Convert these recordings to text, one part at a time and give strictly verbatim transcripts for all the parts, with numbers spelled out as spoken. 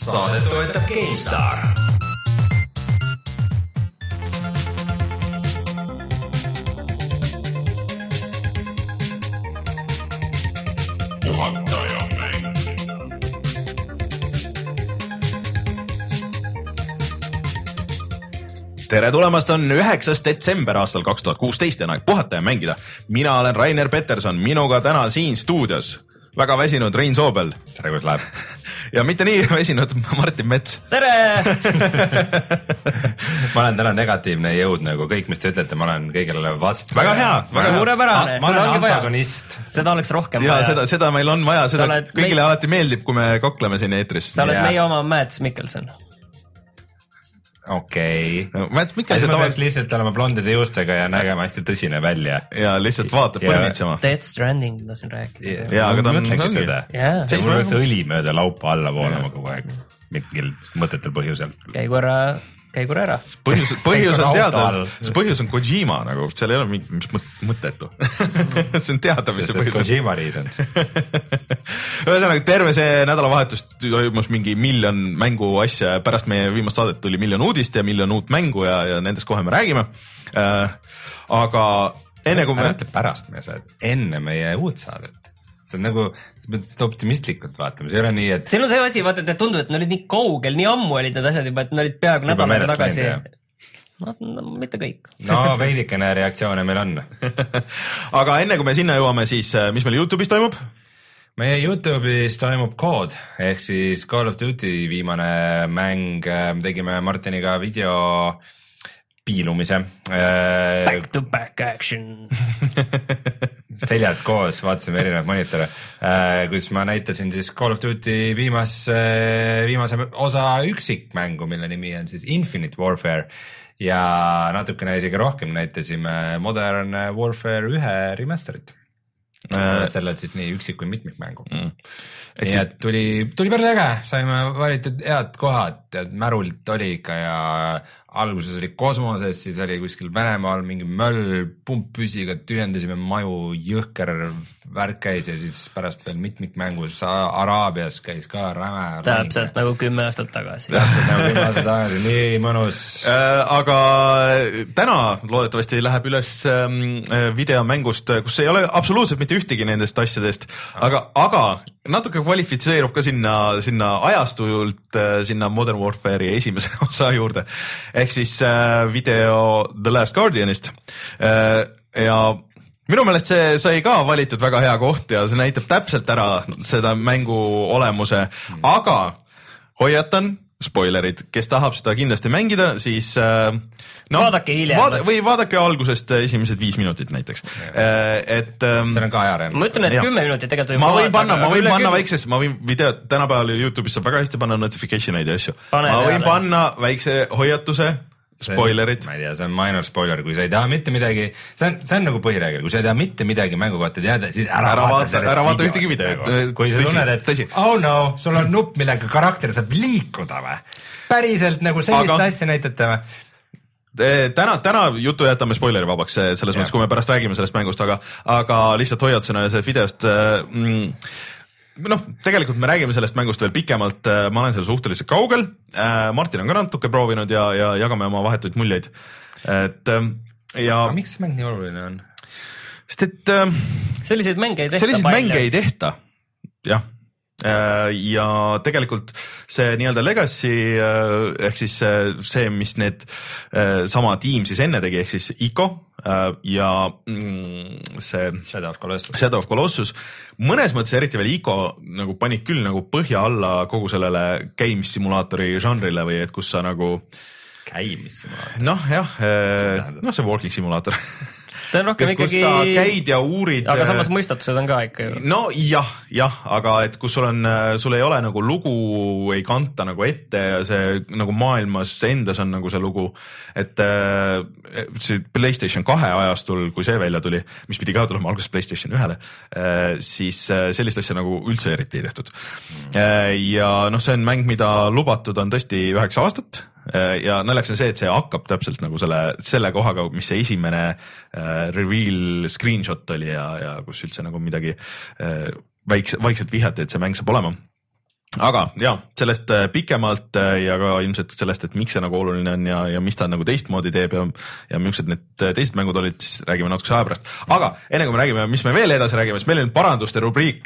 Saadet toetab GameStar. Tere tulemast, on üheksas detsember aastal kaks tuhat kuusteist ja aeg puhata ja mängida. Mina olen Rainer Peterson, minuga täna siin stuudios. Väga väsinud Rein Soobel. Tere, kus läheb. Ja mitte nii väsinud Martin Mets. Tere! Ma olen täna negatiivne jõud, nagu kõik, mis te ütlete, ma olen kõigele vastu. Väga hea, väga suurepärane. Ma, ma olen antagonist. Seda oleks rohkem ja, vaja. Seda, seda meil on vaja, seda kõigile meil... alati meeldib, kui me kokleme siin eetris. Sa oled ja. meie oma Mads Mikkelson. Okei. Okay. No, Mads Mikkelson ma peaks lihtsalt olema blondide juustega ja nägema hästi tõsine välja. Ja lihtsalt vaatab põrnitsema. Death Stranding, tasin rääkida. Ja, ja aga ta on ongi. Yeah. See mul võiks õli mööda laupa alla voolama kogu aeg. Mingil mõtetel põhjusel. Käigu ära, käigu ära. Põhjus, põhjus on teada, see põhjus on Kojima, nagu seal ei ole mis mõttetu. See on teada, mis see põhjus on. Kojima reasons. Ühesõnaga, terve see nädalavahetust toimus mingi miljon mängu asja. Pärast meie viimast saadet tuli miljon uudist ja miljon uut mängu ja, ja nendest kohe me räägime. Äh, aga enne kui me... Ära ütle pärast meie saadet, enne meie uut saadet. See on nagu, sa pead seda optimistlikult vaatama, see ei ole nii, et... Siin on see asi, vaata, et tundub, et nad olid nii kaugel, nii ammu olid need asjad juba, et nad olid peaaegu nädalaga tagasi. No, no, mitte kõik. No, veidikene reaktsioone meil on. Aga enne kui me sinna jõuame, siis mis meil YouTube'is toimub? Meie YouTube'is toimub kood, ehk siis Call of Duty viimane mäng, me tegime Martiniga video piilumise. Back to back action. Seljad koos, vaatasime erinevad monitore, kus ma näitasin siis Call of Duty viimas, viimase osa üksikmängu, mille nimi on siis Infinite Warfare ja natukene isegi rohkem näitasime Modern Warfare ühe remasterit. Äh, sellelt siis nii üksik kui mitmikmängu. Mm. Nii et tuli, tuli päris äge, saime valitud head kohad, märult oli ikka ja alguses oli kosmoses, siis oli kuskil Venemaal mingi möll pumppüsiga, tühendasime maju, jõhker värk käis ja siis pärast veel mitmikmängus Araabias käis ka räme. Täpselt nagu kümme aastat tagasi. Täpselt nagu kümme aastat tagasi, nii mõnus. Äh, aga täna loodetavasti läheb üles ähm, videomängust, kus ei ole absoluutselt mitte ühtegi nendest asjadest, aga, aga natuke kvalifitseerub ka sinna, sinna ajastujult sinna Modern Warfare'i esimese osa juurde. Ehk siis äh, video The Last Guardianist äh, ja minu meelest see sai ka valitud väga hea koht ja see näitab täpselt ära seda mängu olemuse, aga hoiatan, spoilerid, kes tahab seda kindlasti mängida, siis äh, no, vaadake hiljem vaada, või vaadake algusest esimesed viis minutit näiteks. Et ähm, see on ka ajarean. Ma ütlen, et jah. kümme minutit tegelikult ma võin panna, ma võin panna väikses, ma võin video, tänapäeval YouTube'is saab väga hästi panna notification'id ja asju. Pane ma võin peale. Panna väikse hoiatuse, spoilerid. Ma ei tea, see on minor spoiler, kui sa ei taha mitte midagi, see on, see on nagu põhireegel, kui sa ei taha mitte midagi mängu kohta teada, siis ära, ära vaata, ära vaata ühtegi videot. Kui sa tunned, et tõsi. oh no, sul on nupp, millega karakter saab liikuda või? Päriselt nagu sellist aga... asja näitate või? Täna, täna jutu jätame spoileri vabaks selles mõttes, kui me pärast räägime sellest mängust, aga, aga lihtsalt hoiatusena sellest videost mm, noh, tegelikult me räägime sellest mängust veel pikemalt, ma olen seal suhteliselt kaugel, Martin on ka natuke proovinud ja, ja jagame oma vahetuid muljeid. Et, ja... aga miks see mäng nii oluline on? Sest et selliseid mänge ei tehta selliseid palju. Mänge ei tehta, jah. Ja tegelikult see nii-öelda legacy ehk siis see, mis need sama tiim siis enne tegi, ehk siis Ico ja see Shadow of Colossus, Shadow of Colossus mõnes mõttes eriti veel Ico nagu panid küll nagu põhja alla kogu sellele käimissimulaatori žanrile või et kus sa nagu käimissimulaator noh jah, noh see walking simulaator see on rohkem ikkagi... Kus sa käid ja uurid... Aga samas mõistatused on ka ikka ju. No jah, jah, aga et kus sul on, sul ei ole nagu lugu, ei kanta nagu ette ja see nagu maailmas endas on nagu see lugu, et see PlayStation kahe ajastul, kui see välja tuli, mis pidi ka tulema alguses PlayStation ühele, siis sellist asja nagu üldse eriti ei tehtud. Ja noh, see on mäng, mida lubatud on tõesti üheksa aastat, ja naljakas on see, et see hakkab täpselt nagu selle, selle kohaga, mis see esimene äh, reveal screenshot oli ja, ja kus üldse nagu midagi äh, väikse, vaikselt vihjati, et see mäng saab olema. aga ja sellest pikemalt ja ka ilmselt sellest, et miks see nagu oluline on ja, ja mis ta nagu teistmoodi teeb ja, ja millised need teised mängud olid, siis räägime natukese aja pärast. Aga enne kui me räägime, mis me veel edasi räägime, siis meil on paranduste rubriik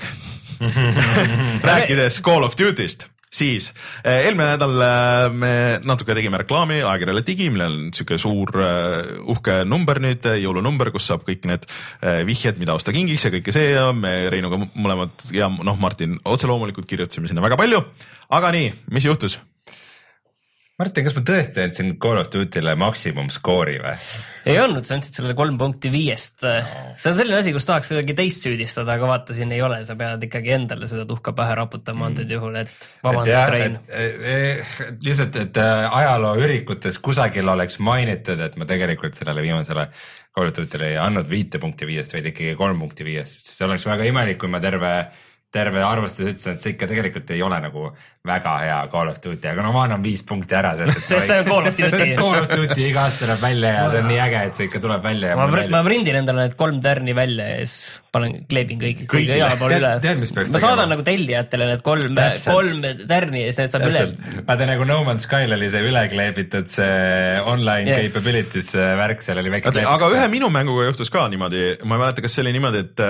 rääkides Call of Duty'st. Siis eelmine nädal me natuke tegime reklaami ajakirjale Digi, millel on siuke suur uhke number nüüd, jõulunumber, kus saab kõik need vihjed, mida osta kingiks ja kõike see ja me Reinuga mõlemad ja noh, Martin otse loomulikult kirjutasime sinna väga palju. Aga nii, mis juhtus? Martin, kas ma tõesti andsin Call of Duty'le maksimum skoori või? Ei olnud, sa andsid sellele kolm punkti viiest. See on selline asi, kus tahaks kedagi teist süüdistada, aga vaata, siin ei ole, sa pead ikkagi endale seda tuhka pähe raputama antud juhul, et vabandust, Rein. Lihtsalt, et ajalooürikutes kusagil oleks mainitud, et ma tegelikult sellele viimasele Call of Duty'le ei andnud viite punkti viiest, vaid ikkagi kolm punkti viiest. See oleks väga imelik, kui ma terve terve arvustus ütlesin, et see ikka tegelikult ei ole nagu väga hea Call of Duty, aga no ma annan viis punkti ära. See on Call of Duty. Call of Duty iga aasta tuleb välja ja see on nii äge, et see ikka tuleb välja. Ma, ma prindin endale need kolm tärni välja ja siis panen, kleebin kõik, kõik igale pool üle. Tead, mis peaks ma saadan nagu tellijatele need kolm, kolm tärni ja siis need saab üle. Vaata nagu No Man's Skyl oli see üle kleebitud, see online yeah. capabilities värk, seal oli väike kleebis. Aga ühe minu mänguga juhtus ka niimoodi, ma ei mäleta, kas see oli niimoodi, et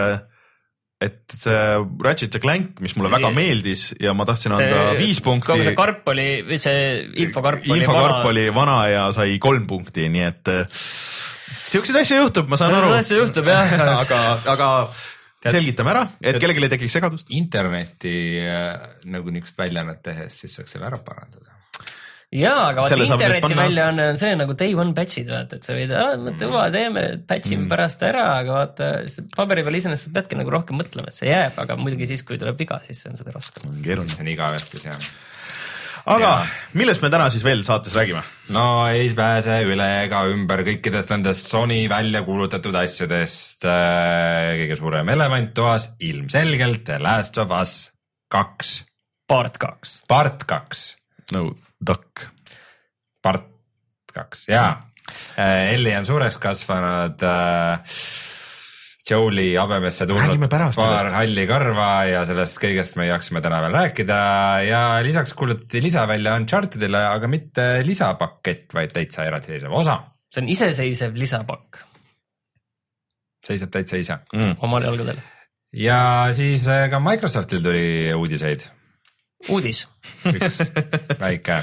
et see Ratchet ja Clank, mis mulle väga meeldis ja ma tahtsin anda see, viis punkti. Kogu see karp oli, see infokarp oli infokarp vana. oli vana ja sai kolm punkti, nii et siukseid asju juhtub, ma saan see aru. Asju juhtub, jah. aga, aga selgitame ära, et kellelgi ei tekiks segadust. Interneti nagu niisugust väljaannet tehes, siis saaks selle ära parandada. Jaa, aga vaata interneti väljaanne on see nagu day one patch'id, vaata, et sa võid, mõtle, uva, teeme patch'ime mm. pärast ära, aga vaata, paberi peal iseenesest sa peadki nagu rohkem mõtlema, et see jääb, aga muidugi siis, kui tuleb viga, siis see on seda raskem. Keeruline on igavestes, jah. Aga ja. Millest me täna siis veel saates räägime? No ei pääse üle ega ümber kõikidest nendest Sony välja kuulutatud asjadest. Kõige suurem elevant toas ilmselgelt The Last of Us kaks. Part kaks. Part kaks. No, Duck. Part kaks, jaa. Elli on suureks kasvanud, Joeli habemesse tulnud paar halli karva ja sellest kõigest me jaksime täna veel rääkida ja lisaks kuulutati lisa välja Unchartedile, aga mitte lisapakett, vaid täitsa eraldiseisev osa. See on iseseisev lisapakk. Seisab täitsa ise. Mm. Omal jalgadel. Ja siis ka Microsoftil tuli uudiseid. Uudis. Üks väike.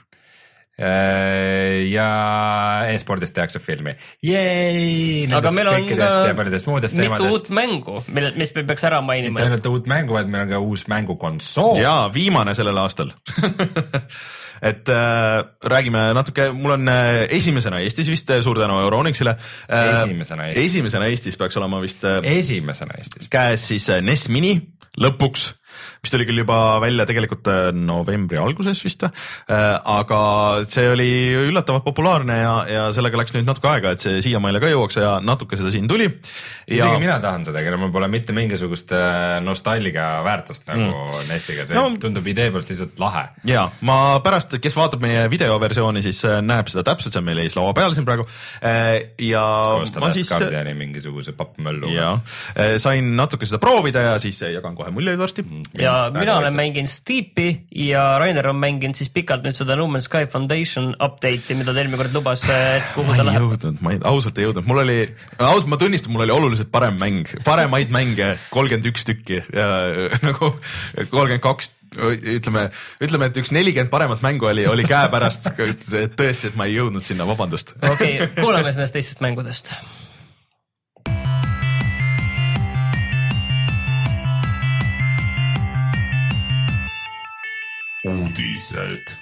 Ja e-spordist tehakse filmi. Yay! Aga meil on ja paljudest muudest mitu teemadest. uut mängu, mis me peaks ära mainima. Mitte ainult uut mängu, et meil on ka uus mängukonsool. Jaa, viimane sellel aastal. et äh, räägime natuke, mul on äh, esimesena Eestis vist, suur tänu Euronixile. Äh, esimesena Eestis. Esimesena Eestis peaks olema vist äh, esimesena Eestis. Käes siis äh, N E S Mini lõpuks, mis tuli küll juba välja tegelikult novembri alguses vist, aga see oli üllatavalt populaarne ja, ja sellega läks nüüd natuke aega, et see siiamaile ka jõuaks ja natuke seda siin tuli. Ja... Isegi mina tahan seda, kelle mul pole mitte mingisugust nostalgia väärtust nagu mm. N E S-iga, see no, tundub idee poolt lihtsalt lahe. Ja ma pärast, kes vaatab meie videoversiooni, siis näeb seda täpselt, see on meil ees laua peal siin praegu. Ja Kosta ma siis Guardiani mingisuguse pappmöllu. Ja sain natuke seda proovida ja siis jagan kohe muljeid varsti. Ja mina olen mänginud Steepi ja Rainer on mänginud siis pikalt nüüd seda No Man's Sky Foundation update'i, mida ta eelmine kord lubas, et kuhu ta läheb. Ma ei jõudnud, ma ei, ausalt ei jõudnud. Mul oli, ausalt ma tunnistan, mul oli oluliselt parem mäng, paremaid mänge kolmkümmend üks tükki ja nagu kolmkümmend kaks, ütleme, ütleme, et üks nelikümmend paremat mängu oli, oli käepärast, tõesti, et ma ei jõudnud sinna, vabandust. Okei, okay, kuulame nendest teistest mängudest. Uudised.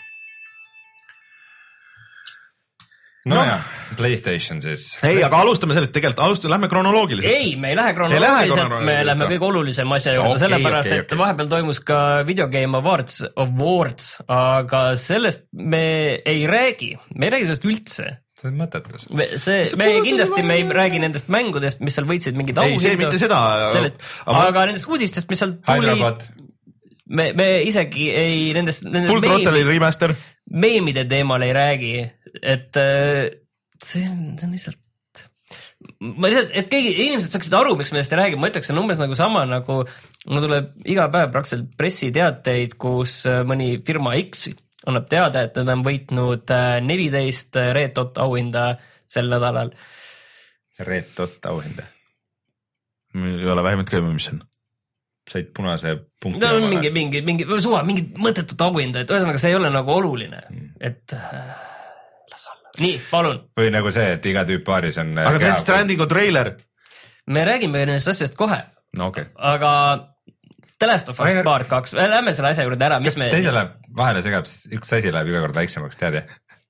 No, no jah, PlayStation siis. Ei, aga alustame sellest, tegelikult alustame, lähme kronoloogiliselt. Ei, me ei lähe kronoloogiliselt, me lähme kõige olulisem asja juurde, okay, sellepärast, okay, okay. et vahepeal toimus ka Video Game Awards, Awards, aga sellest me ei räägi, me ei räägi sellest üldse. See on mõtetus. Me, see, see me kindlasti me ei räägi nendest mängudest, mis seal võitsid mingid auhindu. Ei, see mitte seda. Sellest, aga, aga nendest uudistest, mis seal tuli... Me, me isegi ei nendest, nendest Full Throttle remaster meemide teemal ei räägi, et see on, see on lihtsalt ma lihtsalt, et keegi, inimesed saaksid aru, miks me sellest räägime, ma ütleks, see on umbes nagu sama nagu, mul tuleb iga päev praktiliselt pressiteateid, kus mõni firma X annab teada, et nad on võitnud neliteist Red Dot auhinda sel nädalal. Red Dot auhinda? Ei ole vähemalt ka, mis on? Said punase punkti no, mingi, mingi, mingi, suva, mingi mõttetut auhinda, et ühesõnaga see ei ole nagu oluline, et las olla. Nii, palun. Või nagu see, et iga tüüp paaris on aga Death Strandingu treiler. Me räägime nendest asjast kohe. No okei. Okay. Aga The Last of Us Part kaks, lähme selle asja juurde ära, mis me... Teise läheb vahele segab, üks asi läheb iga kord väiksemaks, tead ja?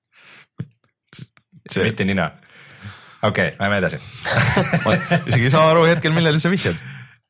See... Mitte nina. Okei, okay, lähme edasi. Isegi ei saa aru hetkel, millele sa vihjad.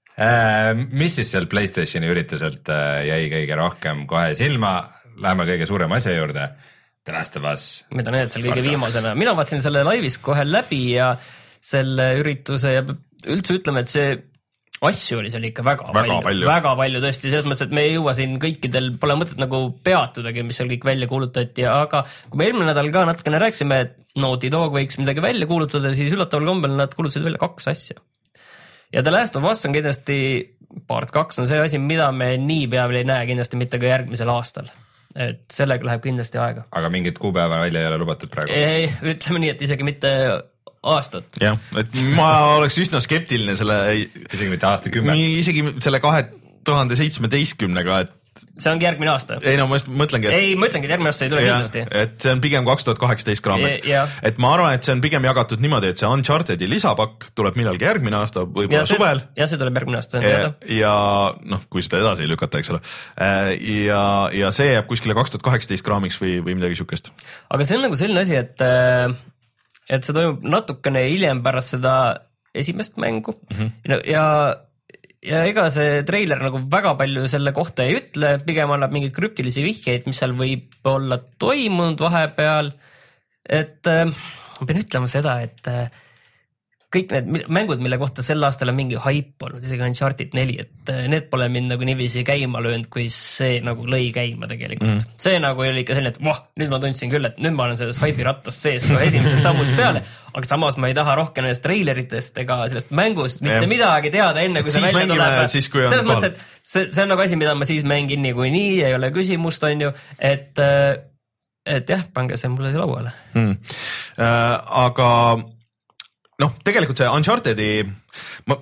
Mis siis seal PlayStationi ürituselt jäi kõige rohkem kohe silma? Läheme kõige suurema asja juurde. The Last of Us. Mida need seal kõige viimasena. Mina vaatasin selle laivis kohe läbi ja selle ürituse ja üldse ütleme, et see asju oli seal ikka väga, väga palju, palju. Väga palju tõesti, selles mõttes, et me ei jõua siin kõikidel, pole mõtet nagu peatudagi, mis seal kõik välja kuulutati, aga kui me eelmine nädal ka natukene rääksime, et Naughty Dog võiks midagi välja kuulutada, siis üllataval kombel nad kuulutasid välja kaks asja. Ja The Last of Us on kindlasti, part kaks on see asi, mida me nii peavel ei näe kindlasti mitte ka järgmisel aastal. Et sellega läheb kindlasti aega. Aga mingit kuupäeva välja ei ole lubatud praegu? Ei, ütleme nii, et isegi mitte aastat. Jah, et ma oleks üsna skeptiline selle... Isegi mitte aasta kümme? Isegi selle kahe tuhande seitsmeteistkümnega, et see ongi järgmine aasta. Ei no ma mõtlengi, et... Ei, mõtlengi, et järgmine aasta ei tule ja, kindlasti. Et see on pigem kaks tuhat kaheksateist kraamik. Et ma arvan, et see on pigem jagatud niimoodi, et see Unchartedi lisapakk tuleb millalgi järgmine aasta, võib-olla suvel. Ja see tuleb järgmine aasta. Ja, ja noh, kui seda edasi ei lükata, eks ole. Ja, ja see jääb kuskile kaks tuhat kaheksateist kraamiks või, või midagi sükest. Aga see on nagu selline asi, et, et see toimub natukene hiljem pärast seda esimest mängu. Mm-hmm. Ja Ja ega see treiler nagu väga palju selle kohta ei ütle, pigem annab mingeid krüptilisi vihjeid, mis seal võib olla toimunud vahepeal. Et äh, ma pean ütlema seda, et äh, kõik need mängud, mille kohta sel aastal on mingi haip olnud, isegi Uncharted neli, et äh, need pole mind nagu niiviisi käima löönud, kui see nagu lõi käima tegelikult. Mm. See nagu oli ikka selline, et voh, nüüd ma tundsin küll, et nüüd ma olen selles haipi rattas sees esimesest sammust peale, aga samas ma ei taha rohkem nendest treileritest ega sellest mängust mitte ja. midagi teada enne, kui see välja tuleb. Selles mõttes, et see, see on nagu asi, mida ma siis mängin nii kui nii, ei ole küsimust, on ju, et, et jah, pange see mulle lauale. Mm. Äh, aga noh, tegelikult see Unchartedi, ma,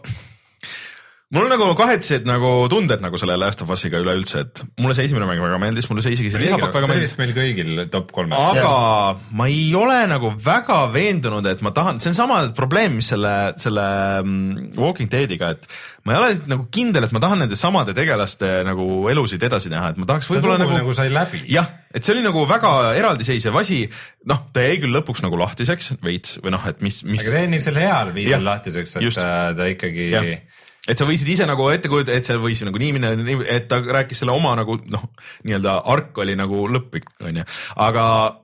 mul on nagu kahetsed nagu tunded nagu selle Last of Us'iga üleüldse, et mulle see esimene mäng väga meeldis, mulle see isegi see lisapakk väga meeldis. meil kõigil top kolmes. Aga ma ei ole nagu väga veendunud, et ma tahan, see on sama probleem, mis selle, selle Walking Deadiga, et ma ei ole nagu kindel, et ma tahan nende samade tegelaste nagu elusid edasi näha, et ma tahaks võib-olla nagu... nagu sai läbi. Jah, et see oli nagu väga eraldiseisev asi, noh, ta jäi küll lõpuks nagu lahtiseks veits või noh, et mis, mis... Aga ta jäi selle heal viisil lahtiseks, et just. ta ikkagi... Ja. Et sa võisid ise nagu ette kujuda, et see võis nagu nii minna, et ta rääkis selle oma nagu noh, nii-öelda ark oli nagu lõppik, on ju. Aga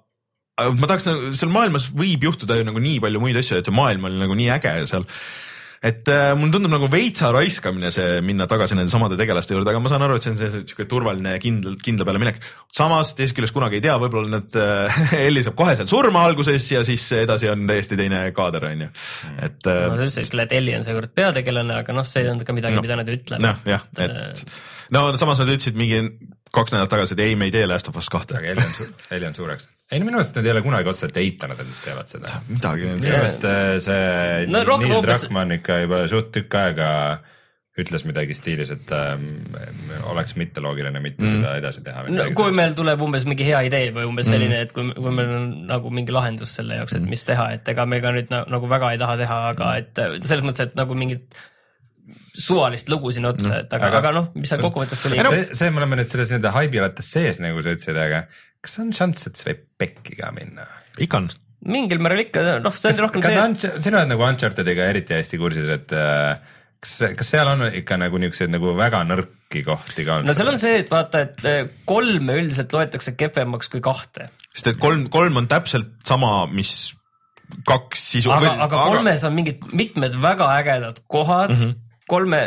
ma tahaks nagu, seal maailmas võib juhtuda ju nagu nii palju muid asju, et see maailm oli nagu nii äge seal. Et äh, mul tundub nagu veitsa raiskamine see minna tagasi nende samade tegelaste juurde, aga ma saan aru, et see on see, see, see turvaline kindla, kindla peale minek. Samas teisest küljest kunagi ei tea, võib-olla need äh, Elli saab kohe seal surma alguses ja siis edasi on täiesti teine kaader, on ju. Et, äh, no, ta ütles küll, et Elli on seekord peategelane, aga noh, see ei olnud ka midagi, no, mida nad ütleb. Noh, jah, et no samas nad ütlesid mingi kaks nädalat tagasi, et ei, me ei tee Last of Us kahte. Aga Elli on, su Elli on suureks. Ei, minu meelest nad ei ole kunagi otseselt eitanud, et nad teevad seda. Midagi. Minu meelest see no, Neil Druckmann ikka juba suht tükk aega ütles midagi stiilis, et ähm, oleks mitte loogiline mitte mm. seda edasi teha. No, kui sellest. Meil tuleb umbes mingi hea idee või umbes mm. selline, et kui, kui meil on nagu mingi lahendus selle jaoks, et mis teha, et ega me ka nüüd nagu väga ei taha teha, aga et selles mõttes, et nagu mingid suvalist lugu siin otsa, et aga, aga, aga noh, mis seal kokkuvõttes tuli? See, see me oleme nüüd selles nende haibilates sees, nagu sa ütlesid, aga kas on šanss, et see võib pekki ka minna? Ikka on. Mingil määral ikka, noh, see on rohkem kas see... Sina oled nagu Unchartediga eriti hästi kursis, et kas, kas seal on ikka nagu niisugused nagu väga nõrki kohti ka? No seal on see, et vaata, et kolme üldiselt loetakse kefemaks kui kahte. Sest et kolm, kolm on täpselt sama, mis kaks sisu... Aga, aga kolmes aga... on mingid mitmed väga ägedad kohad, mm -hmm. kolme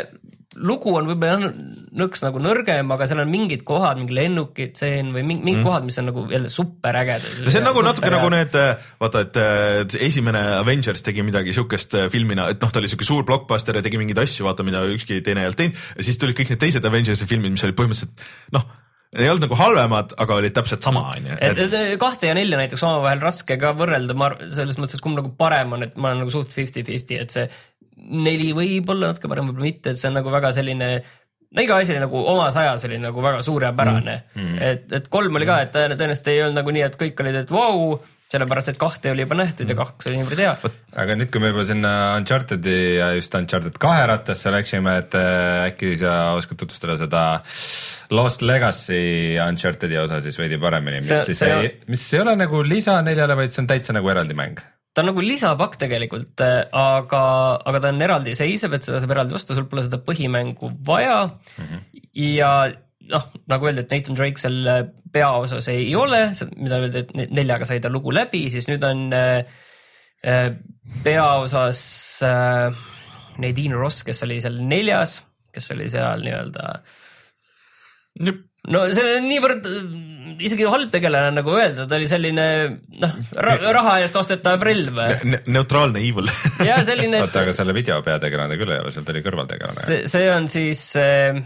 lugu on võib-olla nõks nagu nõrgem, aga seal on mingid kohad, mingi lennukid, tseen või mingid mm. kohad, mis on nagu jälle super ägedad. No see on nagu natuke nagu need, vaata, et esimene Avengers tegi midagi siukest filmina, et noh, ta oli siuke suur blockbuster ja tegi mingeid asju, vaata, mida ükski teine ei olnud teinud. Ja siis tulid kõik need teised Avengersi filmid, mis olid põhimõtteliselt, noh, ei olnud nagu halvemad, aga olid täpselt sama. Et, et kahte ja nelja näiteks omavahel raske ka võrrelda, ma selles mõttes, et kumb nagu parem on, et ma olen nagu suht fifty fifty, et see neli võib olla natuke parem, võib-olla mitte, et see on nagu väga selline, no iga asi oli nagu omas ajas oli nagu väga suurepärane, mm. Mm. et, et kolm oli ka, et tõenäoliselt ei olnud nagu nii, et kõik olid, et vau, wow, sellepärast, et kahte oli juba nähtud ja kaks oli niivõrd hea. Aga nüüd, kui me juba sinna Unchartedi ja just Uncharted kahe rattasse läksime, et äkki sa oskad tutvustada seda Lost Legacy Unchartedi osa siis veidi paremini, mis, see, siis see ei, mis ei ole nagu lisa neljale, vaid see on täitsa nagu eraldi mäng. Ta on nagu lisapakk tegelikult, aga, aga ta on eraldi seisev, et seda saab eraldi osta, sul pole seda põhimängu vaja mm-hmm. ja noh, nagu öeldi, et Nathan Drake seal peaosas ei ole, mida öeldi, et neljaga sai ta lugu läbi, siis nüüd on äh, peaosas äh, Nadine Ross, kes oli seal neljas, kes oli seal nii-öelda no see on niivõrd isegi halb tegelane nagu öelda, ta oli selline noh, raha eest ostetav relv ne. Neutraalne evil. Ja selline oota, aga selle video peategelane küll ei ole, sealt oli kõrvaltegelane. See, see on siis äh,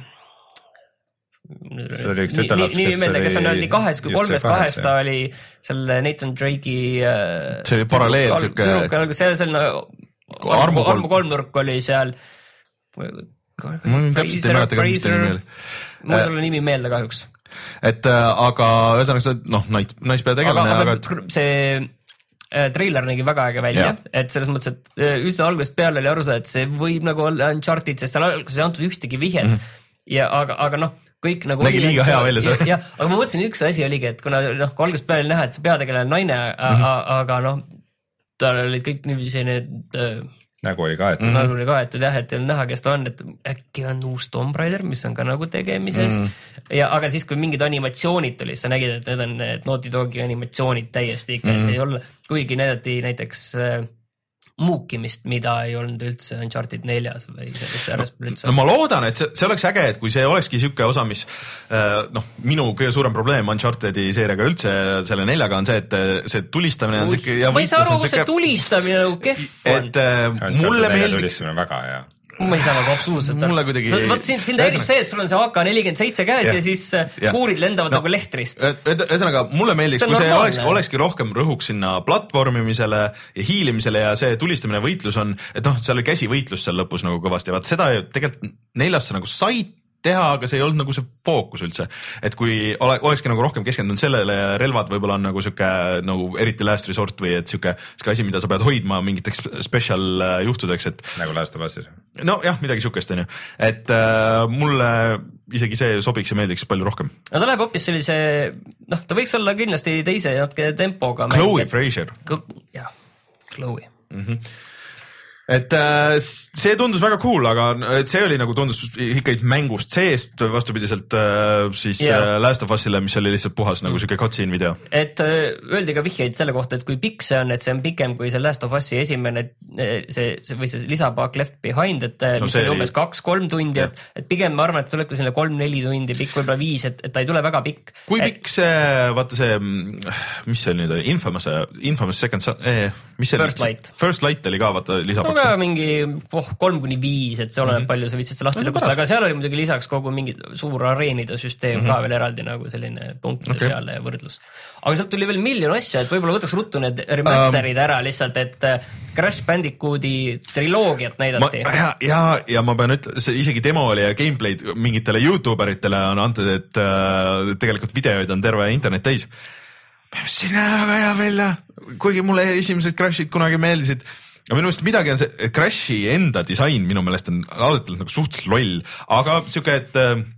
see oli üks tütarlaps, kes oli kes on nii kahes kui kolmes kahes, ta oli selle Nathan Drake'i äh, see oli paralleel siuke see selline armu kolmnurk oli seal mul täpselt ei mäleta ka, mis ta nimi oli. Mul ei ole nimi meelde kahjuks. Et aga ühesõnaga see noh, naispea tegelane. Aga, aga see trailer nägi väga äge välja, ja. Et selles mõttes, et üldse algusest peale oli aru saada, et see võib nagu olla Uncharted, sest seal alguses ei antud ühtegi vihjet mm. ja aga, aga noh, kõik nagu nägi liiga hea välja see. Ja, aga ma mõtlesin, üks asi oligi, et kuna noh, kui algusest peale näha, et see peategelane naine, mm-hmm. aga noh, tal olid kõik niiviisi need nägu oli kaetud. Mm-hmm. Nägu oli kaetud jah, et ei näha, kes ta on, et äkki on uus Tomb Raider, mis on ka nagu tegemises. Mm-hmm. Ja, aga siis, kui mingid animatsioonid tuli, sa nägid, et need on need Naughty Dogi animatsioonid täiesti ikka, mm-hmm. et see ei ole, kuigi näidati näiteks äh, muukimist, mida ei olnud üldse Uncharted neljas või sellest üldse. No ma loodan, et see, see oleks äge, et kui see olekski siuke osa, mis äh, noh, minu kõige suurem probleem Unchartedi seeriaga üldse selle neljaga on see, et see tulistamine on siuke ja ma ei saa aru, kus see tulistamine nagu kehv on. Et äh, mulle meeldib tulistamine väga hea. Ma ei saa nagu absoluutselt. Mulle kuidagi... Võt siin, siin täirib see, et sul on see A K nelikümmend seitse käes ja, ja siis ja. Kuurid lendavad no, nagu lehtrist. Ühesõnaga, mulle meeldiks, kui see oleks, olekski rohkem rõhuks sinna platvormimisele ja hiilimisele ja see tulistamine võitlus on, et noh, seal oli käsivõitlus seal lõpus nagu kõvasti. Vaat seda tegelikult neljasse nagu said teha, aga see ei olnud nagu see fookus üldse. Et kui ole, olekski nagu rohkem keskendunud sellele ja relvad võib-olla on nagu siuke nagu eriti last resort või et siuke, siuke asi, mida sa pead hoidma mingiteks special juhtudeks, et nagu Last of Usis. No jah, midagi siukest on ju. Et äh, mulle isegi see sobiks ja meeldiks palju rohkem. No ta läheb hoopis sellise, noh, ta võiks olla kindlasti teise natuke tempoga. Chloe Fraser. Jah, Chloe. Mhm. Et äh, see tundus väga cool, aga see oli nagu tundus ikkagi mängust seest vastupidiselt äh, siis yeah. Last of Usile, mis oli lihtsalt puhas nagu siuke cutscene video. Et äh, öeldi ka vihjeid selle kohta, et kui pikk see on, et see on pikem kui see Last of Usi esimene see, see, või see lisapaak Left Behind, et no, mis oli umbes kaks-kolm tundi, et, et pigem ma arvan, et tuleb ka sinna kolm-neli tundi, pikk võib-olla viis, et, et ta ei tule väga pikk. Kui et... pikk see, vaata see, mis see nüüd oli, Infamous, Infamous Second Son, eh, mis see First oli? Light. First Light oli ka, vaata lisapaak. No, ka mingi oh, kolm kuni viis, et see oleneb mm -hmm. palju sa viitsid see lahti lõpust, aga seal oli muidugi lisaks kogu mingi suur areenide süsteem mm -hmm. ka veel eraldi nagu selline punktide okay. peale võrdlus. Aga sealt tuli veel miljon asja, et võib-olla võtaks ruttu need remasterid um, ära lihtsalt, et Crash Bandicooti triloogiat näidati. Ma, ja, ja, ja ma pean ütlema, see isegi demo oli ja gameplay'd mingitele YouTuberitele on antud, et äh, tegelikult videoid on terve internet täis. See näeb väga hea välja, kuigi mulle esimesed Crashid kunagi meeldisid. Ja minu meelest midagi on see, et Crashi enda disain minu meelest on alati nagu suhteliselt loll, aga siuke, et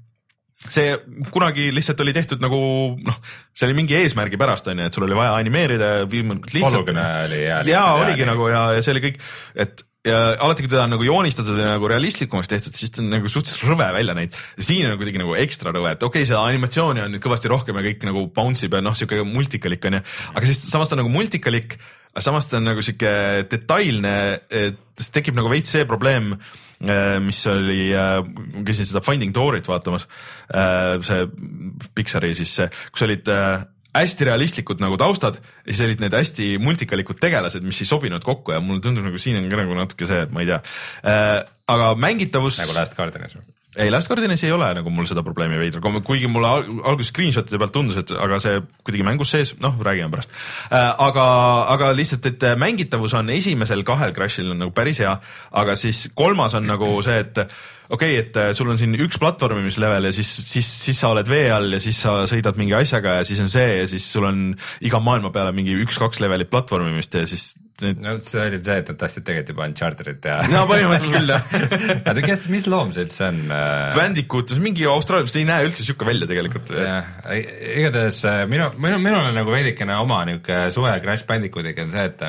see kunagi lihtsalt oli tehtud nagu noh, see oli mingi eesmärgi pärast on ju, et sul oli vaja animeerida lihtsalt. Oli, ja, ja oligi nagu ja, ja see oli kõik, et ja alati kui teda on nagu joonistatud ja nagu realistlikumaks tehtud, siis ta on nagu suhteliselt rõve välja neid. Siin on kuidagi nagu ekstra rõve, et okei okay,, seda animatsiooni on nüüd kõvasti rohkem ja kõik nagu bounce ib ja noh, siuke multikalik on ju, aga siis samas ta on nagu multikalik, samas ta on nagu siuke detailne, et tekib nagu veits see probleem, mis oli, käisin seda Finding Dory't vaatamas, see Pixari siis see, kus olid hästi realistlikud nagu taustad ja siis olid need hästi multikalikud tegelased, mis ei sobinud kokku ja mulle tundub nagu siin on ka nagu natuke see, et ma ei tea. Aga mängitavus... Nagu Last Guardianis või? Ei, Last Guardianis ei ole nagu mul seda probleemi veidra, kuigi mulle alguses screenshotide pealt tundus, et aga see kuidagi mängus sees, noh, räägime pärast. Aga, aga lihtsalt, et mängitavus on esimesel kahel Crashil on nagu päris hea, aga siis kolmas on nagu see, et okei, okay, et sul on siin üks platvormimislevel ja siis, siis, siis sa oled vee all ja siis sa sõidad mingi asjaga ja siis on see ja siis sul on iga maailma peale mingi üks-kaks levelit platvormimist ja siis need... No see oli see, et nad tahtsid tegelikult juba Uncharted'it ja... No põhimõtteliselt küll, jah. Aga kes, mis loom see üldse on? Bandicoot, mingi Austraaliast ei näe üldse siuke välja tegelikult. Jah, igatahes minu, minu, minul on nagu veidikene oma niuke suhe Crash Bandicootiga on see, et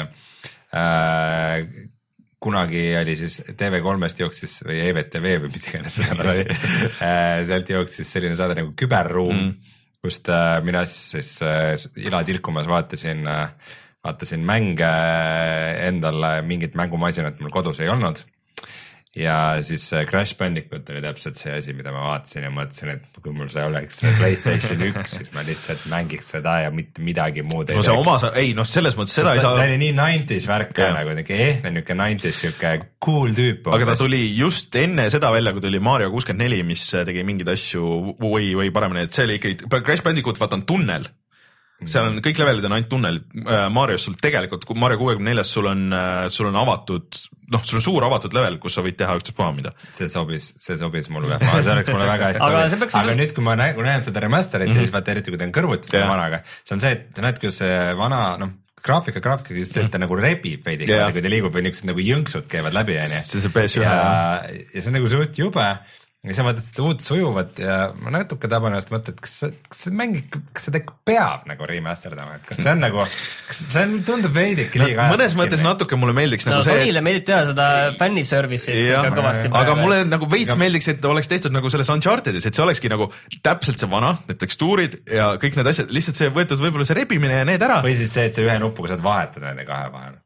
äh, kunagi oli siis T V kolmest jooksis või E V T V või mis iganes oli, sealt jooksis selline saade nagu Küberruum mm., kust mina siis ila tilkumas vaatasin, vaatasin mänge endale, mingit mängumasinat mul kodus ei olnud. Ja siis Crash Bandicoot oli täpselt see asi, mida ma vaatasin ja mõtlesin, et kui mul see oleks PlayStation üks, siis ma lihtsalt mängiks seda ja mitte midagi muud ei no see oma, ei noh, selles mõttes seda ei saa... Ta oli nii nineties värk ka nagu ehne niuke nineties siuke cool tüüp. Aga ta tuli just enne seda välja, kui tuli Mario kuuskümmend neli, mis tegi mingeid asju või, või paremini, et see oli ikkagi, Crash Bandicoot vaata on tunnel. Seal on kõik levelid on ainult tunnelid. Marios sul tegelikult, kui Mario kuuekümne neljas sul on, sul on avatud, noh, sul on suur avatud level, kus sa võid teha üksteist puha mida. See sobis, see sobis mulle, see oleks mulle väga hästi aga, sobis. Aga nüüd, kui ma näen, kui näen seda remasterit mm -hmm. ja siis vaata eriti, kui ta on kõrvuti selle vanaga, see on see, et näed, kui see vana, noh, graafika, graafika, siis see, et ta nagu rebib veidi, yeah. kui ta liigub või niisugused nagu jõnksud käivad läbi. See see P S üks. Ja, ja see on nagu suht jube. Ja sa vaatad seda uut sujuvat ja ma natuke taban ennast mõtled, et kas, kas see mäng, kas seda peab nagu remasterdama, et kas see on nagu, kas see on, tundub veidike liiga no, mõnes mõttes natuke mulle meeldiks no, nagu see. Sonyle meeldib teha seda fanniservice'i ka kõvasti. Aga mulle nagu veits ja. meeldiks, et oleks tehtud nagu selles Unchartedis, et see olekski nagu täpselt see vana, need tekstuurid ja kõik need asjad, lihtsalt see võetud võib-olla see rebimine ja need ära. Või siis see, et see ühe nupuga saad vahetada nende kahe vahel.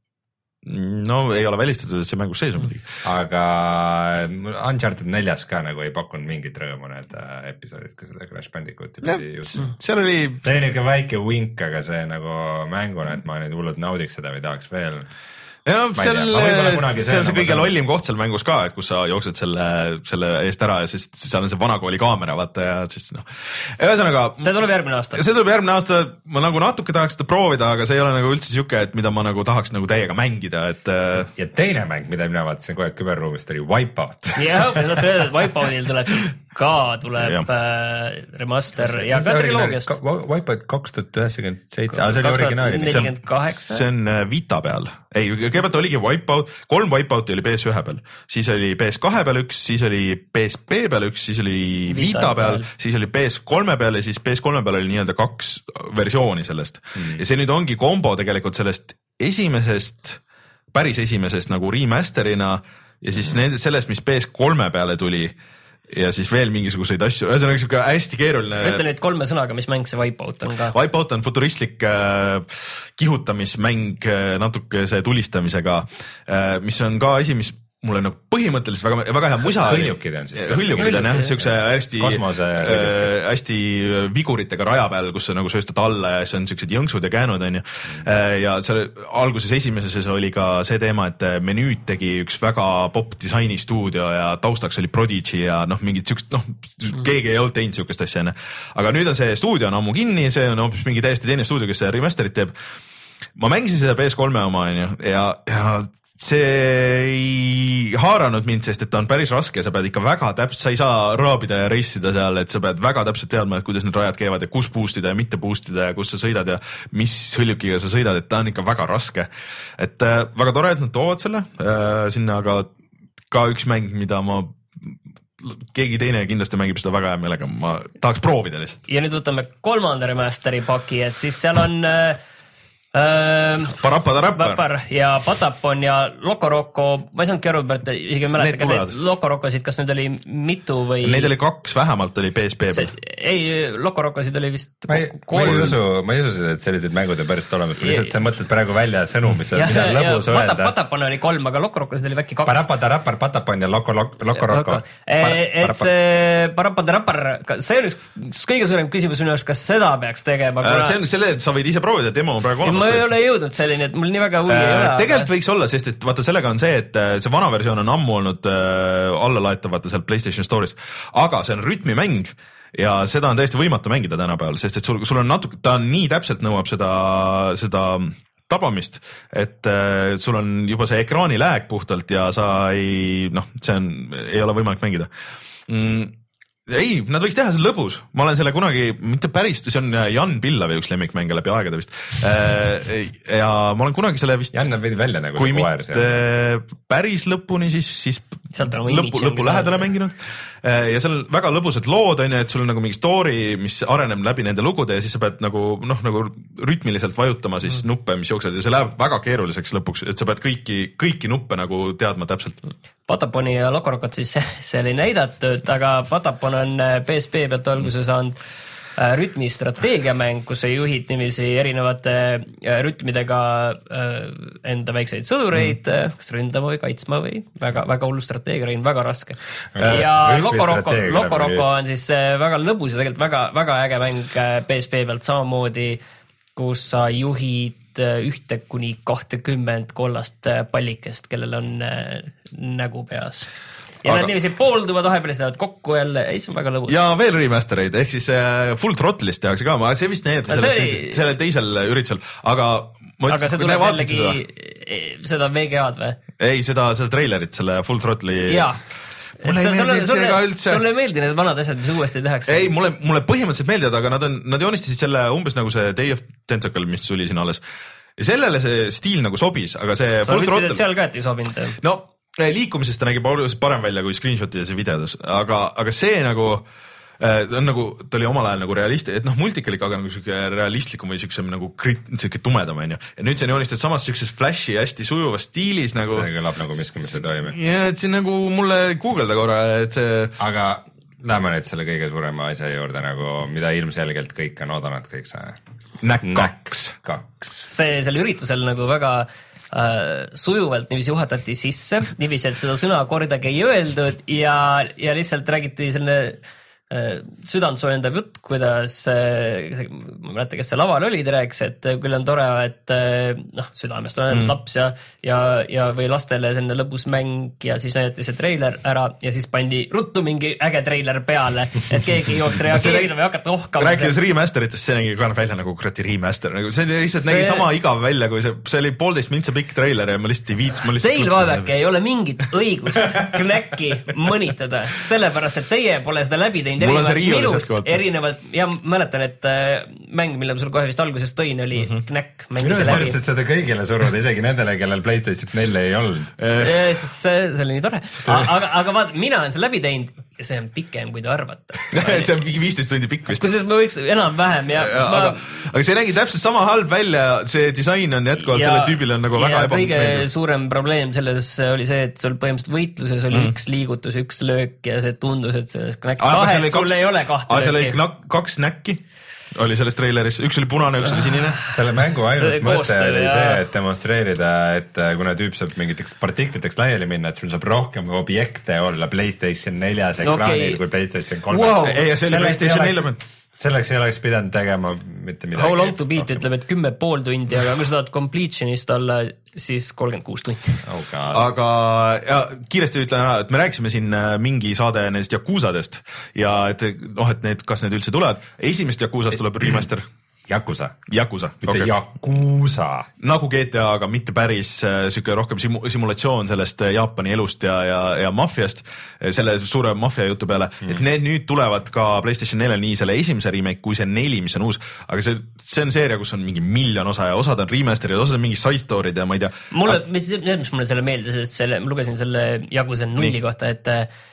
No ei ole välistatud, et see mängus sees on muidugi. Aga Uncharted neljas ka nagu ei pakkunud mingit rõõmu need episoodid, kui seda Crash Bandicooti pidi just. Seal oli... See oli niuke väike wink, aga see nagu mänguna, et ma nüüd hullult naudiks seda või tahaks veel... Ja no, seal, see on see kõige lollim koht seal mängus ka, et kus sa jooksed selle, selle eest ära ja siis seal on see vanakooli kaamera, vaata ja siis noh. Ühesõnaga, see tuleb järgmine aasta. See tuleb järgmine aasta, ma nagu natuke tahaks seda proovida, aga see ei ole nagu üldse siuke, et mida ma nagu tahaks nagu täiega mängida, et... Ja teine mäng, mida mina vaatasin kogu aeg küberruumist, oli Wipeout. Jah, ma tahtsin öelda, et Wipeoutil tuleb siis ka tuleb äh, remaster ja ka triloogiast. Wipeout kaks tuhat üheksakümmend seitse, aga see oli originaali. See on Vita peal. Ei, kõigepealt oligi Wipeout, kolm Wipeouti oli P S ühe peal, siis oli P S kahe peal üks, siis oli P S P peal üks, siis oli Vita, Vita peal, siis oli P S kolme peal ja siis P S kolme peal oli nii-öelda kaks versiooni sellest. Mm. Ja see nüüd ongi kombo tegelikult sellest esimesest, päris esimesest nagu remasterina ja siis mm. sellest, mis P S kolme peale tuli ja siis veel mingisuguseid asju, ühesõnaga siuke hästi keeruline. Ütle nüüd kolme sõnaga, mis mäng see Wipeout on ka? Wipeout on futuristlik äh, kihutamismäng äh, natuke see tulistamisega, äh, mis on ka asi, mis mulle nagu põhimõtteliselt väga, väga hea musa. Hõljukid on siis. Hõljukid on jah, siukse hästi, Kosmose äh, hästi viguritega raja peal, kus sa nagu sööstad alla ja siis on siuksed jõnksud ja käänud on ju. Äh, ja seal alguses esimeses oli ka see teema, et menüüd tegi üks väga pop disaini stuudio ja taustaks oli Prodigy ja noh, mingid siukest, noh, keegi ei olnud teinud siukest asja enne. Aga nüüd on see stuudio on ammu kinni, see on hoopis mingi täiesti teine stuudio, kes remasterit teeb. Ma mängisin seda P S kolme oma on ju ja, ja see ei haaranud mind, sest et ta on päris raske ja sa pead ikka väga täpselt, sa ei saa raabida ja reissida seal, et sa pead väga täpselt teadma, et kuidas need rajad käivad ja kus boostida ja mitte boostida ja kus sa sõidad ja mis hõljukiga sa sõidad, et ta on ikka väga raske. Et äh, väga tore, et nad toovad selle äh, sinna, aga ka üks mäng, mida ma keegi teine kindlasti mängib seda väga hea meelega, ma tahaks proovida lihtsalt. Ja nüüd võtame kolmanda remasteri paki, et siis seal on äh, Parappa-Tarappa ja Patapon ja Loco Roco, ma ei saanudki aru, et isegi mäleta, kas neid Loco Rocosid, kas need oli mitu või... Neid oli kaks, vähemalt oli P S P peal. Ei, Loco Rocosid oli vist ma ei, kolm. Ma ei usu, ma ei usu, et sellised mängud on pärast olemas, ma lihtsalt sa mõtled praegu välja sõnu, mis on mida lõbus öelda. Patapon oli kolm, aga Loco Rocosid oli väikki kaks. Parappa-Tarappa, Patapon ja Loco Roco. Et see Parappa-Tarappa, see on üks kõige suurem küsimus minu arust, kas seda peaks tegema? See on selle, sa võid ise proovida, demo on praegu olemas. Ma ei ole jõudnud selline, et mul nii väga huvi ei ole. Tegelikult võiks olla, sest et vaata sellega on see, et see vana versioon on ammu olnud alla laetavata seal PlayStation Store'is, aga see on rütmimäng ja seda on täiesti võimatu mängida tänapäeval, sest et sul, sul on natuke, ta nii täpselt nõuab seda, seda tabamist, et sul on juba see ekraani lääg puhtalt ja sa ei, noh, see on, ei ole võimalik mängida. Mm. Ei, nad võiks teha see lõbus, ma olen selle kunagi, mitte päris, see on Jan Pillavi üks lemmikmänge läbi aegade vist ja ma olen kunagi selle vist Jan näeb veidi välja nagu kui mitte päris lõpuni, siis, siis lõpu, lõpu lähedale mänginud ja seal on väga lõbusad lood, on ju, et sul on nagu mingi story, mis areneb läbi nende lugude ja siis sa pead nagu, noh, nagu rütmiliselt vajutama siis mm. nuppe, mis jooksed ja see läheb väga keeruliseks lõpuks, et sa pead kõiki, kõiki nuppe nagu teadma täpselt. Pataponi ja Loco Rocot siis see oli näidatud, aga Patapon on P S P pealt alguse saanud rütmistrateegiamäng, kus sa juhid nimisi erinevate rütmidega enda väikseid sõdureid, mm. kas ründama või kaitsma või väga, väga hullu strateegia, rein, väga raske. Ja Loco Roco, Loco Roco on siis väga lõbus ja tegelikult väga, väga äge mäng P S P pealt samamoodi, kus sa juhid ühte kuni kahtekümmend kollast pallikest, kellel on nägu peas. Ja aga... nad niiviisi poolduvad vahepeal, lähevad kokku jälle, ei see on väga lõbus. Ja veel remastereid, ehk siis Full Throttle'ist tehakse ka, ma see vist näidati no, oli... selle teisel üritusel, aga ma aga see tuleb jällegi seda, seda V G A-d või? Ei, seda, seda trailerit, selle Full Throttle'i jaa. Mulle ei meeldi see ka üldse. Sulle ei meeldi need vanad asjad, mis uuesti tehakse? Ei, mulle, mulle põhimõtteliselt meeldivad, aga nad, on, nad joonistasid selle umbes nagu see Day of Tentacle, mis tuli siin alles. Ja sellele see stiil nagu sobis, aga see sa võtsid, et seal ka, et ei sobinud? No, liikumisest ta nägi parem välja kui screenshotides ja videodes, aga, aga see nagu on nagu, ta oli omal ajal nagu realist, et noh, multikalik, aga nagu siuke realistlikum või siuke nagu siuke tumedam, on ju. Ja nüüd see on joonistad samas siukses flashi hästi sujuvas stiilis nagu. See kõlab nagu miski, mis ei toimi. Ja, et see nagu mulle googelda korra, et see. Aga läheme nüüd selle kõige suurema asja juurde nagu, mida ilmselgelt kõik on oodanud, kõik see. Näk kaks. kaks. See selle üritusel nagu väga äh, sujuvalt niiviisi juhatati sisse, niiviisi, et seda sõna kordagi ei öeldud ja, ja lihtsalt räägiti selle südantsoojendav jutt, kuidas, ma mäleta, kes see laval oli, ta rääkis, et küll on tore, et noh, südamest on mm. laps ja, ja, ja või lastele selline lõbus mäng ja siis näidati see treiler ära ja siis pandi ruttu mingi äge treiler peale, et keegi ei jooks reageerida või hakata ohkama. Rääkides remasteritest, see nägi ka välja nagu kurati remaster, nagu see lihtsalt see... nägi sama igav välja, kui see, see oli poolteist mintsa pikk treiler ja ma lihtsalt ei viits. Teil vaadake, ei ole mingit õigust knäkki mõnitada, sellepärast, et teie pole seda läbi teinud. Minust erinevalt, ja mäletan, et äh, mäng, mille ma sul kohe vist alguses tõin, oli mm -hmm. Knäkk. Minu saaritsid seda kõigile suruda, isegi nendele, kellel PlayStation neli ei olnud. See, see oli nii tore. Aga, aga vaat, mina olen see läbi teinud ja see on pikem, kui te arvate. see on viisteist tundi pikk vist. Kusjuures ma võiks enam-vähem ja, ja ma... aga, aga see nägi täpselt sama halb välja, see disain on jätkuvalt, selle tüübil on nagu väga ebameeldiv. Kõige suurem probleem selles oli see, et sul põhimõtteliselt võitluses oli mm. üks liigutus, üks löök ja see tundus, et selles Knäkk kahes sul ei ole kahte lööki. Seal oli kaks näkki, oli selles treileris, üks oli punane, üks oli sinine. Selle mängu ainus mõte oli see, et demonstreerida, et kuna tüüp saab mingiteks partikliteks laiali minna, et sul saab rohkem objekte olla PlayStation neljas ekraanil okay. kui PlayStation kolm. Wow. Ei, see oli PlayStation nelja. Selleks ei oleks pidanud tegema mitte midagi. How long to beat ütleb, et kümme pool tundi, aga kui sa tahad completionist olla, siis kolmkümmend kuus tundi. Oh aga ja, kiiresti ütlen ära, et me rääkisime siin mingi saade nendest Yakuusadest ja et, noh, et need, kas need üldse tulevad. Esimest Yakuusast tuleb remaster. Yakuza. Yakuza. Mitte okay. Yakuza. Nagu G T A, aga mitte päris siuke rohkem simu, simulatsioon sellest Jaapani elust ja, ja, ja maffiast, selle suure maffia jutu peale, mm. et need nüüd tulevad ka PlayStation neljal nii selle esimese remake kui see neli, mis on uus, aga see, see on seeria, kus on mingi miljon osa ja osad on remasterid, osad on mingi side story'd ja ma ei tea. Mulle, mis, mis mulle selle meeldis, et selle, ma lugesin selle Yakuza nulli kohta, et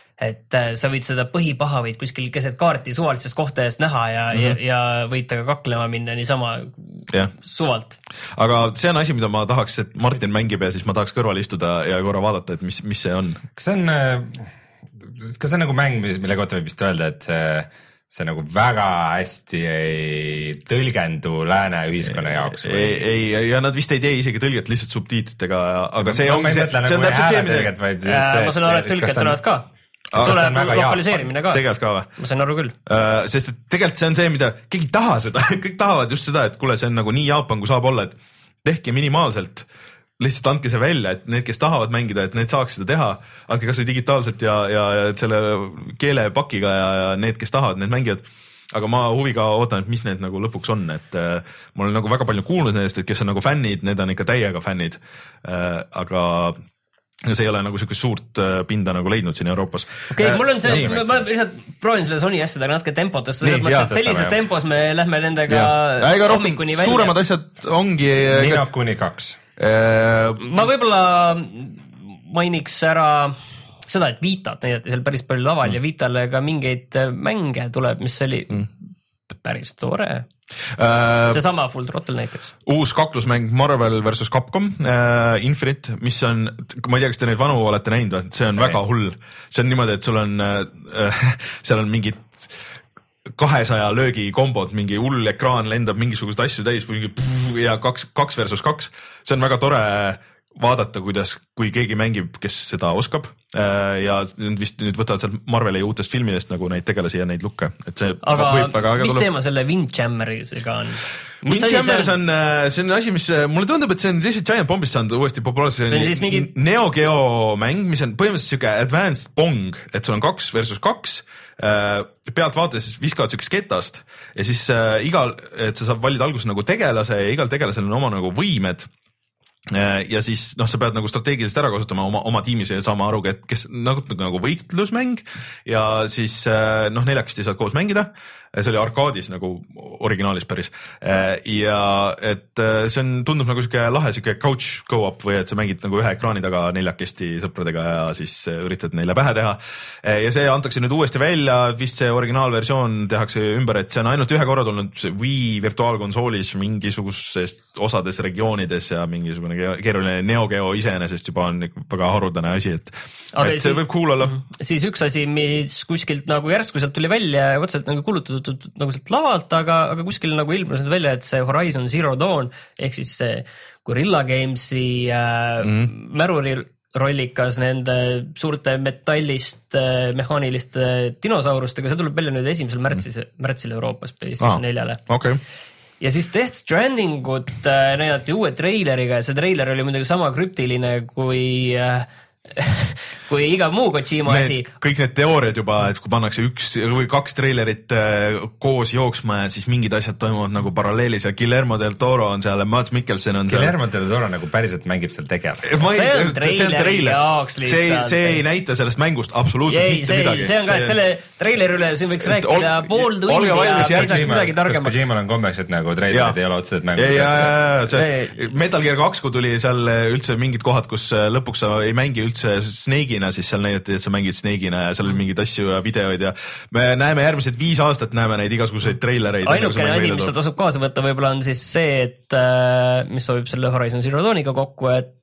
et sa võid seda põhipaha võid kuskil keset kaarti suvalisest kohta eest näha ja, mm -hmm. ja, ja võid taga kaklema minna niisama yeah. suvalt. Aga see on asi, mida ma tahaks, et Martin mängib ja siis ma tahaks kõrval istuda ja korra vaadata, et mis, mis see on. Kas see on, kas see on nagu mäng, mille kohta võib vist öelda, et see see nagu väga hästi ei tõlgendu lääne ühiskonna jaoks või? Ei, ei, ja nad vist ei tee isegi tõlget lihtsalt subtiitritega, aga see no, ongi see, see on täpselt see, mida... Ma saan aru, et tõlget tulevad ka. Tuleb lokaliseerimine ka. Tegelikult ka või? Ma sain aru küll. Uh, sest et tegelikult see on see, mida keegi taha seda, kõik tahavad just seda, et kuule, see on nagu nii Jaapan, kui saab olla, et tehke minimaalselt, lihtsalt andke see välja, et need, kes tahavad mängida, et need saaks seda teha, andke kas või digitaalselt ja, ja, ja selle keelepakiga ja, ja need, kes tahavad, need mängivad. Aga ma huviga ootan, et mis need nagu lõpuks on, et uh, ma olen nagu väga palju kuulnud nendest, et kes on nagu fännid, need on ikka täiega fännid, uh, aga see ei ole nagu sellist suurt pinda nagu leidnud siin Euroopas. Okei, okay, mul on see, ma, ma lihtsalt proovin selle Sony asjadega natuke tempotust, sellises tempos me lähme nendega hommikuni välja. Suuremad asjad ongi... Nino kuni kaks. Ma võib-olla mainiks ära seda, et Vitat näidati seal päris palju laval mm. ja Vitale ka mingeid mänge tuleb, mis oli mm. päris tore. Uh, seesama Full Throttle näiteks. Uus kaklusmäng Marvel versus Capcom uh, Infinite, mis on, ma ei tea, kas te neid vanu olete näinud, see on okay. väga hull. See on niimoodi, et sul on uh, seal on mingid kahesaja löögi kombod, mingi hull ekraan lendab mingisugust asju täis ja kaks, kaks versus kaks. See on väga tore vaadata, kuidas, kui keegi mängib, kes seda oskab ja nüüd vist nüüd võtavad seal Marveli uutest filmidest nagu neid tegelasi ja neid lukke. Et see aga võib väga mis tuleb. Teema selle Windjammerisega on? Windjammers on, see on asi, mis mulle tundub, et see on lihtsalt Giant Bombist saanud uuesti populaarse. See on siis mingi Neo Geo mäng, mis on põhimõtteliselt siuke advanced pong, et sul on kaks versus kaks. Pealt vaatades siis viskavad siukest ketast ja siis igal, et sa saab valida alguses nagu tegelase ja igal tegelasel on oma nagu võimed. Ja siis noh, sa pead nagu strateegiliselt ära kasutama oma, oma tiimis ja saama aru, et kes nagu, nagu võitlusmäng ja siis noh, neljakesti saad koos mängida. See oli arkaadis nagu originaalis päris. Ja et see on, tundub nagu siuke lahe siuke couch go-up või et sa mängid nagu ühe ekraani taga neljakesti sõpradega ja siis üritad neile pähe teha. Ja see antakse nüüd uuesti välja, vist see originaalversioon tehakse ümber, et see on ainult ühe korra tulnud Wii virtuaalkonsoolis mingisugusest osades regioonides ja mingisugune keeruline Neo Geo iseenesest juba on väga haruldane asi, et, et see siis, võib cool olla. Siis üks asi, mis kuskilt nagu järsku sealt tuli välja ja otseselt nagu kulutatud nagu sealt lavalt, aga, aga kuskil nagu ilmus nüüd välja, et see Horizon Zero Dawn ehk siis see Guerrilla Gamesi äh, mm. märuri rollikas nende suurte metallist äh, mehaaniliste dinosaurustega, see tuleb välja nüüd esimesel märtsil, mm. märtsil Euroopas PlayStation neljale. Okay. Ja siis Death Strandingut äh, näidati uue treileriga ja see treiler oli muidugi sama krüptiline kui äh, kui iga muu Kojima need, asi. Kõik need teooriad juba, et kui pannakse üks või kaks treilerit koos jooksma ja siis mingid asjad toimuvad nagu paralleelis ja Guillermo del Toro on seal ja Mads Mikkelsen on seal. Guillermo del Toro nagu päriselt mängib seal tegelast. See on treileri jaoks lihtsalt. See, see ei näita sellest mängust absoluutselt ei, mitte see, midagi. See on ka, et selle treileri üle siin võiks rääkida ol, pool tundi ja peisaks midagi targemaks. Kas Kojimal on kombeks, et nagu treilerid ei ole otseselt mängu? Ja, ja, ja, Metal Gear kaks, kui tuli seal üldse mingid kohad, kus lõpuks sa ei mängi üldse Snake'ina, siis seal näidati, et sa mängid Snake'ina ja seal oli mingeid asju ja videoid ja me näeme järgmised viis aastat, näeme neid igasuguseid treilereid. Ainukene asi, mis sa tasub kaasa võtta võib-olla on siis see, et mis sobib selle Horizon Zero Dawniga kokku, et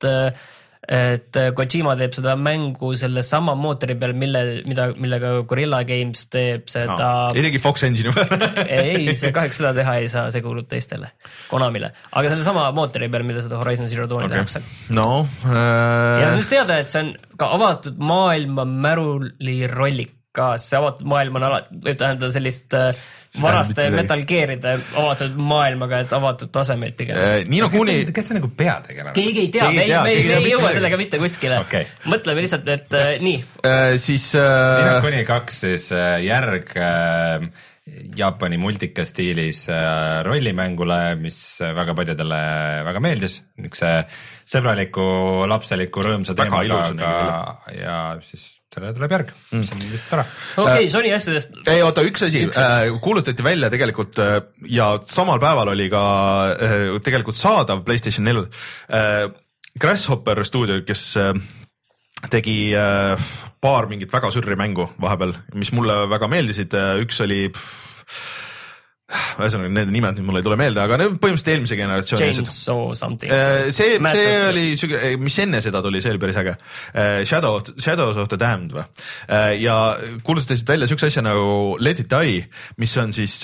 et Kojima teeb seda mängu selle sama mootori peal, mille, mida, millega Guerrilla Games teeb seda no, ei tegi Fox Engine ei, see kahjuks seda teha ei saa, see kuulub teistele Konamile, aga selle sama mootori peal, mille seda Horizon Zero Dawni okay. tehakse no, äh... ja nüüd teada, et see on ka avatud maailma märuli rollik kas see avatud maailm on alati, võib tähendada sellist äh, varaste Metal Gear'ide avatud maailmaga, et avatud tasemeid pigem. Äh, Nino Kuni... Kes, kes see nagu peategelane? Keegi ei tea, me, tea, me, me ei jõua sellega mitte kuskile. Okay. Mõtleme lihtsalt, et äh, nii. Äh, siis... Äh... Nino Kuni kaks siis äh, järg äh, Jaapani multika stiilis äh, rollimängule, mis väga paljudele väga meeldis. Üks äh, sõbraliku, lapseliku, rõõmsa teemaga aga, ja siis... selle tuleb järg, mis on vist tore. Okei, okay, Sony asjadest. Ei, oota, üks asi, üks asi. Äh, kuulutati välja tegelikult äh, ja samal päeval oli ka äh, tegelikult saadav PlayStation neli. Äh, Grasshopper stuudio, kes äh, tegi äh, paar mingit väga sürri mängu vahepeal, mis mulle väga meeldisid. Üks oli... Pff, ühesõnaga need nimed mul ei tule meelde, aga need põhimõtteliselt eelmise generatsiooni Chainsaw something. see, see oli, mis enne seda tuli, see oli päris äge. Shadow, Shadows of the Damned või? Ja kuulutasid välja siukse asja nagu Let It Die, mis on siis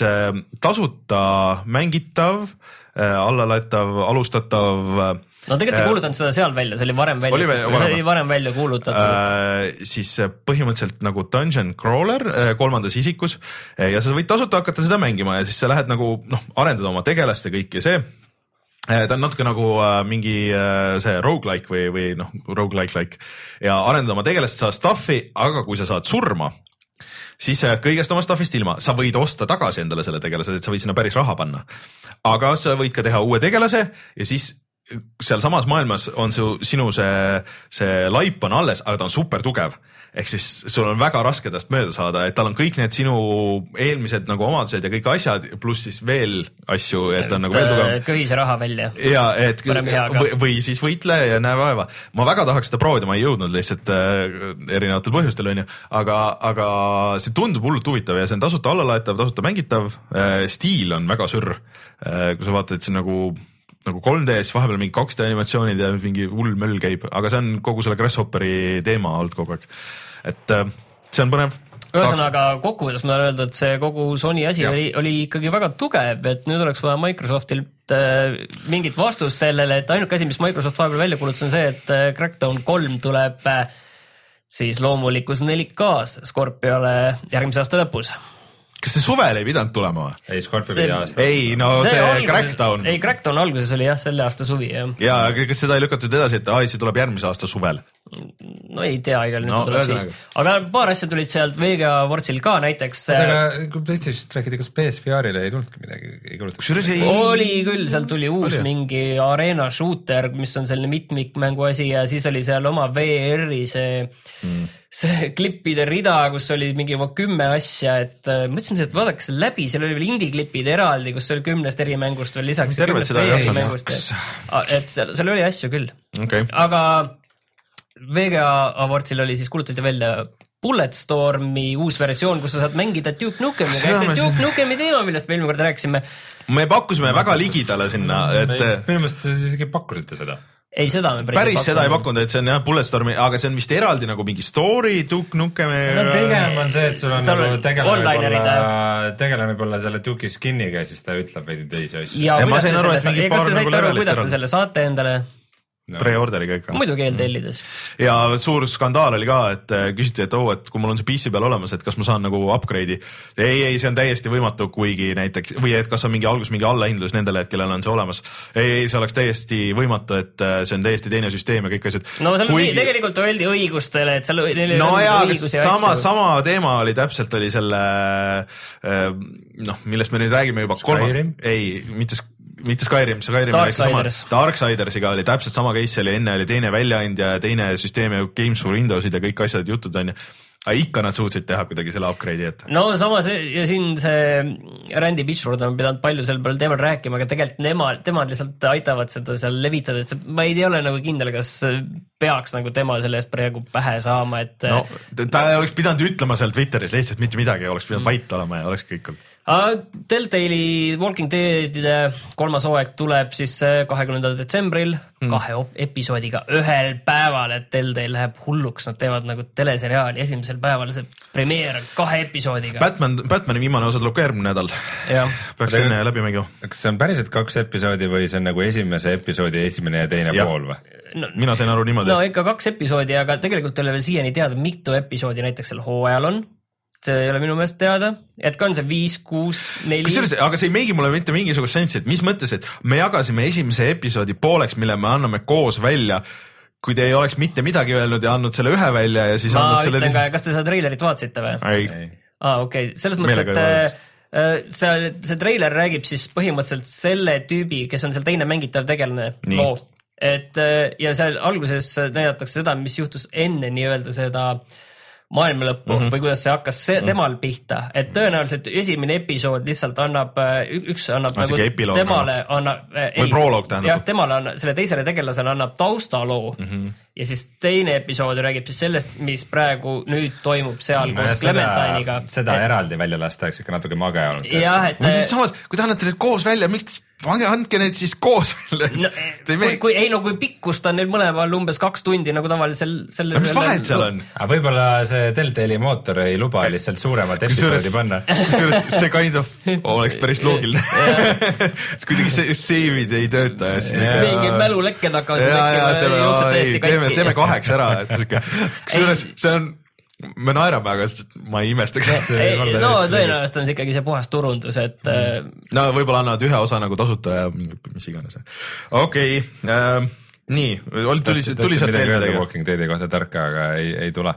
tasuta mängitav, allalaetav, alustatav. No tegelikult ei kuulutanud seda seal välja, see oli varem välja, oli varem, oli varem välja kuulutatud. Äh, siis põhimõtteliselt nagu dungeon crawler kolmandas isikus ja sa võid tasuta hakata seda mängima ja siis sa lähed nagu noh, arendada oma tegelast ja kõik ja see. Ta on natuke nagu mingi see roguelike või, või noh, roguelike-like ja arendada oma tegelast, saa stuffi, aga kui sa saad surma, siis sa jääd kõigest oma stuffist ilma, sa võid osta tagasi endale selle tegelase, et sa võid sinna päris raha panna. Aga sa võid ka teha uue tegelase ja siis seal samas maailmas on su, sinu see, see laip on alles, aga ta on super tugev. Ehk siis sul on väga raske tast mööda saada, et tal on kõik need sinu eelmised nagu omadused ja kõik asjad, pluss siis veel asju, et ta on nagu veel tugev. Kõhise raha välja. Ja, et või, või siis võitle ja näe vaeva. Ma väga tahaks seda proovida, ma ei jõudnud lihtsalt äh, erinevatel põhjustel, on ju. Aga, aga see tundub hullult huvitav ja see on tasuta allalaetav, tasuta mängitav. Äh, stiil on väga sürr. Äh, kui sa vaatad, et see on nagu nagu kolm D, siis vahepeal mingi kaks D animatsioonid ja mingi hull möll käib, aga see on kogu selle Grasshopperi teema olnud kogu aeg. Et see on põnev. Ühesõnaga kokkuvõttes ma tahan öelda, et see kogu Sony asi oli, oli ikkagi väga tugev, et nüüd oleks vaja Microsoftilt äh, mingit vastust sellele, et ainuke asi, mis Microsoft vahepeal välja kuulutas, on see, et äh, Crackdown kolm tuleb äh, siis loomulikus neli K-s Scorpiole järgmise aasta lõpus. Kas see suvel ei pidanud tulema või? Ei, Scorpio pidi aasta. Ei, no see, see alguses, Crackdown. Ei, Crackdown alguses oli jah, selle aasta suvi. Jah. Ja, kas seda ei lükatud edasi, et ai, see tuleb järgmise aasta suvel? No ei tea, igal nüüd no, tuleb siis. Aga paar asja tulid sealt V G A Wortsil ka näiteks. Aga kui PlayStationist rääkida, kas P S V R-ile ei tulnudki midagi? Ei kuulutud? Ei... Oli küll, sealt tuli uus oli. Mingi arena shooter, mis on selline mitmikmängu asi ja siis oli seal oma V R-i see... Hmm. see klippide rida, kus oli mingi kümme asja, et mõtlesin, et vaadake see läbi, seal oli veel indie-klippid eraldi, kus oli kümnest eri mängust veel lisaks. Tervet seda ei mängust, et, et seal, seal oli asju küll. Okay. Aga V G A Awardsil oli siis kuulutati välja Bulletstormi uus versioon, kus sa saad mängida Duke Nukemi. See Duke Nukemi teema, millest me eelmine kord rääkisime. Me pakkusime väga ligidale sinna, et... Minu meelest isegi pakkusite seda. Ei, seda me päris, päris seda ei pakkunud, et see on jah Bulletstormi, aga see on vist eraldi nagu mingi story, Duke Nukemi... No pigem on see, et sul on nagu tegelane võib-olla, tegelane võib-olla selle Duke'i skinniga ja siis ta ütleb veidi teisi asju. Ja, ja kuidas te, aru, selle, kas te saite aru, kuidas te selle saate endale? No. Pre-orderiga ikka. Muidugi eeltellides. Ja suur skandaal oli ka, et küsiti, et oh, et kui mul on see P C peal olemas, et kas ma saan nagu upgrade'i. Ei, ei, see on täiesti võimatu, kuigi näiteks, või et kas on mingi algus, mingi allahindlus nendele, et kellel on see olemas. Ei, ei, see oleks täiesti võimatu, et see on täiesti teine süsteem ja kõik asjad. No seal kuigi... tegelikult öeldi õigustele, et seal neil no jaa, sama, sama teema oli täpselt oli selle, noh, millest me nüüd räägime juba kolma. Ei, mitte mitte Skyrim, Skyrim Darksiders. Darksidersiga oli täpselt sama case, oli enne oli teine väljaandja ja teine süsteem ja Games for Windowsid ja kõik asjad jutud on ju. Aga ikka nad suutsid teha kuidagi selle upgrade'i, et... No samas ja siin see Randy Pitchford on pidanud palju selle peale teemal rääkima, aga tegelikult nemad, temad lihtsalt aitavad seda seal levitada, et see, ma ei ole nagu kindel, kas peaks nagu tema selle eest praegu pähe saama, et... No, ta oleks pidanud ütlema seal Twitteris lihtsalt mitte midagi, oleks pidanud mm. vait olema ja oleks kõik olnud. Telltale'i Walking Deadide kolmas hooaeg tuleb siis kahekümnendal detsembril mm. kahe episoodiga ühel päeval, et Telltale läheb hulluks, nad teevad nagu teleseriaali esimesel päeval, see premeer kahe episoodiga. Batman, Batmani viimane osa tuleb ka järgmine nädal. Peaks enne läbi mängu. Kas see on päriselt kaks episoodi või see on nagu esimese episoodi esimene ja teine ja. Pool või? No, mina sain aru niimoodi. No ikka kaks episoodi, aga tegelikult ei ole veel siiani teada, mitu episoodi näiteks seal hooajal on. See ei ole minu meelest teada, et ka on see viis, kuus, neli. Kusjuures, aga see ei meigi mulle mitte mingisugust sensi, et mis mõttes, et me jagasime esimese episoodi pooleks, mille me anname koos välja, kui te ei oleks mitte midagi öelnud ja andnud selle ühe välja ja siis ma andnud selle... Ma ütlen ka, kas te seda treilerit vaatasite või? Ei. Aa, okei. Okay. Selles mõttes, et see, see treiler räägib siis põhimõtteliselt selle tüübi, kes on seal teine mängitav tegelane loo. Et, ja seal alguses näidatakse seda, mis juhtus enne nii-öelda seda maailma lõppu mm -hmm. või kuidas see hakkas see, temal pihta, et tõenäoliselt esimene episood lihtsalt annab, üks annab nagu temale annab, või proloog tähendab. Jah, temale annab, selle teisele tegelasele annab taustaloo mm -hmm. ja siis teine episood räägib siis sellest, mis praegu nüüd toimub seal koos Clementine'iga. Seda et... eraldi välja lasta, eks ikka natuke mage olnud. jah, et... Või siis samas, kui te annate need koos välja, miks vange andke need siis koos välja? No, kui, kui, ei no kui pikkust on neil mõlemal umbes kaks tundi nagu tavaliselt selle... Mis vahet seal on? Võib-olla see Telltale'i mootor ei luba lihtsalt suuremat episoodi panna. Kusjuures see kind of oleks päris loogiline. Kuidagi see save'id ei tööta. Mingid mälulekked hakkavad jookseb täiesti katki. Teeme kaheks ära. Kusjuures see on... me naerame, aga ma ei imestaks. No tõenäoliselt on see ikkagi see puhas turundus, et mm. no võib-olla annavad ühe osa nagu tasuta ja mis iganes. Okei, okay. äh, nii, tuli, tuli sealt veel midagi. Walking Deadi kohta tarka, aga ei, ei tule.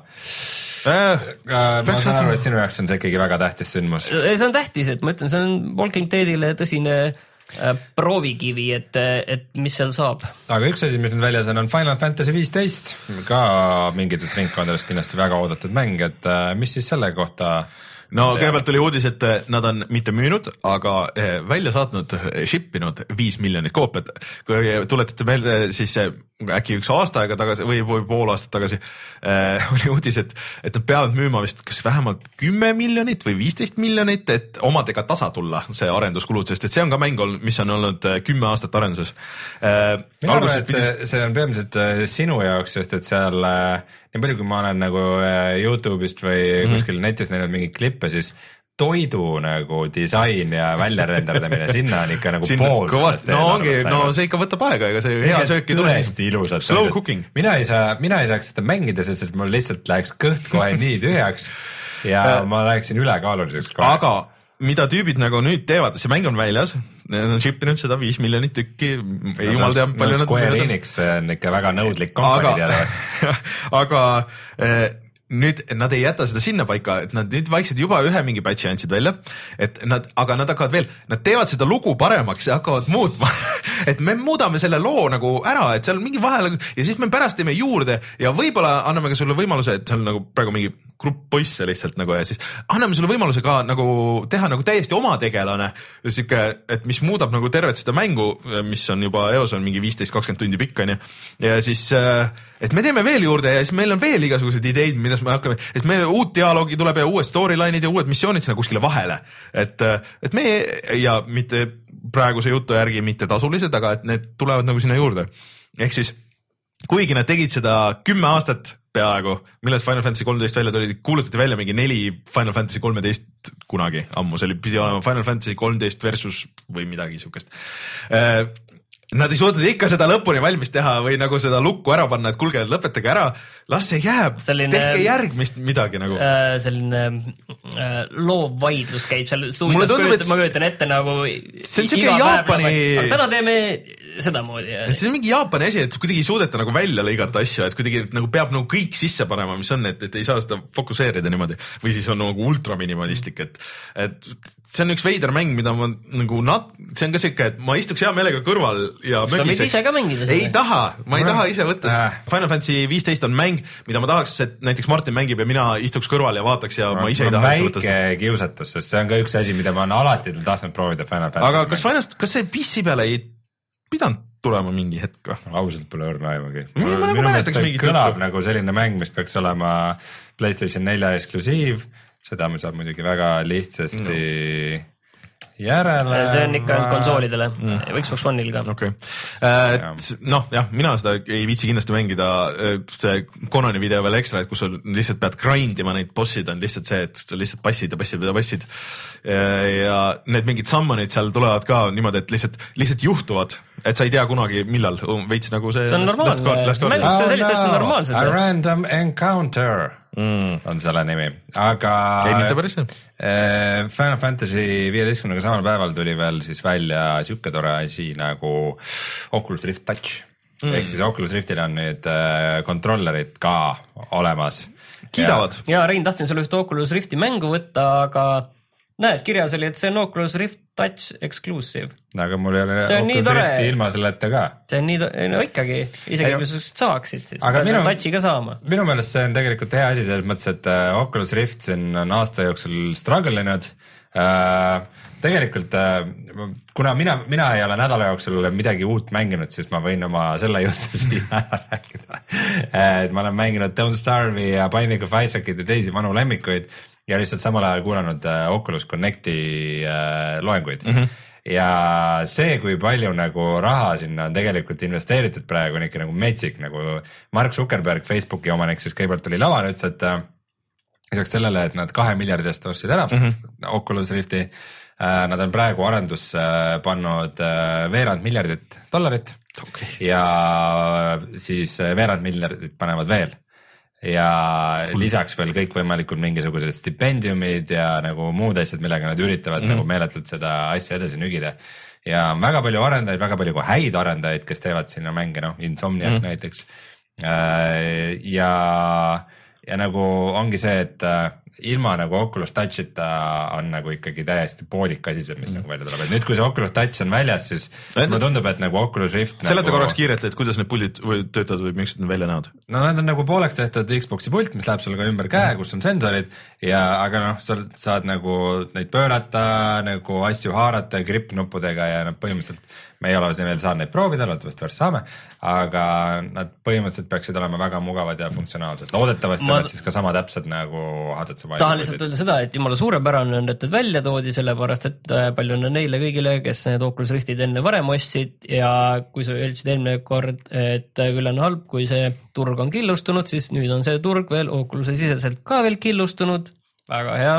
Äh, ma saan aru, et sinu jaoks on see ikkagi väga tähtis sündmus. See on tähtis, et ma ütlen, see on Walking Deadile tõsine proovikivi, et, et mis seal saab. Aga üks asi, mis nüüd väljas on, on Final Fantasy viisteist, ka mingites ringkondades kindlasti väga oodatud mäng, et mis siis selle kohta... No kõigepealt oli uudis, et nad on mitte müünud, aga välja saatnud, shippinud viis miljonit koopiat. Kui tuletate meelde, siis äkki üks aasta aega tagasi või, või pool aastat tagasi äh, oli uudis, et, et nad peavad müüma vist kas vähemalt kümme miljonit või viisteist miljonit, et omadega tasa tulla see arenduskulud, sest et see on ka mäng, mis on olnud kümme aastat arenduses. Äh, Mina arvan, et see, see on peamiselt sinu jaoks, sest et seal nii palju, kui ma olen nagu YouTube'ist või mm-hmm. kuskil netis näinud mingi klippe, siis toidu nagu disain ja väljarenderdamine, sinna on ikka nagu sinna pool. Kõvasti, no ongi, no see ikka võtab aega, ega see hea sööki tule. Tõesti ilusad. Slow cooking. Mina ei saa, mina ei saaks seda mängida, sest et mul lihtsalt läheks kõht kohe nii tühjaks ja ma läheksin ülekaaluliseks kohe. Aga mida tüübid nagu nüüd teevad, see mäng on väljas, need on shippinud seda viis miljonit tükki, ei no, jumal teab no, palju no, Square Enix on ikka väga nõudlik kompanii teadavast. Aga eh, nüüd nad ei jäta seda sinna paika, et nad nüüd vaikselt juba ühe mingi patchi andsid välja, et nad, aga nad hakkavad veel, nad teevad seda lugu paremaks ja hakkavad muutma, et me muudame selle loo nagu ära, et seal mingi vahel ja siis me pärast teeme juurde ja võib-olla anname ka sulle võimaluse, et seal nagu praegu mingi grupp poisse lihtsalt nagu ja siis anname sulle võimaluse ka nagu teha nagu täiesti oma tegelane, siuke, et mis muudab nagu tervet seda mängu, mis on juba eos on mingi viisteist kakskümmend tundi pikk on ju, ja siis et me teeme veel juurde ja siis meil on veel igasugused ideid, mida me hakkame, et meil uut dialoogi tuleb ja uued storyline'id ja uued missioonid sinna kuskile vahele, et, et me ja mitte praeguse jutu järgi mitte tasulised, aga et need tulevad nagu sinna juurde. Ehk siis, kuigi nad tegid seda kümme aastat peaaegu, milles Final Fantasy kolmteist välja tuli, kuulutati välja mingi neli Final Fantasy kolmteist kunagi ammu, see oli pidi olema Final Fantasy kolmteist versus või midagi siukest. Nad ei suutnud ikka seda lõpuni valmis teha või nagu seda lukku ära panna, et kulge, lõpetage ära, las see jääb, selline, tehke järgmist midagi nagu. Äh, selline äh, loov vaidlus käib seal stuudios, kujutan, ma kujutan ette nagu see on siuke Jaapani... Aga täna teeme sedamoodi. Ja... see on mingi Jaapani asi, et kuidagi ei suudeta nagu välja lõigata asju, et kuidagi nagu peab nagu kõik sisse panema, mis on, et, et ei saa seda fokusseerida niimoodi. Või siis on nagu ultra minimalistlik, et, et see on üks veider mäng, mida ma nagu nat... see on ka siuke, et ma istuks hea meelega kõrval ja mögiseks. Ise ka mängida seda? Ei taha, ma ei taha ise võtta. Äh. Final Fantasy viisteist on mäng, mida ma tahaks, et näiteks Martin mängib ja mina istuks kõrval ja vaataks ja ma, ma ise ei taha võtta seda. Väike kiusatus, sest see on ka üks asi, mida ma olen alati tahtnud proovida Final Fantasy. Aga kas, Final, kas see P C peale ei pidanud tulema mingi hetk või? Ausalt pole õrna aimagi. Minu meelest kõlab nagu selline mäng, mis peaks olema PlayStation nelja eksklusiiv, seda me saab muidugi väga lihtsasti no. järele. See on ikka ma... konsoolidele mm., Xbox One'il ka. Okay. Et noh, jah, mina seda ei viitsi kindlasti mängida, see Conani video veel ekstra, et kus sa lihtsalt pead grindima neid bossid, on lihtsalt see, et sa lihtsalt passid ja passid ja passid. Ja need mingid summonid seal tulevad ka niimoodi, et lihtsalt, lihtsalt juhtuvad, et sa ei tea kunagi millal, veits nagu see... See on normaalne, mängus see sellist hästi normaalselt. A random encounter mm. on selle nimi, aga ei mitte päris see. Final Fantasy viieteistkümnega samal päeval tuli veel siis välja siuke tore asi nagu Oculus Rift Touch mm. ehk siis Oculus Riftil on nüüd kontrollerid ka olemas. Kiidavad. Ja, ja Rein, tahtsin sulle ühte Oculus Rifti mängu võtta, aga näed, kirjas oli, et see on Oculus Rift touch exclusive. Aga mul ei ole Oculus Rifti ilma selleta ka. See on nii, no ikkagi, isegi kui sa saaksid, siis aga minu, touchi ka saama. Minu meelest see on tegelikult hea asi selles mõttes, et Oculus Rift siin on aasta jooksul struggle'inud. Tegelikult, kuna mina, mina ei ole nädala jooksul midagi uut mänginud, siis ma võin oma selle juurde siia rääkida. Et ma olen mänginud Don't Starve'i ja Binding of Isaac'id ja teisi vanu lemmikuid ja lihtsalt samal ajal kuulanud Oculus Connecti loenguid. Mm-hmm. Ja see, kui palju nagu raha sinna on tegelikult investeeritud praegu, on ikka nagu metsik, nagu Mark Zuckerberg, Facebooki omanik, siis kõigepealt tuli lavale, ütles, et lisaks sellele, et nad kahe miljardist ostsid ära mm-hmm. Oculus Rifti, nad on praegu arendusse pannud veerand miljardit dollarit okay. ja siis veerand miljardit panevad veel ja lisaks veel kõikvõimalikud mingisugused stipendiumid ja nagu muud asjad, millega nad üritavad mm-hmm. nagu meeletult seda asja edasi nügida ja väga palju arendajaid, väga palju häid arendajaid, kes teevad sinna mänge, noh Insomniac mm-hmm. näiteks ja ja nagu ongi see, et ilma nagu Oculus Touch'ita on nagu ikkagi täiesti poolik asi, mis mm. nagu välja tuleb. Et nüüd, kui see Oculus Touch on väljas, siis mulle tundub, et nagu Oculus Rift seleta nagu... korraks kiirelt, et kuidas need puldid töötavad või miks need välja näod? No need on nagu pooleks tehtud Xboxi pult, mis läheb sulle ka ümber käe, mm. kus on sensorid ja aga noh, sa saad nagu neid pöörata, nagu asju haarata grippnuppudega ja nad põhimõtteliselt me ei ole veel saanud neid proovida, loodetavasti varsti saame, aga nad põhimõtteliselt peaksid olema väga mugavad ja funktsionaalsed. Loodetavasti ma... on siis ka sama täpsed nagu Hadets ja tahan lihtsalt öelda seda, et jumala suurepärane on, et need välja toodi, sellepärast et palju on neile kõigile, kes need Oculus Riftid enne varem ostsid ja kui sa öeldsid eelmine kord, et küll on halb, kui see turg on killustunud, siis nüüd on see turg veel Oculus'e siseselt ka veel killustunud. Väga hea.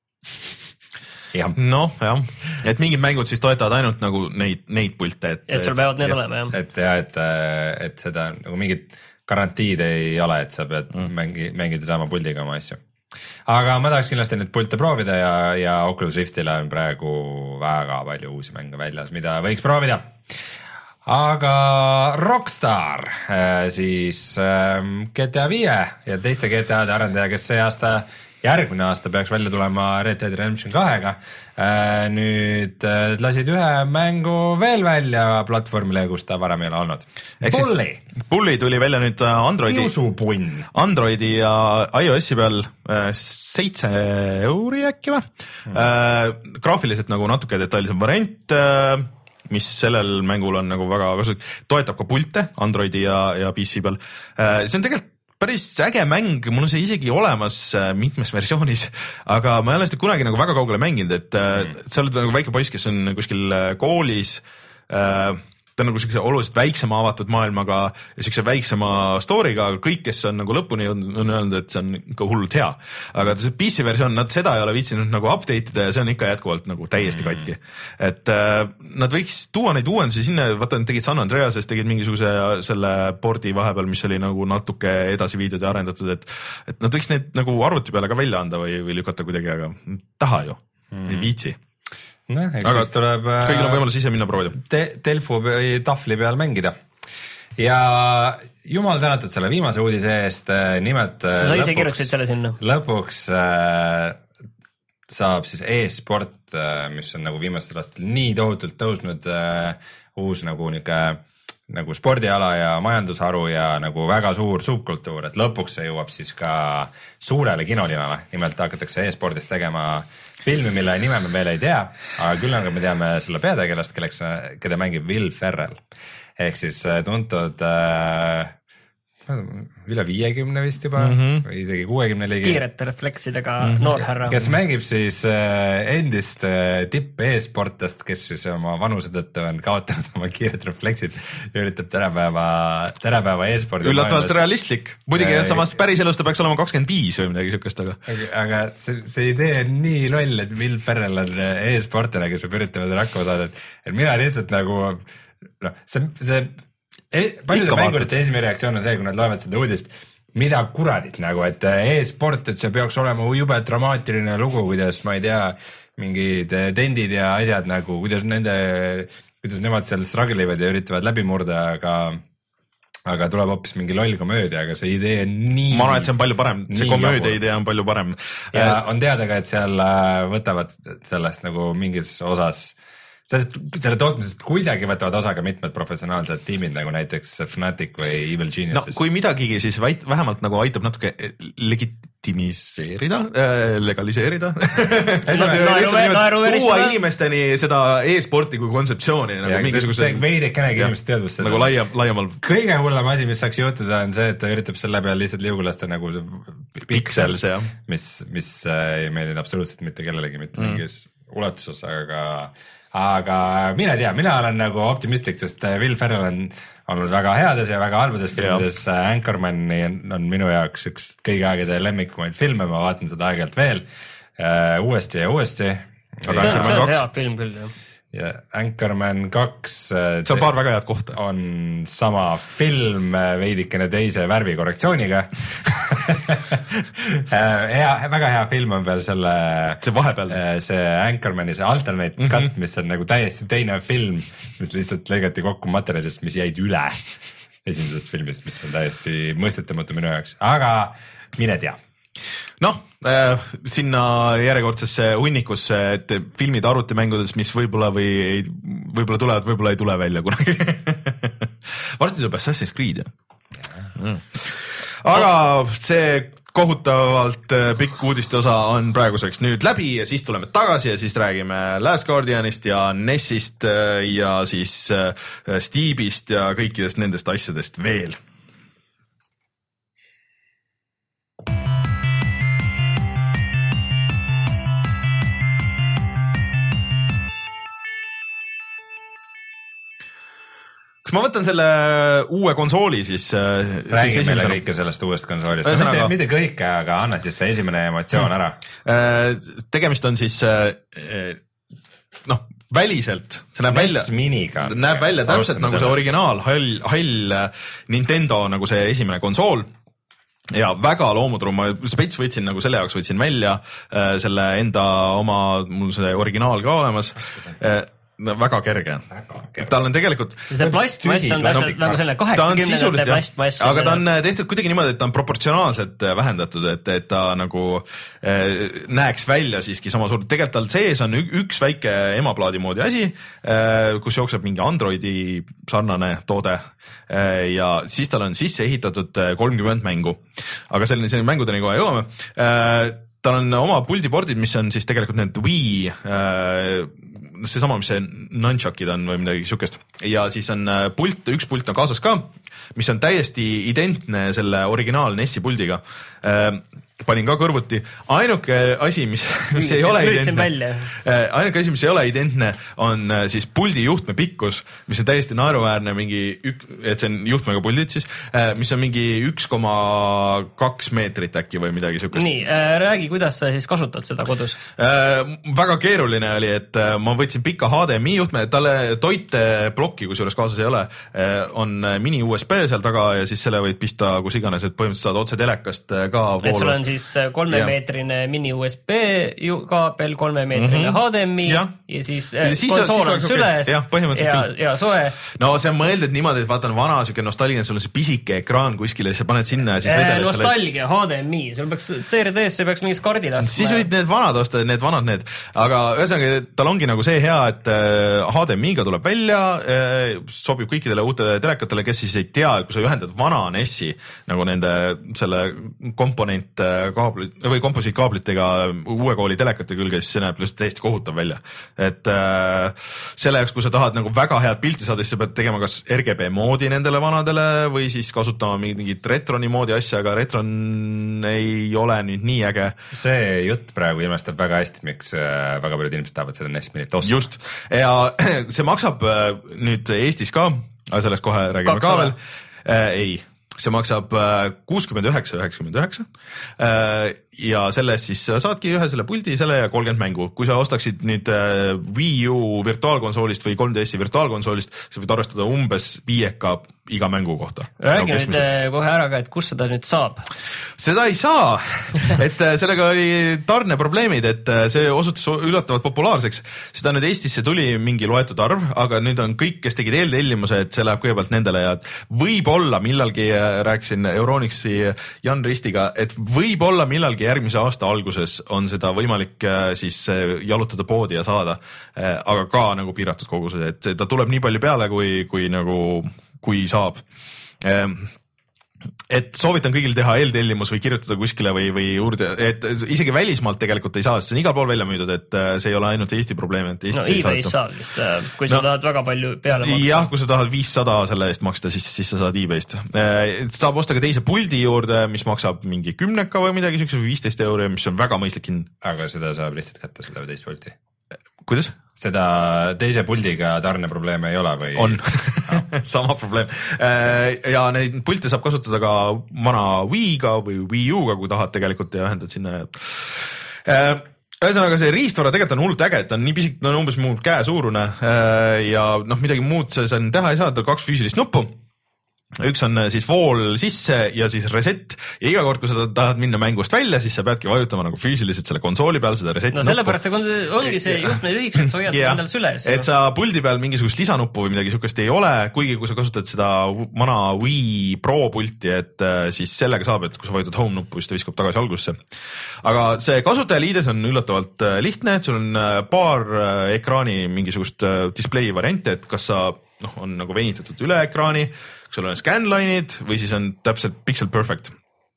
Ja. Noh, jah, et mingid mängud siis toetavad ainult nagu neid, neid pilte, et et sul peavad need et, olema, jah. Et jah, et, et seda nagu mingit garantiid ei ole, et sa pead mm. mängi, mängida sama puldiga oma asju. Aga ma tahaks kindlasti neid pilte proovida ja, ja Oculus Riftile on praegu väga palju uusi mänge väljas, mida võiks proovida. Aga Rockstar, siis G T A viie ja teiste G T A-de arendaja, kes see aasta järgmine aasta peaks välja tulema Red Dead Redemption kahega. Nüüd lasid ühe mängu veel välja platvormile, kus ta varem ei ole olnud. Bully. Bully tuli välja nüüd Androidi, Kiusupunn. Androidi ja iOS-i peal seitse euri äkki või? Hmm. Graafiliselt nagu natuke detailsem variant, mis sellel mängul on nagu väga kasulik, toetab ka pilte Androidi ja, ja P C peal. See on tegelikult päris äge mäng, mul on see isegi olemas mitmes versioonis, aga ma ei ole seda kunagi nagu väga kaugele mänginud, et mm. sa oled nagu väike poiss, kes on kuskil koolis, ta on nagu siukse oluliselt väiksema avatud maailmaga ja siukse väiksema story'ga, aga kõik, kes on nagu lõpuni on, on öelnud, et see on ikka hullult hea. Aga see P C versioon, nad seda ei ole viitsinud nagu update ida ja see on ikka jätkuvalt nagu täiesti katki. Et äh, nad võiks tuua neid uuendusi sinna, vaata nad tegid San Andreases, tegid mingisuguse selle pordi vahepeal, mis oli nagu natuke edasi viidud ja arendatud, et, et nad võiks neid nagu arvuti peale ka välja anda või, või lükata kuidagi, aga taha ju, mm. ei viitsi. No, aga tuleb, kõigil on võimalus ise minna proovida. Te, Delfu tahvli peal mängida. Ja jumal tänatud selle viimase uudise eest, nimelt sa sa ise kirjutasid selle sinna. Lõpuks äh, saab siis e-sport, äh, mis on nagu viimastel aastatel nii tohutult tõusnud, äh, uus nagu niuke nagu spordiala ja majandusharu ja nagu väga suur subkultuur, et lõpuks see jõuab siis ka suurele kinolinale. Nimelt hakatakse e-spordist tegema filmi, mille nime me veel ei tea, aga küll aga me teame selle peategelast, kelleks, keda mängib Will Ferrell. Ehk siis tuntud äh, üle viiekümne vist juba mm -hmm. või isegi kuuekümne ligi. Kiirete refleksidega mm -hmm. noor härra. Kes mängib siis äh, endist äh, tipp e-sportast, kes siis oma vanuse tõttu on kaotanud oma kiired refleksid ja üritab tänapäeva, tänapäeva e-spordi üllatavalt realistlik. Muidugi, et samas päris elus ta peaks olema kakskümmend viis või midagi sükest, aga aga, aga see, see idee on nii loll, et Will Ferrell on e-sportile, kes peab üritama rakku saada, et, et mina lihtsalt nagu noh, see, see E, paljude mängurite esimene reaktsioon on see, kui nad loevad seda uudist, mida kuradit nagu, et e-sport, et see peaks olema jube dramaatiline lugu, kuidas ma ei tea, mingid tendid ja asjad nagu, kuidas nende, kuidas nemad seal struggle ivad ja üritavad läbi murda, aga aga tuleb hoopis mingi loll komöödia, aga see idee on nii... ma arvan, et see on palju parem, see komöödia idee on palju parem. Ja on teada ka, et seal võtavad sellest nagu mingis osas Sellest, selle tootmisest kuidagi võtavad osa ka mitmed professionaalsed tiimid, nagu näiteks Fnatic või Evil Geniuses. No, kui midagigi, siis väit, vähemalt nagu aitab natuke legitimiseerida, äh, legaliseerida. tuua inimesteni seda e-sporti kui kontseptsiooni. Nagu mingisuguse... see veidekenegi inimesed teadvusse. Nagu laia, laiamal. Kõige hullem asi, mis saaks juhtuda, on see, et ta üritab selle peal lihtsalt liugu lasta nagu see Pixels, mis, mis ei meeldinud absoluutselt mitte kellelegi, mitte mm. mingis ulatuses, aga... aga mina tea, mina olen nagu optimistlik, sest Will Ferrell on olnud väga heades ja väga halbades filmides. Anchorman on minu jaoks üks kõigi aegade lemmikumaid filme, ma vaatan seda aeg-ajalt veel uh, uuesti ja uuesti. See on, see on hea film küll, jah. Ja Anchorman kaks see on paar väga head kohta. On sama film veidikene teise värvikorrektsiooniga. hea, väga hea film on veel selle see vahepeal see Anchormani see alternate mm -hmm. cut, mis on nagu täiesti teine film, mis lihtsalt lõigati kokku materjalidest, mis jäid üle esimesest filmist, mis on täiesti mõistetamatu minu jaoks, aga mine tea. Noh, äh, sinna järjekordsesse hunnikusse, et filmid arvutimängudes, mis võib-olla või ei, võib-olla tulevad, võib-olla ei tule välja kunagi. Varsti tuleb Assassin's Creed, jah. Mm. Aga see kohutavalt pikk uudiste osa on praeguseks nüüd läbi ja siis tuleme tagasi ja siis räägime Last Guardianist ja Nessist ja siis Steepist ja kõikidest nendest asjadest veel. Kas ma võtan selle uue konsooli siis? Räägi siis meile kõike sellest uuest konsoolist. No, mitte, mitte kõike, aga anna siis see esimene emotsioon ära. Tegemist on siis, noh, väliselt. See näeb välja, näeb välja täpselt nagu see originaal, hall, hall Nintendo nagu see esimene konsool. Ja väga loomutrum, ma spets võtsin nagu selle jaoks võtsin välja selle enda oma, mul see originaal ka olemas. No, väga kerge. Tal on tegelikult... See plastmass on täpselt nagu selline kaheksakümnendate plastmass. Aga ta on tehtud kuidagi niimoodi, et ta on proportsionaalselt vähendatud, et, et ta nagu eh, näeks välja siiski sama suur. Tegelikult tal sees on üks väike emaplaadi moodi asi, eh, kus jookseb mingi Androidi sarnane toode eh, ja siis tal on sisse ehitatud kolmkümmend mängu. Aga selline, selline mängudeni kohe jõuame. Eh, tal on oma puldipordid, mis on siis tegelikult need Wii... Eh, see sama, mis see nunchukid on või midagi siukest ja siis on pult, üks pult on kaasas ka, mis on täiesti identne selle originaal Nessi puldiga. Panin ka kõrvuti. Ainuke asi, mis, mis ei ole identne, ainuke asi, mis ei ole identne, on siis puldi juhtme pikkus, mis on täiesti naeruväärne mingi, et see on juhtmega puldid siis, mis on mingi üks koma kaks meetrit äkki või midagi siukest. Nii, räägi, kuidas sa siis kasutad seda kodus? Väga keeruline oli, et ma võtsin pika H D M I juhtme, talle toite plokki, kus juures kaasas ei ole, on mini U S B seal taga ja siis selle võid pista kus iganes, et põhimõtteliselt saad otse telekast ka voolu. Siis kolmemeetrine mini U S B kaabel, kolmemeetrine mm-hmm. H D M I ja, ja siis, ja siis konsool on süles ja, ja, ja soe. No see on mõeldud niimoodi, et vaata on vana siuke nostalgia, sul on see pisike ekraan kuskil ja siis paned sinna ja siis äh, nostalgia, H D M I, sul peaks C R D-sse peaks mingis kardid astma. Siis olid need vanad osta, need vanad need, aga ühesõnaga tal ongi nagu see hea, et H D M I-ga tuleb välja, sobib kõikidele uutele telekatele, kes siis ei tea, kui sa ühendad vana Nessi nagu nende selle komponent kaablit või komposiitkaablitega uue kooli telekate külge, siis see näeb lihtsalt täiesti kohutav välja. Et äh, selle jaoks, kui sa tahad nagu väga head pilti saada, siis sa pead tegema kas R G B moodi nendele vanadele või siis kasutama mingit retroni moodi asja, aga retron ei ole nüüd nii äge. See jutt praegu ilmestab väga hästi, miks väga paljud inimesed tahavad seda Ness Minit osta. Just, ja see maksab nüüd Eestis ka, aga sellest kohe räägime ka veel. Äh, ei. see maksab kuuskümmend üheksa üheksakümmend üheksa ja selle eest siis saadki ühe selle puldi, selle ja kolmkümmend mängu. Kui sa ostaksid nüüd Wii U virtuaalkonsoolist või kolm D S-i virtuaalkonsoolist, sa võid arvestada umbes viieka iga mängu kohta. Räägi no, nüüd kohe ära ka, et kus seda nüüd saab? Seda ei saa, et sellega oli tarne probleemid, et see osutus üllatavalt populaarseks. Seda nüüd Eestisse tuli mingi loetud arv, aga nüüd on kõik, kes tegid eeltellimuse, et see läheb kõigepealt nendele ja võib-olla millalgi, rääkisin Euronixi Jan Ristiga, et võib-olla millalgi järgmise aasta alguses on seda võimalik siis jalutada poodi ja saada, aga ka nagu piiratud koguses, et ta tuleb nii palju peale, kui, kui nagu kui saab. Et soovitan kõigil teha eeltellimus või kirjutada kuskile või, või juurde, et isegi välismaalt tegelikult ei saa, sest see on igal pool välja müüdud, et see ei ole ainult Eesti probleem, et Eesti no eBay's saab vist, kui sa no, tahad väga palju peale maksta. Jah, kui sa tahad viissada selle eest maksta, siis, siis sa saad eBay'st. Saab osta ka teise puldi juurde, mis maksab mingi kümneka või midagi siukse või viisteist euri, mis on väga mõistlik hind. Aga seda saab lihtsalt kätte, seda teist pulti. Kuidas? Seda teise puldiga tarne probleeme ei ole või? On, sama probleem. Ja neid pulte saab kasutada ka vana Wii-ga või Wii U-ga, kui tahad tegelikult ja ühendad sinna. Ühesõnaga see riistvara tegelikult on hullult äge, et on nii pisik, no umbes muu käe suurune ja noh, midagi muud see on teha ei saa, et on kaks füüsilist nuppu. Üks on siis vool sisse ja siis reset ja iga kord, kui sa tahad minna mängust välja, siis sa peadki vajutama nagu füüsiliselt selle konsooli peal seda reset no nuppu. Sellepärast ongi see juhtme lühiks, et sa hoiad yeah. endal süles. Et sa puldi peal mingisugust lisanuppu või midagi sukest ei ole, kuigi kui sa kasutad seda vana Wii Pro pulti, et siis sellega saab, et kui sa vajutad home nuppu, siis ta viskab tagasi algusse. Aga see kasutajaliides on üllatavalt lihtne, et sul on paar ekraani mingisugust display variante, et kas sa noh, on nagu venitatud üle ekraani, kui sul on scanline'id või siis on täpselt pixel perfect.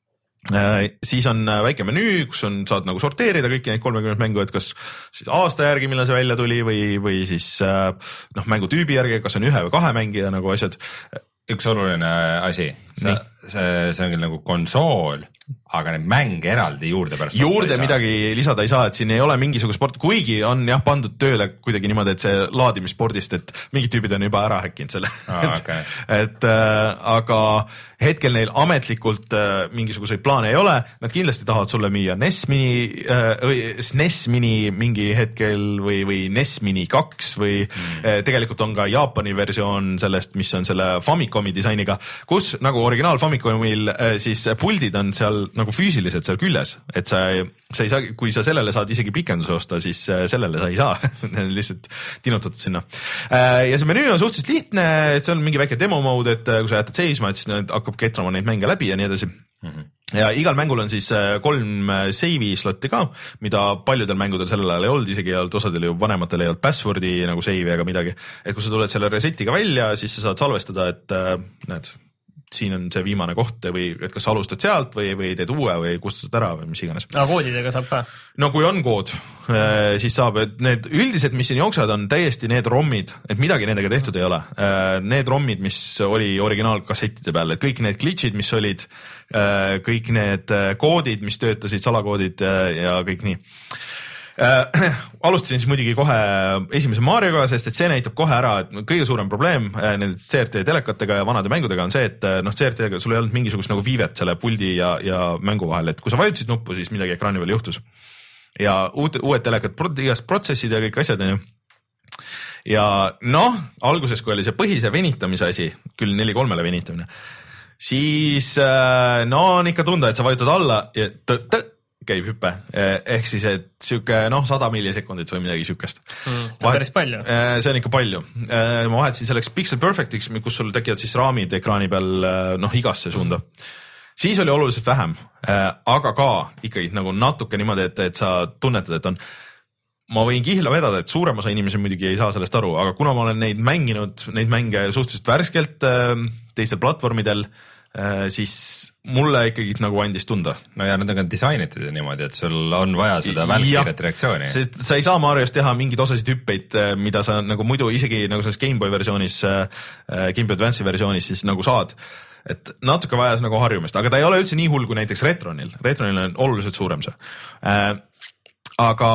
Äh, siis on väike menüü, kus on, saad nagu sorteerida kõiki neid kolmekümmet mängu, et kas siis aasta järgi, millal see välja tuli või, või siis äh, noh, mängutüübi järgi, kas on ühe või kahe mängija nagu asjad. Üks oluline asi, see, see, see on küll nagu konsool, aga need mänge eraldi juurde pärast juurde midagi lisada ei saa, et siin ei ole mingisugust sport, kuigi on jah pandud tööle kuidagi niimoodi, et see laadimisspordist, et mingid tüübid on juba ära häkkinud selle ah, et, okay. et äh, aga hetkel neil ametlikult äh, mingisuguseid plaane ei ole, nad kindlasti tahavad sulle müüa N E S Mini äh, või S N E S Mini mingi hetkel või, või N E S Mini kaks või mm. äh, tegelikult on ka Jaapani versioon sellest, mis on selle Famicomi disainiga, kus nagu originaal Famicomil äh, siis puldid on seal nagu füüsiliselt seal küljes, et sa, sa ei saa, kui sa sellele saad isegi pikenduse osta, siis sellele sa ei saa lihtsalt tinutatud sinna. Ja see menüü on suhteliselt lihtne, et see on mingi väike demo mode, et kui sa jätad seisma, et siis hakkab ketrama neid mänge läbi ja nii edasi. Mm-hmm. Ja igal mängul on siis kolm save'i slotti ka, mida paljudel mängudel sellel ajal ei olnud, isegi ei olnud, osadel ju vanematel ei olnud passwordi nagu save'i ega midagi. Et kui sa tuled selle resetiga välja, siis sa saad salvestada, et näed, siin on see viimane koht või et kas alustad sealt või, või teed uue või kustutad ära või mis iganes. Aga koodidega saab ka? No kui on kood, siis saab, et need üldised, mis siin jooksevad, on täiesti need rommid, et midagi nendega tehtud ei ole. Need rommid, mis oli originaalkassettide peal, et kõik need glitchid, mis olid, kõik need koodid, mis töötasid, salakoodid ja kõik nii. Äh, alustasin siis muidugi kohe esimese Marioga, sest et see näitab kohe ära, et kõige suurem probleem nende C R T telekatega ja vanade mängudega on see, et noh, C R T-ga sul ei olnud mingisugust nagu viivet selle puldi ja, ja mängu vahel, et kui sa vajutasid nuppu, siis midagi ekraani peal juhtus. Ja uut, uued telekad, igast protsessid ja kõik asjad on ju. Ja noh, alguses, kui oli see põhise venitamise asi, küll neli kolmele venitamine, siis no on ikka tunda, et sa vajutad alla ja t-t käib hüppe, ehk siis, et siuke noh, sada millisekundit või midagi siukest. Mm, päris palju. See on ikka palju. Ma vahetasin selleks Pixel Perfectiks, kus sul tekivad siis raamid ekraani peal noh, igasse suunda. Mm. Siis oli oluliselt vähem, aga ka ikkagi nagu natuke niimoodi, et, et sa tunnetad, et on, ma võin kihla vedada, et suurem osa inimesi muidugi ei saa sellest aru, aga kuna ma olen neid mänginud, neid mänge suhteliselt värskelt teistel platvormidel, siis mulle ikkagi nagu andis tunda. No ja nad on ka disainitud ju niimoodi, et sul on vaja seda välkiiret reaktsiooni. Sa ei saa Marios teha mingeid osasid hüppeid, mida sa nagu muidu isegi nagu selles Game Boy versioonis, Game Boy Advance'i versioonis siis nagu saad. Et natuke vajas nagu harjumist, aga ta ei ole üldse nii hull kui näiteks Retronil. Retronil on oluliselt suurem see. Aga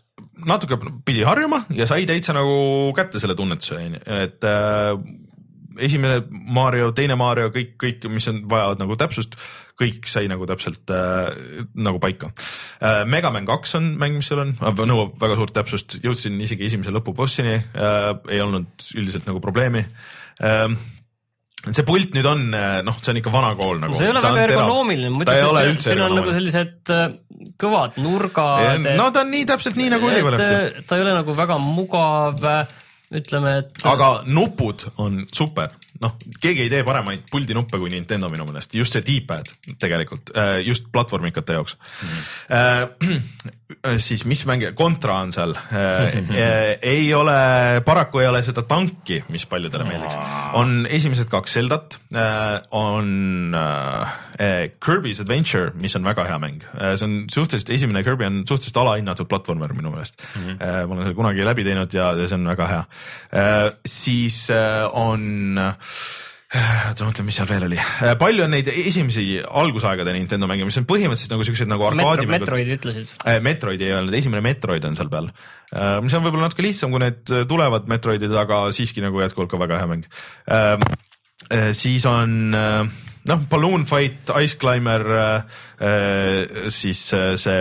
natuke pidi harjuma ja sai täitsa nagu kätte selle tunnetuse, et esimene Mario, teine Mario, kõik, kõik, mis on vajavad nagu täpsust, kõik sai nagu täpselt äh, nagu paika äh,. Mega Man kaks on mäng, mis seal on, nõuab väga suurt täpsust, jõudsin isegi esimese lõpubossini äh,, ei olnud üldiselt nagu probleemi äh,. see pult nüüd on, noh, see on ikka vana kool nagu. See ei ole ta väga ergonoomiline, ma ütleks, et siin on nagu sellised kõvad nurgad. No ta on nii täpselt nii nagu oli valesti. Ta ei ole nagu väga mugav, ütleme, et... Aga nupud on super. Noh, keegi ei tee paremaid puldinuppe kui Nintendo minu mõnest. Just see D-pad tegelikult, just platvormikate jaoks. Mm-hmm. Äh, siis mis mängi, Contra on seal. Äh, ei ole, paraku ei ole seda tanki, mis paljudele meeldiks. On esimesed kaks Zeldat, äh, on äh, Kirby's Adventure, mis on väga hea mäng. Äh, see on suhteliselt, esimene Kirby on suhteliselt alahinnatud platvormer minu mõnest. Mm-hmm. Äh, ma olen selle kunagi läbi teinud ja see on väga hea. Äh, siis äh, on... oota, mõtlen, mis seal veel oli. Palju on neid esimesi algusaegade Nintendo mänge, mis on põhimõtteliselt nagu sellised nagu arkaadimängud. Metroid ütlesid. Metroid ei olnud, esimene Metroid on seal peal. Mis on võib-olla natuke lihtsam, kui need tulevad Metroidid, aga siiski nagu jätkuvalt ka väga hea mäng. Siis on, noh, Balloon Fight, Ice Climber, siis see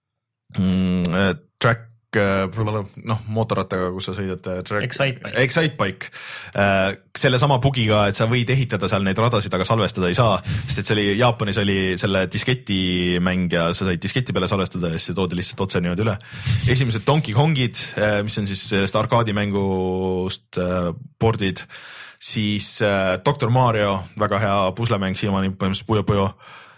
track, noh, mootorrattaga, kus sa sõidad Excitebike. Excitebike. Selle sama bugiga, et sa võid ehitada seal neid radasid, aga salvestada ei saa, sest et see oli, Jaapanis oli selle disketi mäng ja sa said disketi peale salvestada ja siis see toodi lihtsalt otse niimoodi üle. Esimesed Donkey Kongid, mis on siis sellest arkaadimängust boardid, siis doktor Mario, väga hea puslemäng, siiamaani põhimõtteliselt Puyo Puyo.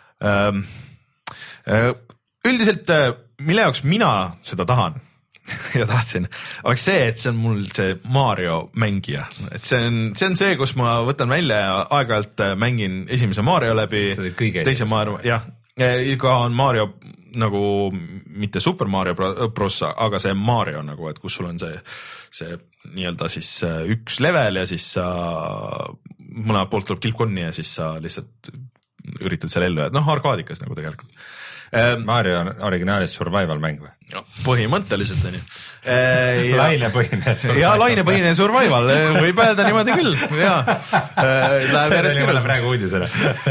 Üldiselt, mille jaoks mina seda tahan, ja tahtsin, oleks see, et see on mul see Mario mängija, et see on, see on see, kus ma võtan välja ja aeg-ajalt mängin esimese Mario läbi, teise Mario, jah, ka on Mario nagu mitte Super Mario Bros, aga see Mario nagu, et kus sul on see, see nii-öelda siis üks level ja siis sa mõlemad poolt tuleb kilpkonni ja siis sa lihtsalt üritad seal ellu, et noh, arkaadikas nagu tegelikult. Mario on originaalis survival mäng või? No, põhimõtteliselt on ju. Lainepõhine survival. Ja lainepõhine survival, võib öelda niimoodi küll. Ja, see oli mulle praegu uudisele.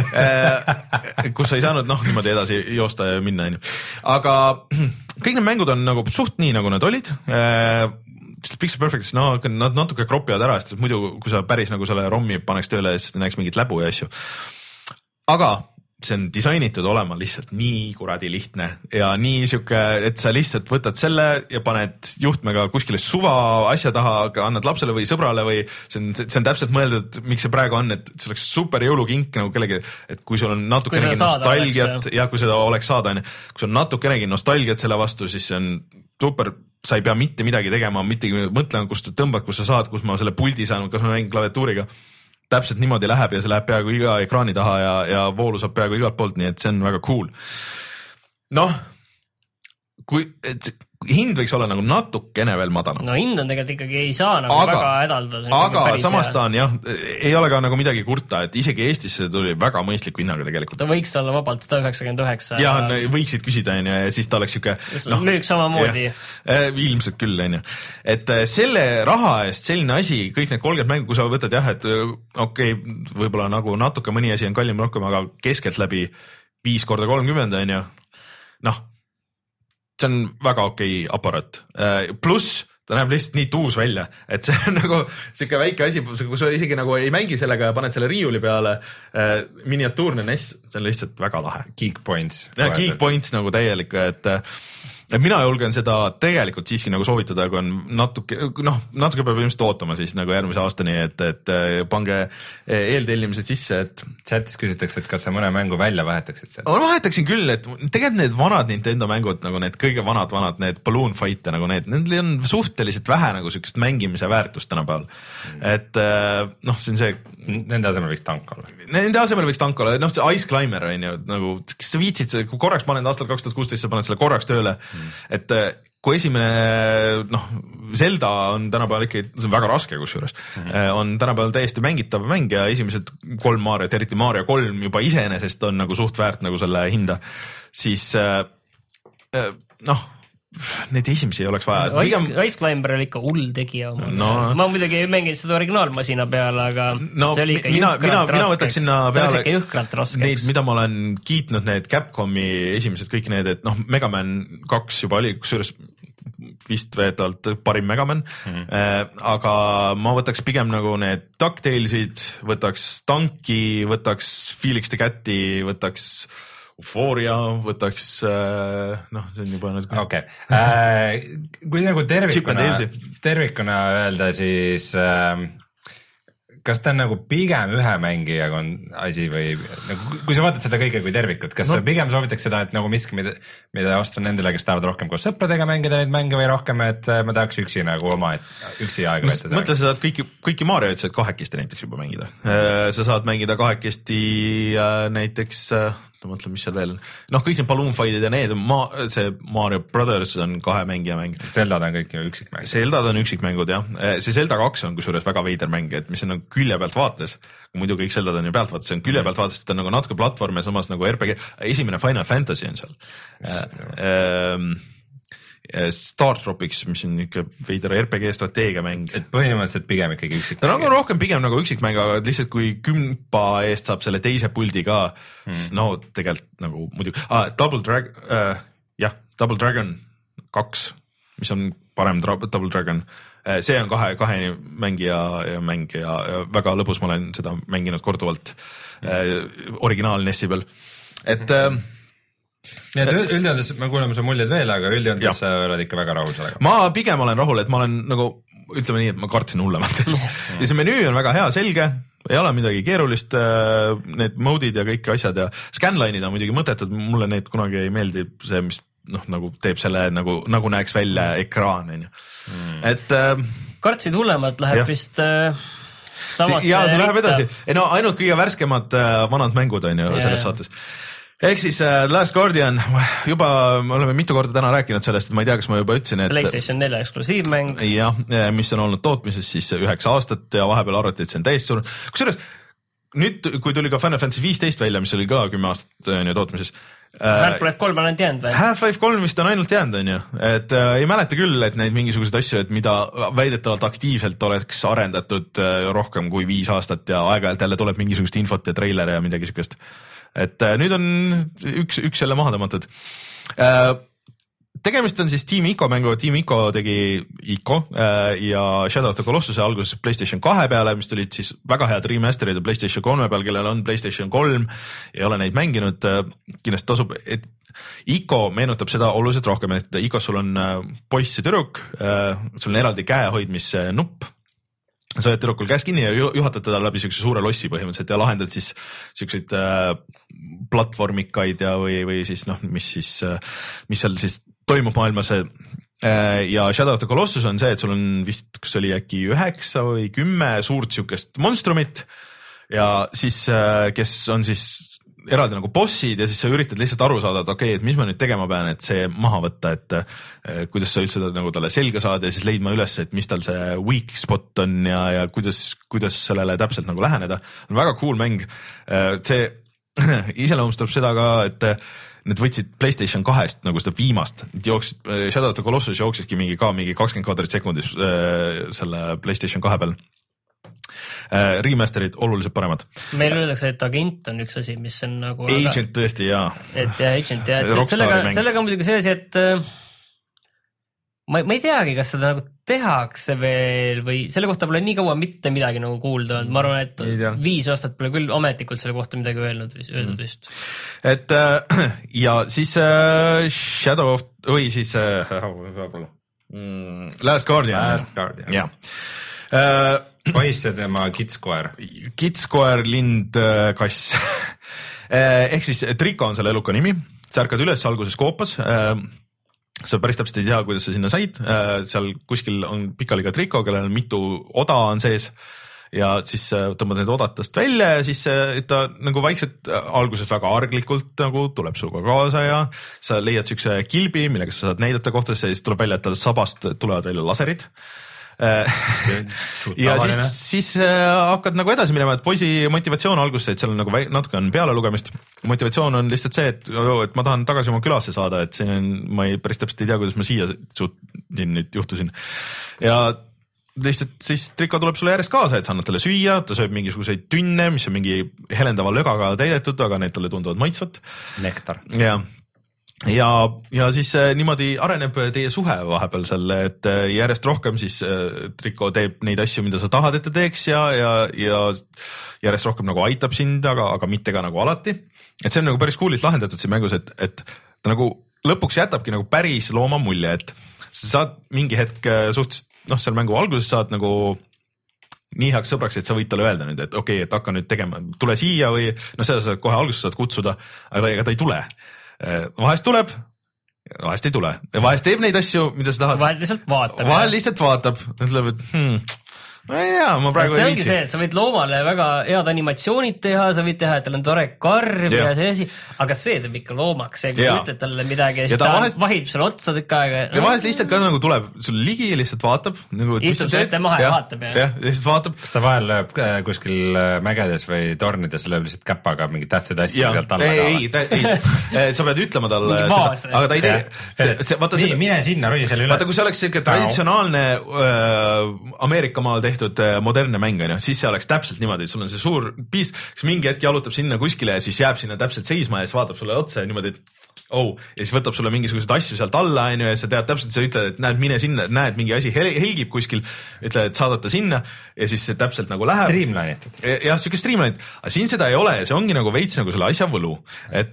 Kus sa ei saanud noh, niimoodi edasi joosta ja minna. Aga kõik need mängud on nagu suht nii, nagu nad olid. Pixel Perfect, no, nad natuke kropivad ära, sest muidu kui sa päris nagu selle rommi paneks tööle, siis näeks mingit läbu ja asju. Aga see on disainitud olema lihtsalt nii kuradi lihtne ja nii siuke, et sa lihtsalt võtad selle ja paned juhtmega kuskile suva asja taha, annad lapsele või sõbrale või see on, see on täpselt mõeldud, miks see praegu on, et see oleks super jõulukink nagu kellegi, et kui sul on natukenegi nostalgiat ja kui seda oleks saada, kui sul on natukenegi nostalgiat selle vastu, siis see on super, sa ei pea mitte midagi tegema, mitte mõtlema, kust sa tõmbad, kus sa saad, kus ma selle puldi saan, kas ma mängin klaviatuuriga. Täpselt niimoodi läheb ja see läheb peaaegu iga ekraani taha ja, ja voolu saab peaaegu igalt poolt, nii et see on väga cool. Noh, kui et hind võiks olla nagu natukene veel madalam. No hind on tegelikult ikkagi ei saa nagu aga, väga edalda. Aga samas ta on jah, ei ole ka nagu midagi kurta, et isegi Eestisse tuli väga mõistliku hinnaga tegelikult. Ta võiks olla vabalt sada üheksakümmend üheksa. Ja võiksid küsida ja siis ta oleks siuke... No, müüks samamoodi. Ja, ilmselt küll, on ju. Et selle raha eest selline asi, kõik need kolmkümmend mängu, kui sa võtad jah, et okei, okay, võib-olla nagu natuke mõni asi on kallim rohkem, aga keskelt läbi viis korda kolmkümmend, on ju. Noh, see on väga okei aparaat. Pluss ta näeb lihtsalt nii tuus välja, et see on nagu siuke väike asi, kui sa isegi nagu ei mängi sellega ja paned selle riiuli peale miniatuurne N E S, see on lihtsalt väga lahe. Geek points. Ja, geek points nagu täielik, et et mina julgen seda tegelikult siiski nagu soovitada, kui on natuke, noh, natuke peab ilmselt ootama siis nagu järgmise aastani, et, et pange eeltellimised sisse, et chatis küsitakse, et kas sa mõne mängu välja vahetaksid seal? Ma vahetaksin küll, et tegelikult need vanad Nintendo mängud, nagu need kõige vanad, vanad, need Balloon Fight nagu need, need on suhteliselt vähe nagu sükest mängimise väärtust tänapäeval. Mm. Et noh, see on see... Nende asemel võiks tank olla. Nende asemel võiks tank olla, noh, see Ice Climber on ju, nagu, kes sa viitsid, kui korraks paned aastal kaks tuhat kuusteist, sa paned selle korraks tööle, mm. et kui esimene, noh, Zelda on tänapäeval ikka, see on väga raske kusjuures, mm. on tänapäeval täiesti mängitav mäng ja esimesed kolm Mario, eriti Mario kolm juba iseenesest on nagu suht väärt nagu selle hinda, siis noh, neid esimesi ei oleks vaja. Ice, Pigem... Ice Climber oli ikka hull tegija. No. Ma muidugi ei mänginud seda originaalmasina peale, aga no, see oli ikka mina, jõhkralt mina, raskeks. Mina see oli ikka jõhkralt raskeks. Neid, mida ma olen kiitnud, need Capcomi esimesed kõik need, et noh, Mega Man kaks juba oli, kusjuures vist veetavalt parim Mega Man mm-hmm. äh, aga ma võtaks pigem nagu need DuckTalesid, võtaks Tanki, võtaks Felix the Cati, võtaks Euphoria, võtaks, noh, see on juba... Okei, kui nagu tervikuna, tervikuna öelda, siis äh, kas ta on nagu pigem ühe mängija asi või nagu, kui sa vaatad seda kõige kui tervikut, kas no. sa pigem soovitaks seda, et nagu miski, mida, mida ostan nendele, kes tahavad rohkem koos sõpradega mängida neid mänge või rohkem, et ma tahaks üksi nagu oma, et üksi aega võtta? Mõtle, sa saad kõiki, kõiki Marioid saad kahekesti näiteks juba mängida. Sa saad mängida kahekesti näiteks... ma mõtlen, mis seal veel, noh, kõik need Balloon Fight'id ja need, ma, see Mario Brothers on kahe mängija mäng. Zeldad on kõik ju üksikmängud. Zeldad on üksikmängud, jah. See Zelda kaks on kusjuures väga veider mäng, et mis on nagu külje pealt vaates, muidu kõik Zeldad on ju pealt vaates, see on külje pealt vaates, et on nagu natuke platvorm ja samas nagu R P G, esimene Final Fantasy on seal. Ähm, Star Tropics, mis on ikka veider R P G strateegiamäng. Et põhimõtteliselt pigem ikkagi üksikmäng. No nagu rohkem pigem nagu üksikmäng, aga lihtsalt kui kümpa eest saab selle teise puldi ka, hmm. no tegelikult nagu muidugi, ah, Double Dragon, äh, jah, Double Dragon kaks, mis on parem Double Dragon, see on kahe, kahe mängija ja mäng ja, ja väga lõbus, ma olen seda mänginud korduvalt hmm. äh, originaal N E S-i peal, et hmm. äh, nii et üldjõudes me kuuleme su muljed veel, aga üldjõudes sa oled ikka väga rahul sellega. Ma pigem olen rahul, et ma olen nagu, ütleme nii, et ma kartsin hullemat. ja see menüü on väga hea, selge, ei ole midagi keerulist, need mode'id ja kõik asjad ja scanline'id on muidugi mõttetud, mulle neid kunagi ei meeldi see, mis noh, nagu teeb selle, nagu, nagu näeks välja ekraan, on ju. Et äh, kartsid hullemat läheb jah. Vist äh, samas ja see läheb edasi. Ei, no ainult kõige värskemad äh, vanad mängud on ju ja, selles ja. Saates. Ehk siis uh, Last Guardian, juba me oleme mitu korda täna rääkinud sellest, et ma ei tea, kas ma juba ütlesin, et PlayStation neli eksklusiivmäng. Jah, mis on olnud tootmises siis üheksa aastat ja vahepeal arvati, et see on täiesti surnud. Kusjuures nüüd, kui tuli ka Final Fantasy viisteist välja, mis oli ka kümme aastat on ju tootmises. Half-Life kolm on ainult jäänud või? Half-Life kolm vist on ainult jäänud, on ju. Et äh, ei mäleta küll, et neid mingisuguseid asju, et mida väidetavalt aktiivselt oleks arendatud äh, rohkem kui viis aastat ja aeg-ajalt jälle tuleb mingisugust infot ja treiler ja midagi sükest. Et äh, nüüd on üks, üks jälle maha tõmmatud. Äh, tegemist on siis Team Ico mängu, Team Ico tegi Ico äh, ja Shadow of the Colossuse alguses PlayStation kahe peale, mis tulid siis väga head remasterid ja PlayStation kolme peal, kellel on PlayStation kolm, ei ole neid mänginud, äh, kindlasti tasub, et Ico meenutab seda oluliselt rohkem, et Icos sul on äh, poiss ja tüdruk, äh, sul on eraldi käehoidmise nupp, sa oled tüdrukul käes kinni ja juhatad teda läbi siukse suure lossi põhimõtteliselt ja lahendad siis siukseid äh, platvormikaid ja või, või siis noh, mis siis, mis seal siis toimub maailmas äh, ja Shadow of the Colossus on see, et sul on vist, kas oli äkki üheksa või kümme suurt siukest monstrumit ja siis äh, kes on siis eraldi nagu bossid ja siis sa üritad lihtsalt aru saada, et okei okay,, et mis ma nüüd tegema pean, et see maha võtta, et eh, kuidas sa üldse nagu talle selga saad ja siis leidma üles, et mis tal see weak spot on ja, ja kuidas, kuidas sellele täpselt nagu läheneda. On väga cool mäng. See iseloomustab seda ka, et need võtsid PlayStation kahest nagu seda viimast, jooksid, Shadow of the Colossus jooksiski mingi ka mingi kakskümmend kvadrit sekundis selle PlayStation kahe peal. Remasterid oluliselt paremad. Meil öeldakse, et agent on üks asi, mis on nagu Agent aga... tõesti, jaa. Et jah, agent, jah. Et sellega, sellega on muidugi see asi, et ma, ma ei teagi, kas seda nagu tehakse veel või selle kohta pole nii kaua mitte midagi nagu kuulda olnud. Ma arvan, et viis aastat pole küll ametlikult selle kohta midagi öelnud, öeldud vist. Et ja siis Shadow of, või siis Last Guardian. Last Guardian. Jah. Uh, poiss ja tema kitskoer. Kitskoer, lind, kass. Ehk siis Triko on selle eluka nimi. Sa ärkad üles alguses koopas. Sa päris täpselt ei tea, kuidas sa sinna said. Seal kuskil on pikaliga Triko, kellel mitu oda on sees. Ja siis tõmbad need odatast välja ja siis ta nagu vaikselt alguses väga arglikult nagu tuleb suga kaasa ja sa leiad sükse kilbi, millega sa saad näidata kohtadesse ja siis tuleb välja, et tal sabast tulevad välja laserid. ja siis, siis hakkad nagu edasi minema, et poisi motivatsioon alguses, et seal on nagu natuke on peale lugemist. Motivatsioon on lihtsalt see, et, et ma tahan tagasi oma külasse saada, et siin on, ma ei päris täpselt ei tea, kuidas ma siia suutin nüüd juhtusin. Ja lihtsalt siis Triko tuleb sulle järjest kaasa, et sa annad talle süüa, ta sööb mingisuguseid tünne, mis on mingi helendava lögaga täidetud, aga need talle tunduvad maitsvat. Nektar. Ja ja, ja siis äh, niimoodi areneb teie suhe vahepeal seal, et äh, järjest rohkem siis äh, Triko teeb neid asju, mida sa tahad, et ta teeks ja, ja, ja järjest rohkem nagu aitab sind, aga, aga mitte ka nagu alati. Et see on nagu päris cool'is lahendatud siin mängus, et, et ta nagu lõpuks jätabki nagu päris looma mulje, et sa saad mingi hetk suhteliselt, noh, seal mängu alguses saad nagu nii heaks sõbraks, et sa võid talle öelda nüüd, et okei okay,, et hakka nüüd tegema, tule siia või noh, seda sa kohe alguses saad kutsuda, aga ega ta ei tule. Vahest tuleb, vahest ei tule ja vahest teeb neid asju, mida sa tahad. Vahel lihtsalt vaatab. Vahel lihtsalt vaatab, ütleb, et hmm, ma ei tea, ma praegu see ei ongi viitsi. see, et sa võid loomale väga head animatsioonid teha, sa võid teha, et tal on tore karv yeah. ja see asi, aga see teeb ikka loomaks, see kui yeah. ütled talle midagi ja siis ja ta, ta vahest... vahib sulle otsa tükk aega. Ja vahest lihtsalt ka nagu tuleb sulle ligi ja lihtsalt vaatab. Nagu, istub see ette maha ja vaatab. Ja, ja lihtsalt vaatab. Kas ta vahel lööb kuskil mägedes või tornides, lööb lihtsalt käpaga mingi tähtsad asja sealt alla? Ei, ei, ei, sa pead ütlema talle seda, aga ta ei tee. Nii, mine sinna, roni selle üles. Vaata, kui see oleks selline traditsionaalne Ameerika maal tehtud modernne mäng on ju, siis see oleks täpselt niimoodi, et sul on see suur piist, kes mingi hetk jalutab sinna kuskile ja siis jääb sinna täpselt seisma ja siis vaatab sulle otsa ja niimoodi, et oh, ja siis võtab sulle mingisuguseid asju sealt alla on ju ja sa tead täpselt, sa ütled, et näed, mine sinna, näed mingi asi helgib kuskil, ütled, et saadad ta sinna ja siis see täpselt nagu läheb. Streamline'itud. Jah, siuke streamline'id, aga siin seda ei ole ja see ongi nagu veits nagu selle asja võlu, et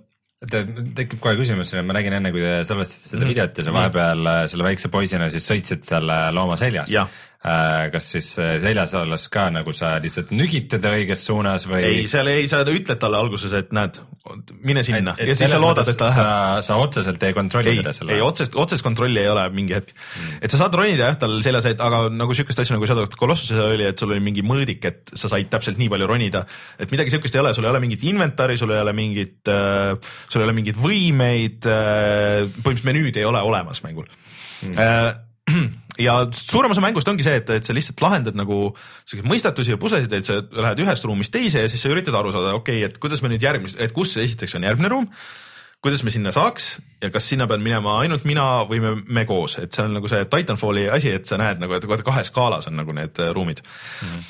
tekib kohe küsimus, ma nägin enne, kui te salvestasite seda videot ja sa vahepeal selle väikse poisina siis sõitsid selle looma seljas. Ja. Kas siis seljas olles ka nagu sa lihtsalt nügitad õiges suunas või? Ei, seal ei, sa ütled talle alguses, et näed, mine sinna et, et ja siis sa loodad, et ta läheb. Sa, sa otseselt ei kontrolli teda selle? Ei, otsest, otsest kontrolli ei ole mingi hetk. Mm. Et sa saad ronida jah, tal seljas, et aga nagu sükest asju, nagu seda Kolossuses oli, et sul oli mingi mõõdik, et sa said täpselt nii palju ronida, et midagi sükest ei ole, sul ei ole mingit inventari, sul ei ole mingit, äh, sul ei ole mingit võimeid, äh, põhimõtteliselt menüüd ei ole olemas mängul. Mm. Äh, ja suurem osa mängust ongi see, et, et sa lihtsalt lahendad nagu mõistatusi ja pusesid, et sa lähed ühest ruumist teise ja siis sa üritad aru saada, okei okay,, et kuidas me nüüd järgmis, et kus esiteks on järgmine ruum, kuidas me sinna saaks ja kas sinna pean minema ainult mina või me, me koos, et see on nagu see Titanfalli asi, et sa näed nagu, et kahe skaalas on nagu need ruumid mm-hmm.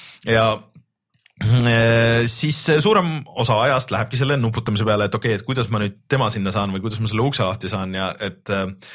ja siis suurem osa ajast lähebki selle nuputamise peale, et okei okay,, et kuidas ma nüüd tema sinna saan või kuidas ma selle ukse lahti saan ja et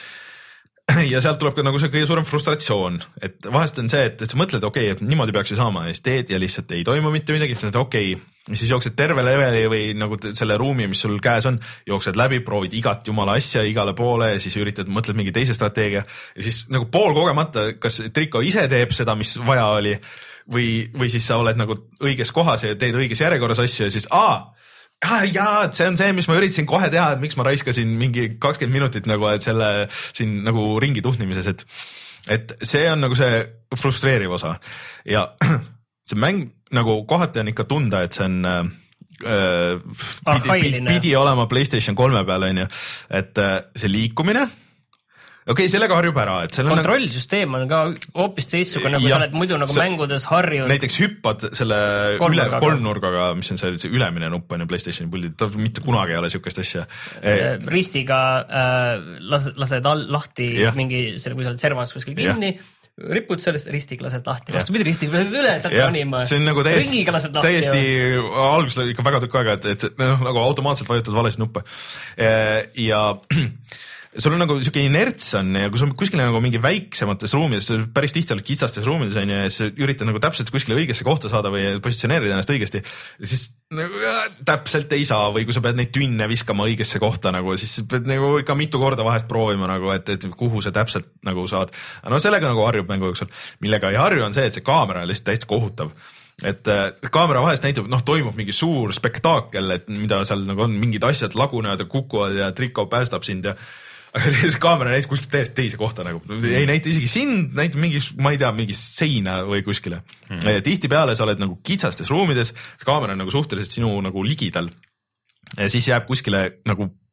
ja sealt tuleb ka nagu see kõige suurem frustratsioon, et vahest on see, et, et sa mõtled, okei okay,, et niimoodi peaks ju saama ja siis teed ja lihtsalt ei toimu mitte midagi, siis okei okay,, siis jooksed terve leveli või nagu selle ruumi, mis sul käes on, jooksed läbi, proovid igat jumala asja igale poole ja siis üritad, mõtled mingi teise strateegia ja siis nagu pool kogemata, kas Triko ise teeb seda, mis vaja oli või, või siis sa oled nagu õiges kohas ja teed õiges järjekorras asju ja siis aa, Ah, jaa, et see on see, mis ma üritasin kohe teha, et miks ma raiskasin mingi kakskümmend minutit nagu, et selle siin nagu ringi tuhnimises, et, et see on nagu see frustreeriv osa ja see mäng nagu kohati on ikka tunda, et see on äh, pidi, pidi, pidi olema PlayStation kolme peal, on ju, et äh, see liikumine okei okay,, sellega harjub ära, et kontrollsüsteem on ka hoopis teistsugune, nagu sa oled muidu nagu see, mängudes harjunud. Näiteks hüppad selle kolmnurgaga. üle kolmnurgaga, mis on see, see ülemine nupp on ju PlayStationi puldil, ta mitte kunagi ei ole siukest asja. Ristiga äh, lased, lased all, lahti ja. Mingi, selle, kui sa oled servas kuskil kinni, ja. Ripud sellest, ristiga lased lahti, vastu mida ristiga lased üle, sealt ronima. See on nagu täiesti, ringiga lased lahti. Täiesti alguses ikka väga tükk aega, et, et noh, nagu automaatselt vajutad valesid nuppe ja sul on nagu siuke inerts on ja kui sul kuskil nagu mingi väiksemates ruumides, päris tihti oled kitsastes ruumides on ja siis üritad nagu täpselt kuskile õigesse kohta saada või positsioneerida ennast õigesti, siis nagu, äh, täpselt ei saa või kui sa pead neid tünne viskama õigesse kohta nagu, siis pead nagu ikka mitu korda vahest proovima nagu, et, et kuhu sa täpselt nagu saad. No sellega nagu harjub mängu jooksul, millega ei harju on see, et see kaamera on lihtsalt täiesti kohutav. Et kaamera vahest näitab, noh, toimub mingi suur spektaakel, et mida seal nagu on, mingid asjad lagunevad ja kukuvad ja Triko päästab sind ja aga kaamera näitab kuskilt täiesti teise kohta nagu, ei näita isegi sind, näitab mingi, ma ei tea, mingi seina või kuskile mm. -hmm. Tihtipeale sa oled nagu kitsastes ruumides, kaamera on nagu suhteliselt sinu nagu ligidal ja siis jääb kuskile nagu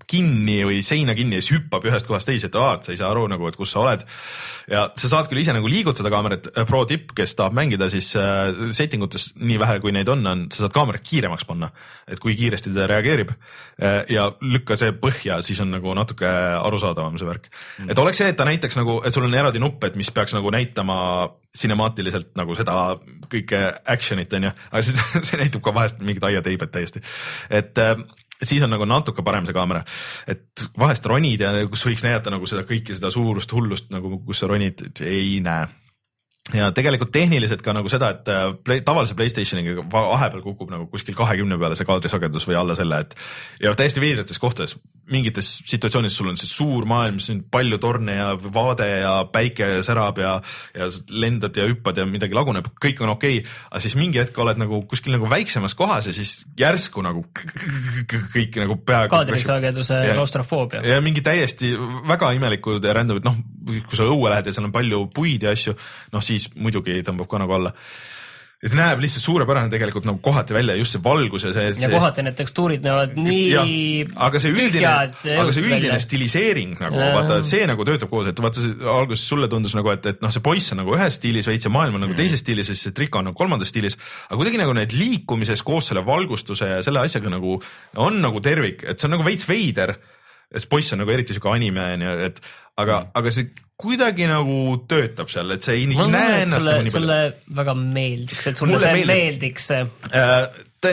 kinni või seina kinni ja siis hüppab ühest kohast teise, et aad, sa ei saa aru nagu, et kus sa oled. Ja sa saad küll ise nagu liigutada kaamerat, pro tipp, kes tahab mängida, siis setting utes nii vähe kui neid on, on, sa saad kaamerat kiiremaks panna, et kui kiiresti ta reageerib ja lükka see põhja, siis on nagu natuke arusaadavam see värk. Mm. Et oleks see, et ta näitaks nagu, et sul on eraldi nupp, et mis peaks nagu näitama cinemaatiliselt nagu seda kõike actionit on ju, aga see, see näitab ka vahest mingid aiateibed täiesti, et siis on nagu natuke parem see kaamera, et vahest ronid ja kus võiks näidata nagu seda kõike seda suurust hullust nagu kus sa ronid ei näe. Ja tegelikult tehniliselt ka nagu seda, et play, tavalise PlayStationiga vahepeal kukub nagu kuskil kahekümne peale see kaadrisagedus või alla selle, et ja täiesti veidrates kohtades, mingites situatsioonides sul on see suur maailm, siin palju torne ja vaade ja päike särab ja, ja lendad ja hüppad ja midagi laguneb, kõik on okei, aga siis mingi hetk oled nagu kuskil nagu väiksemas kohas ja siis järsku nagu kõik nagu peaaegu kaadrisageduse klaustrofoobia ja mingi täiesti väga imelikud ja rändavad, noh, kui sa õue lähed ja seal on palju puid ja asju, noh siis muidugi tõmbab ka nagu alla. Ja see näeb lihtsalt suurepärane tegelikult nagu kohati välja, just see valgus ja see... Ja kohati need tekstuurid näevad nii ja, aga see üldine, aga see üldine stiliseering nagu, ja. Vaata, see nagu töötab koos, et vaata, alguses sulle tundus nagu, et, et noh, see poiss on nagu ühes stiilis, veits ja maailm on nagu teises stiilis, siis see triko on nagu kolmandas stiilis, aga kuidagi nagu need liikumises koos selle valgustuse ja selle asjaga nagu on nagu tervik, et see on nagu veits veider, et poiss on nagu eriti siuke anime, et aga, aga see kuidagi nagu töötab seal, et see ei ma näe ennast sulle, nagu nii palju. Sulle väga meeldiks, et sulle see meeldib. meeldiks. Äh, te,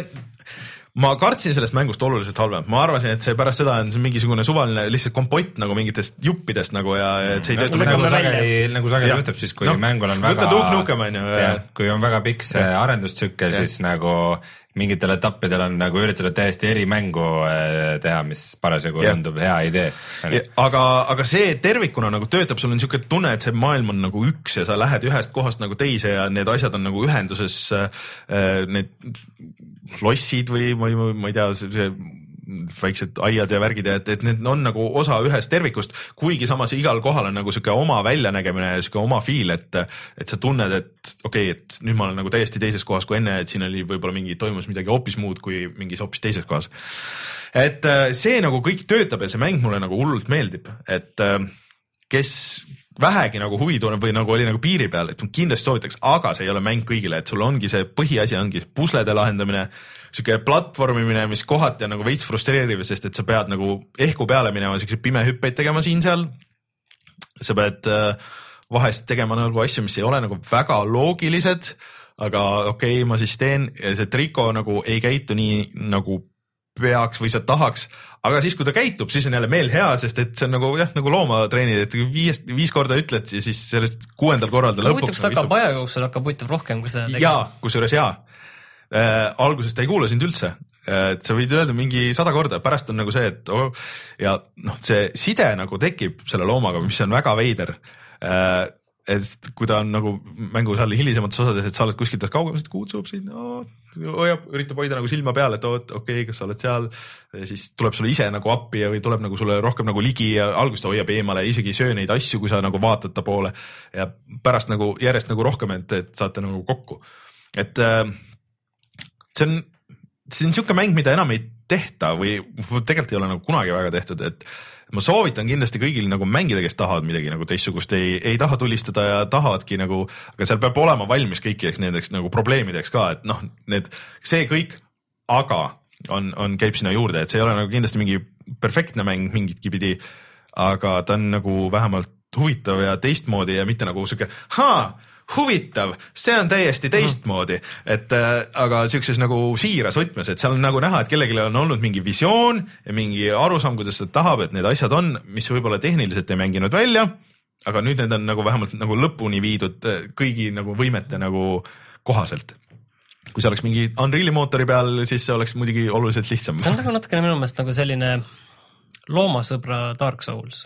ma kartsin sellest mängust oluliselt halvem. Ma arvasin, et see pärast seda on mingisugune suvaline lihtsalt kompott nagu mingitest juppidest nagu ja et see ei tööta. Nagu sageli, nagu sageli juhtub siis, kui no, mängul on väga... Nukem, on ju, ja, kui on väga pikk see arendustsükkel, siis nagu mingitel etappidel on nagu üritatud täiesti eri mängu teha, mis parasjagu tundub hea idee. Aga, aga see tervikuna nagu töötab, sul on niisugune tunne, et see maailm on nagu üks ja sa lähed ühest kohast nagu teise ja need asjad on nagu ühenduses, need lossid või ma ei, ma ei tea, see väiksed aiad ja värgid ja et, et need on nagu osa ühest tervikust, kuigi samas igal kohal on nagu siuke oma väljanägemine ja siuke oma fiil, et, et sa tunned, et okei, okay, et nüüd ma olen nagu täiesti teises kohas kui enne, et siin oli võib-olla mingi, toimus midagi hoopis muud kui mingis hoopis teises kohas. Et see nagu kõik töötab ja see mäng mulle nagu hullult meeldib, et kes vähegi nagu huvi tunneb või nagu oli nagu piiri peal, et kindlasti soovitaks, aga see ei ole mäng kõigile, et sul ongi see põhiasi ongi puslede lahendamine, siuke platvormimine, mis kohati on nagu veits frustreeriv, sest et sa pead nagu ehku peale minema, siukse pimehüppeid tegema siin-seal. Sa pead vahest tegema nagu asju, mis ei ole nagu väga loogilised, aga okei okay,, ma siis teen ja see triko nagu ei käitu nii nagu peaks või sa tahaks, aga siis kui ta käitub, siis on jälle meel hea, sest et see on nagu jah, nagu loomatreenid, et viis, viis korda ütled ja siis sellest kuuendal korral ta lõpuks. Huvitav, seda hakkab aja jooksul, hakkab huvitav rohkem, kui seda tegema. Jaa, kusjuures jaa. Äh, algusest ei kuula sind üldse, et sa võid öelda mingi sada korda, pärast on nagu see, et oh, ja noh, see side nagu tekib selle loomaga, mis on väga veider. Äh, et kui ta on nagu mängu seal hilisemates osades, et sa oled kuskilt kaugemas, et kuutsub siin, oh, hoiab, üritab hoida nagu silma peal, et oot, okei, okay, kas sa oled seal, ja siis tuleb sulle ise nagu appi ja või tuleb nagu sulle rohkem nagu ligi ja algust ta hoiab eemale, isegi ei söö neid asju, kui sa nagu vaatad ta poole ja pärast nagu järjest nagu rohkem, et, et saate nagu kokku. Et äh, see on, see on siuke mäng, mida enam ei tehta või tegelikult ei ole nagu kunagi väga tehtud, et ma soovitan kindlasti kõigil nagu mängida, kes tahavad midagi nagu teistsugust, ei, ei taha tulistada ja tahavadki nagu, aga seal peab olema valmis kõikideks nendeks nagu probleemideks ka, et noh, need, see kõik, aga on, on, käib sinna juurde, et see ei ole nagu kindlasti mingi perfektne mäng mingitki pidi, aga ta on nagu vähemalt huvitav ja teistmoodi ja mitte nagu siuke, haa, huvitav, see on täiesti teistmoodi, et äh, aga siukses nagu siiras võtmes, et seal on nagu näha, et kellelgi on olnud mingi visioon ja mingi arusaam, kuidas ta tahab, et need asjad on, mis võib-olla tehniliselt ei mänginud välja, aga nüüd need on nagu vähemalt nagu lõpuni viidud kõigi nagu võimete nagu kohaselt. Kui see oleks mingi Unreali mootori peal, siis see oleks muidugi oluliselt lihtsam. See on nagu natukene minu meelest nagu selline loomasõbra Dark Souls.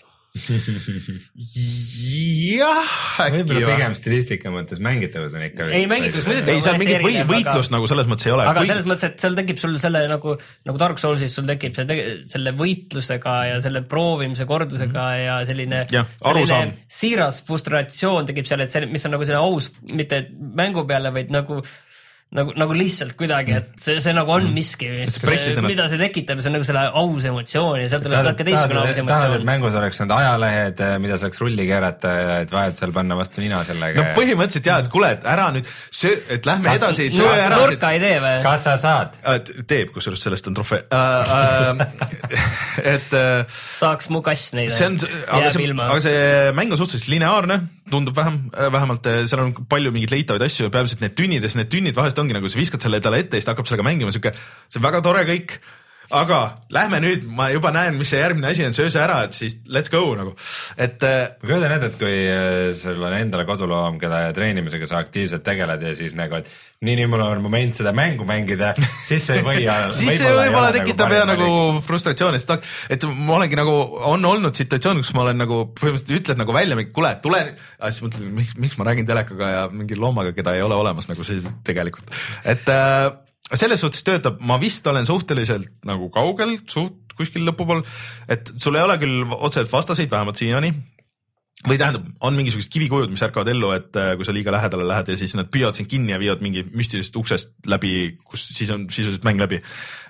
jah, võib-olla pigem stilistika mõttes mängitavus on ikka ei mängitavus muidugi ei, seal mingit või, võitlus aga, nagu selles mõttes ei ole aga või... selles mõttes, et seal tekib sul selle nagu, nagu Dark Soulsis sul tekib see, selle võitlusega ja selle proovimise kordusega mm-hmm. ja selline, ja, selline siiras frustratsioon tekib seal, et see, mis on nagu selline aus mitte mängu peale, vaid nagu nagu, nagu lihtsalt kuidagi, et see, see nagu on miski, mida see tekitab, see on nagu selle aus emotsiooni ja sealt tuleb ka teistsugune aus emotsioon. Tahad, et mängus oleks need ajalehed, mida saaks rulli keerata ja et vahet seal panna vastu nina sellega. No põhimõtteliselt jah, et kuule, et ära nüüd söö, et lähme kas, edasi. No, nurka ei tee või? Kas sa saad? Teeb, kusjuures sellest on trofee. Uh, uh, et uh, saaks mu kass neid. See on, aga, see, aga see mäng on suhteliselt lineaarne, tundub vähem, vähemalt seal on palju mingeid leitavaid asju ja peamiselt need tünnides, need tünnid vahest ongi nagu sa viskad selle talle ette ja siis ta hakkab sellega mängima, siuke, see on väga tore kõik, aga lähme nüüd, ma juba näen, mis see järgmine asi on, söö see ära, et siis let's go nagu, et ma kujutan ette, et kui sul on endale koduloom, keda treenimisega sa aktiivselt tegeled ja siis nagu, et nii, nii mul on moment seda mängu mängida, siis see ei või siis see võib-olla tekitab ja nagu frustratsiooni, et ma olengi nagu, on olnud situatsioon, kus ma olen nagu, põhimõtteliselt ütled nagu välja, kuule, tule, siis mõtled, miks, miks ma räägin telekaga ja mingi loomaga, keda ei ole olemas nagu see tegelikult, et äh, selles suhtes töötab, ma vist olen suhteliselt nagu kaugel, suht kuskil lõpupool, et sul ei ole küll otseselt vastaseid, vähemalt siiani, või tähendab, on mingisugused kivikujud, mis ärkavad ellu, et kui sa liiga lähedale lähed ja siis nad püüavad sind kinni ja viivad mingi müstilisest uksest läbi, kus siis on sisuliselt mäng läbi.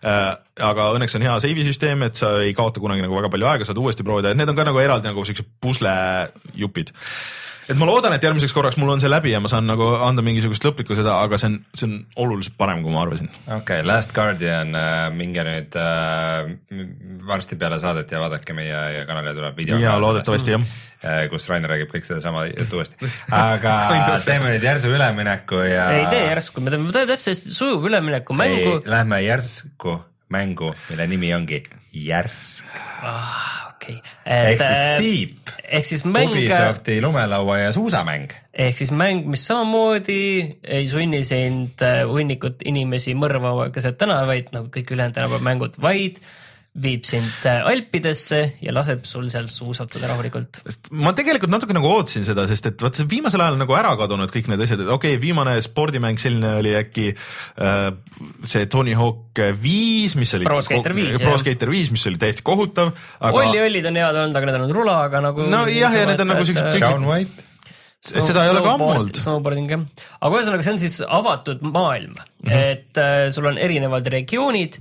Aga õnneks on hea seivi süsteem, et sa ei kaota kunagi nagu väga palju aega, saad uuesti proovida, et need on ka nagu eraldi nagu sellised pusle jupid. Et ma loodan, et järgmiseks korraks mul on see läbi ja ma saan nagu anda mingisugust lõplikku seda, aga see on, see on oluliselt parem, kui ma arvasin. Ok, Last Guardian, minge nüüd äh, varsti peale saadet ja vaadake meie kanalile tuleb video. Ja loodetavasti jah. Kus Rainer räägib kõik seda sama juttu uuesti. Aga teeme nüüd järsu ülemineku ja... Ei tee järsku, me teeme täpselt sujuv ülemineku mängu. Ei, lähme järsku mängu, mille nimi ongi Järsk. Ah, okei. Okay. Ehk siis Steep, ehk siis mäng, Ubisofti lumelaua ja suusamäng. Ehk siis mäng, mis samamoodi ei sunni sind hunnikut inimesi mõrvama keset tänavaid, nagu kõik ülejäänud tänapäeva mängud, vaid viib sind Alpidesse ja laseb sul seal suusatada rahulikult. Ma tegelikult natuke nagu ootasin seda, sest et vaat viimasel ajal nagu ära kadunud kõik need asjad, et okei, okay, viimane spordimäng selline oli äkki äh, see Tony Hawk viis, mis oli Pro Skater viis, Pro Skater viis, mis oli täiesti kohutav. Aga... Olli-ollid on head olnud, aga need on olnud rula, aga nagu... No jah, ja need on nagu sellised... Shaun White. Snow, seda ei ole ka ammu olnud. Snowboarding, jah. Aga ühesõnaga, see on siis avatud maailm, mm-hmm. et äh, sul on erinevad regioonid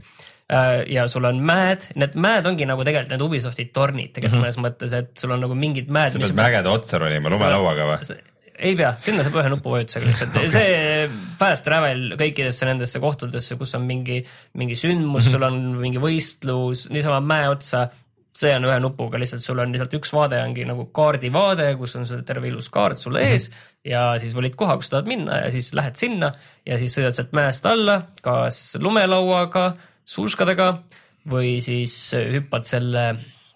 ja sul on mäed, need mäed ongi nagu tegelikult need Ubisofti tornid tegelikult mm-hmm. mõnes mõttes, et sul on nagu mingid mäed. Sa pead mägede otsa rolima lumelauaga või? Ei pea, sinna saab ühe nupuvajutusega lihtsalt. Okay. See fast travel kõikidesse nendesse kohtadesse, kus on mingi, mingi sündmus, mm-hmm. sul on mingi võistlus, niisama mäe otsa, see on ühe nupuga, lihtsalt sul on lihtsalt üks vaade ongi nagu kaardivaade, kus on see terve ilus kaart sulle ees mm-hmm. ja siis valid koha, kus tahad minna ja siis lähed sinna ja siis sõidad sealt mäest alla, kas lumelauaga, suuskadega või siis hüppad selle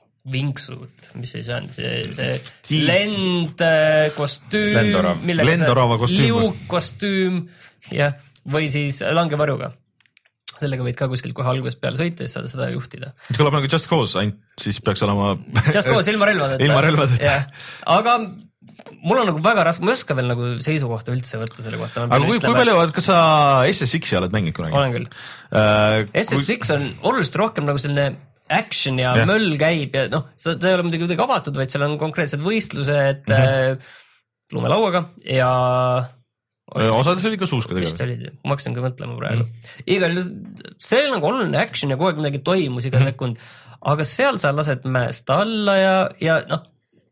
vingsud, mis siis on see, see lend, kostüüm, lendorava kostüüm, liuk kostüüm ja, või siis langevarjuga. Sellega võid ka kuskilt kohe algusest peale sõita ja saada seda juhtida. Kõlab nagu Just Cause, ainult siis peaks olema Just Cause ilma relvadeta. Ilma relvadeta. Aga mul on nagu väga raske, ma ei oska veel nagu seisukohta üldse võtta selle kohta. Aga kui, kui palju, kas sa S S X-i oled mänginud kunagi? Olen küll. Uh, S S X kui... on oluliselt rohkem nagu selline action ja yeah. möll käib ja noh, see ei ole muidugi kuidagi avatud, vaid seal on konkreetsed võistlused mm-hmm. lumelauaga ja... Osades oli ka suuskadega. Vist olid, ma hakkasin ka mõtlema praegu. Mm. Igal see oli nagu oluline action ja kogu aeg midagi toimus iga mm-hmm. sekund, aga seal sa lased mäest alla ja, ja noh,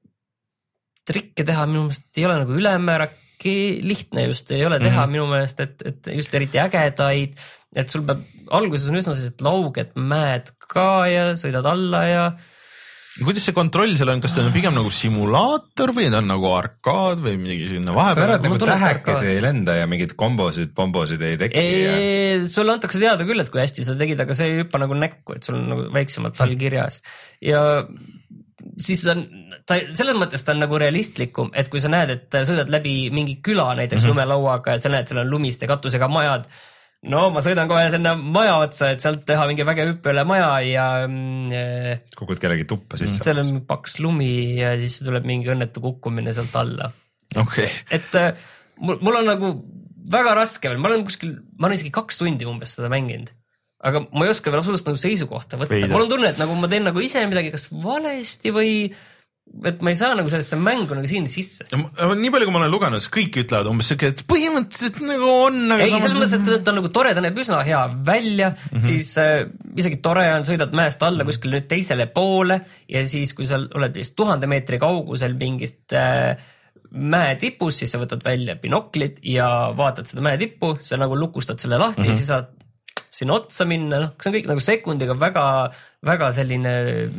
trikke teha minu meelest ei ole nagu ülemäära lihtne just, ei ole teha mm-hmm. minu meelest, et, et just eriti ägedaid, et sul peab, alguses on üsna sellised lauged mäed ka ja sõidad alla ja... Kuidas see kontroll seal on, kas ta on pigem nagu simulaator või ta on nagu arkaad või midagi sinna vahepeal? Sa oled nagu tähekesi ei lenda ja mingid kombosid, pombosid ei teki? Ei, ja... Sulle antakse teada küll, et kui hästi sa tegid, aga see ei hüppa nagu näkku, et sul on nagu väiksemalt all kirjas ja... siis on, ta, selles mõttes ta on nagu realistlikum, et kui sa näed, et sõidad läbi mingi küla näiteks mm-hmm. lumelauaga, et sa näed, seal on lumiste katusega majad, no ma sõidan kohe sinna maja otsa, et sealt teha mingi väge hüppe üle maja ja äh, kukud kellegi tuppa sisse. Seal on paks lumi ja siis tuleb mingi õnnetu kukkumine sealt alla. Okay. Et äh, mul, mul on nagu väga raske veel, ma olen kuskil, ma olen isegi kaks tundi umbes seda mänginud. Aga ma ei oska veel absoluutselt nagu seisukohta võtta. Veida. Mul on tunne, et nagu ma teen nagu ise midagi kas valesti või et ma ei saa nagu sellesse mängu nagu siin sisse. Nii palju, kui ma olen lugenud, siis kõik ütlevad umbes siuke, et põhimõtteliselt nagu on nagu ei, selles mõttes, et ta on nagu tore, ta näeb üsna hea välja, mm-hmm. siis äh, isegi tore on, sõidad mäest alla kuskil nüüd teisele poole ja siis, kui sa oled vist tuhande meetri kaugusel mingist äh, mäe tipus, siis sa võtad välja binoklid ja vaatad seda mäe tippu, sa nagu lukustad selle lahti mm-hmm. ja siis saad sinna otsa minna, noh, see on kõik nagu sekundiga väga, väga selline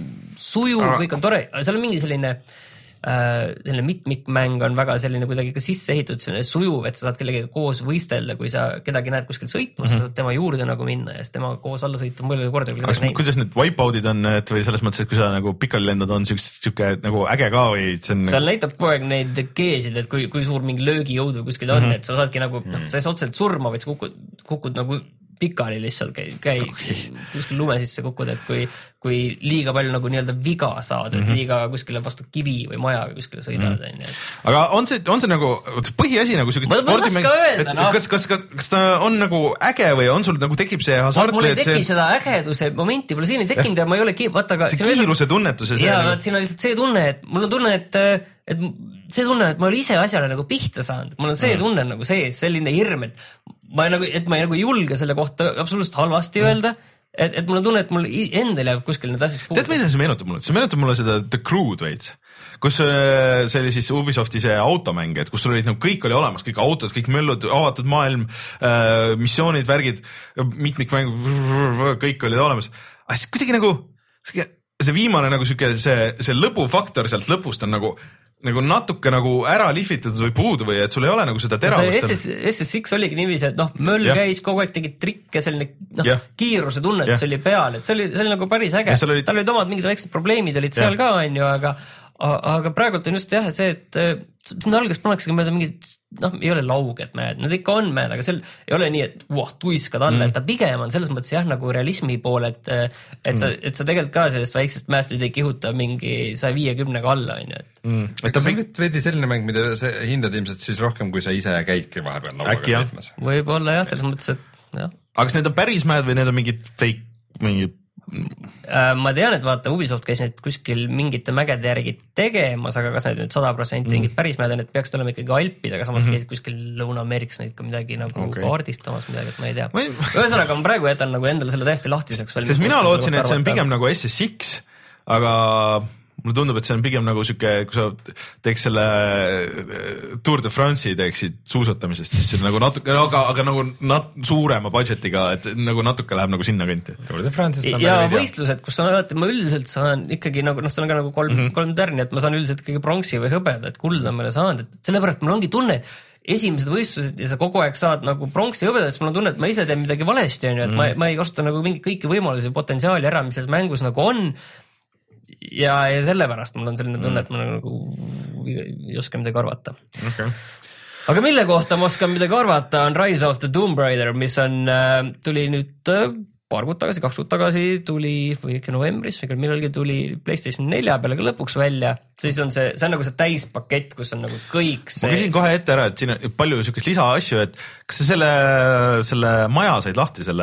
sujuv, kõik on tore, seal on mingi selline äh, selline mitmikmäng on väga selline kuidagi ka sisse ehitud, selline sujuv, et sa saad kellegagi koos võistelda, kui sa kedagi näed kuskil sõitmas, mm-hmm. sa saad tema juurde nagu minna ja siis tema koos alla sõita mõelda korda. Aga kuidas need wipeoutid on, et või selles mõttes, et kui sa nagu pikali lendad, on siuke nagu äge ka või see on... seal näitab kogu aeg neid geesid, et kui, kui suur mingi löögijõud või kuskil on, mm-hmm. et sa saadki nagu, noh, sa ei saa otseselt surma, vaid sa kukud, kukud nagu pikali lihtsalt käi, käi okay. kuskil lume sisse kukud, et kui, kui liiga palju nagu nii-öelda viga saad, et mm -hmm. liiga kuskile vastu kivi või maja või kuskile sõidad mm. -hmm. aga on see, on see nagu põhiasi nagu ma, ma ei oska öelda, noh. Kas, kas, kas, kas ta on nagu äge või on sul nagu tekib see hasart? Mul ei teki see... seda ägeduse momenti, mul siin ei tekkinud ja ma ei ole ki... vaata ka see kiiruse tunnetus ja nagu... siin on lihtsalt see tunne, et mul on tunne, et et see tunne, et ma olen ise asjale nagu pihta saanud, mul on see mm. tunne nagu sees, selline hirm, et ma ei nagu, et ma ei nagu julge selle kohta absoluutselt halvasti mm. öelda, et, et mul on tunne, et mul endal jääb kuskil need asjad puudu. Tead, mida see meenutab mulle? See meenutab mulle seda The Crew'd veits, kus see oli siis Ubisofti see automäng, et kus sul olid nagu kõik oli olemas, kõik autod, kõik möllud, avatud maailm, äh, missioonid, värgid, mitmikmäng, kõik olid olemas. Aga siis kuidagi nagu see viimane nagu siuke, see, see lõpufaktor sealt lõpust on nagu nagu natuke nagu ära lihvitud või puudu või et sul ei ole nagu seda teravust. S S X oligi niiviisi, et noh, möll ja. käis kogu aeg tegi trikke, selline noh, kiiruse tunnetus oli peal, et see oli, see oli nagu päris äge. Oli... tal olid omad mingid väiksed probleemid olid ja. seal ka, on ju, aga aga praegult on just jah, see, et sinna algas pannaksegi mööda mingid, noh, ei ole lauged mäed, nad ikka on mäed, aga seal ei ole nii, et voh, tuiskad alla, mm. et ta pigem on selles mõttes jah, nagu realismi pool, et et mm. sa, et sa tegelikult ka sellest väiksest mäest ei kihuta mingi saja viiekümnega alla, on ju. Mm. et ta on veidi selline mäng, mida sa hindad ilmselt siis rohkem, kui sa ise käidki vahepeal lauaga võtmas. Võib-olla jah, selles mõttes, et jah. aga kas need on päris mäed või need on mingid fake, mingid ma tean, et vaata, Ubisoft käis need kuskil mingite mägede järgi tegemas, aga kas need nüüd sada protsenti mingid päris mäed on, et peaks tulema ikkagi Alpid, aga samas mm -hmm. käisid kuskil Lõuna-Ameerikas neid ka midagi nagu okay. kaardistamas midagi, et ma ei tea. Ühesõnaga, ma praegu jätan nagu endale selle täiesti lahtiseks. Sest mina lootsin, et see on pigem nagu S S X, aga mulle tundub, et see on pigem nagu siuke, kui sa teeks selle Tour de France'i teeksid suusatamisest, siis see on nagu natuke, aga, aga nagu nat, suurema budgetiga, et nagu natuke läheb nagu sinna kanti. Tour de France'ist on ja võistlused, kus on alati, ma üldiselt saan ikkagi nagu, noh, see on ka nagu kolm, mm -hmm. kolm tärni, et ma saan üldiselt ikkagi pronksi või hõbeda, et kulda ma olen saanud, et sellepärast mul ongi tunne, et esimesed võistlused ja sa kogu aeg saad nagu pronksi hõbeda, siis mul on tunne, et ma ise teen midagi valesti, on ju, et mm -hmm. ma, ma ei kasuta nagu mingi kõiki võimalusi potentsiaali ära, mis selles mängus nagu on. ja, ja sellepärast mul on selline tunne, et ma nagu ei oska midagi arvata. Okay. aga mille kohta ma oskan midagi arvata, on Rise of the Tomb Raider, mis on, tuli nüüd paar kuud tagasi, kaks kuud tagasi tuli, või ikka novembris, või millalgi tuli PlayStation nelja peale ka lõpuks välja, siis on see, see on nagu see täispakett, kus on nagu kõik see... ma küsin kohe ette ära, et siin on palju sükest lisaasju, et kas sa selle, selle maja said lahti, selle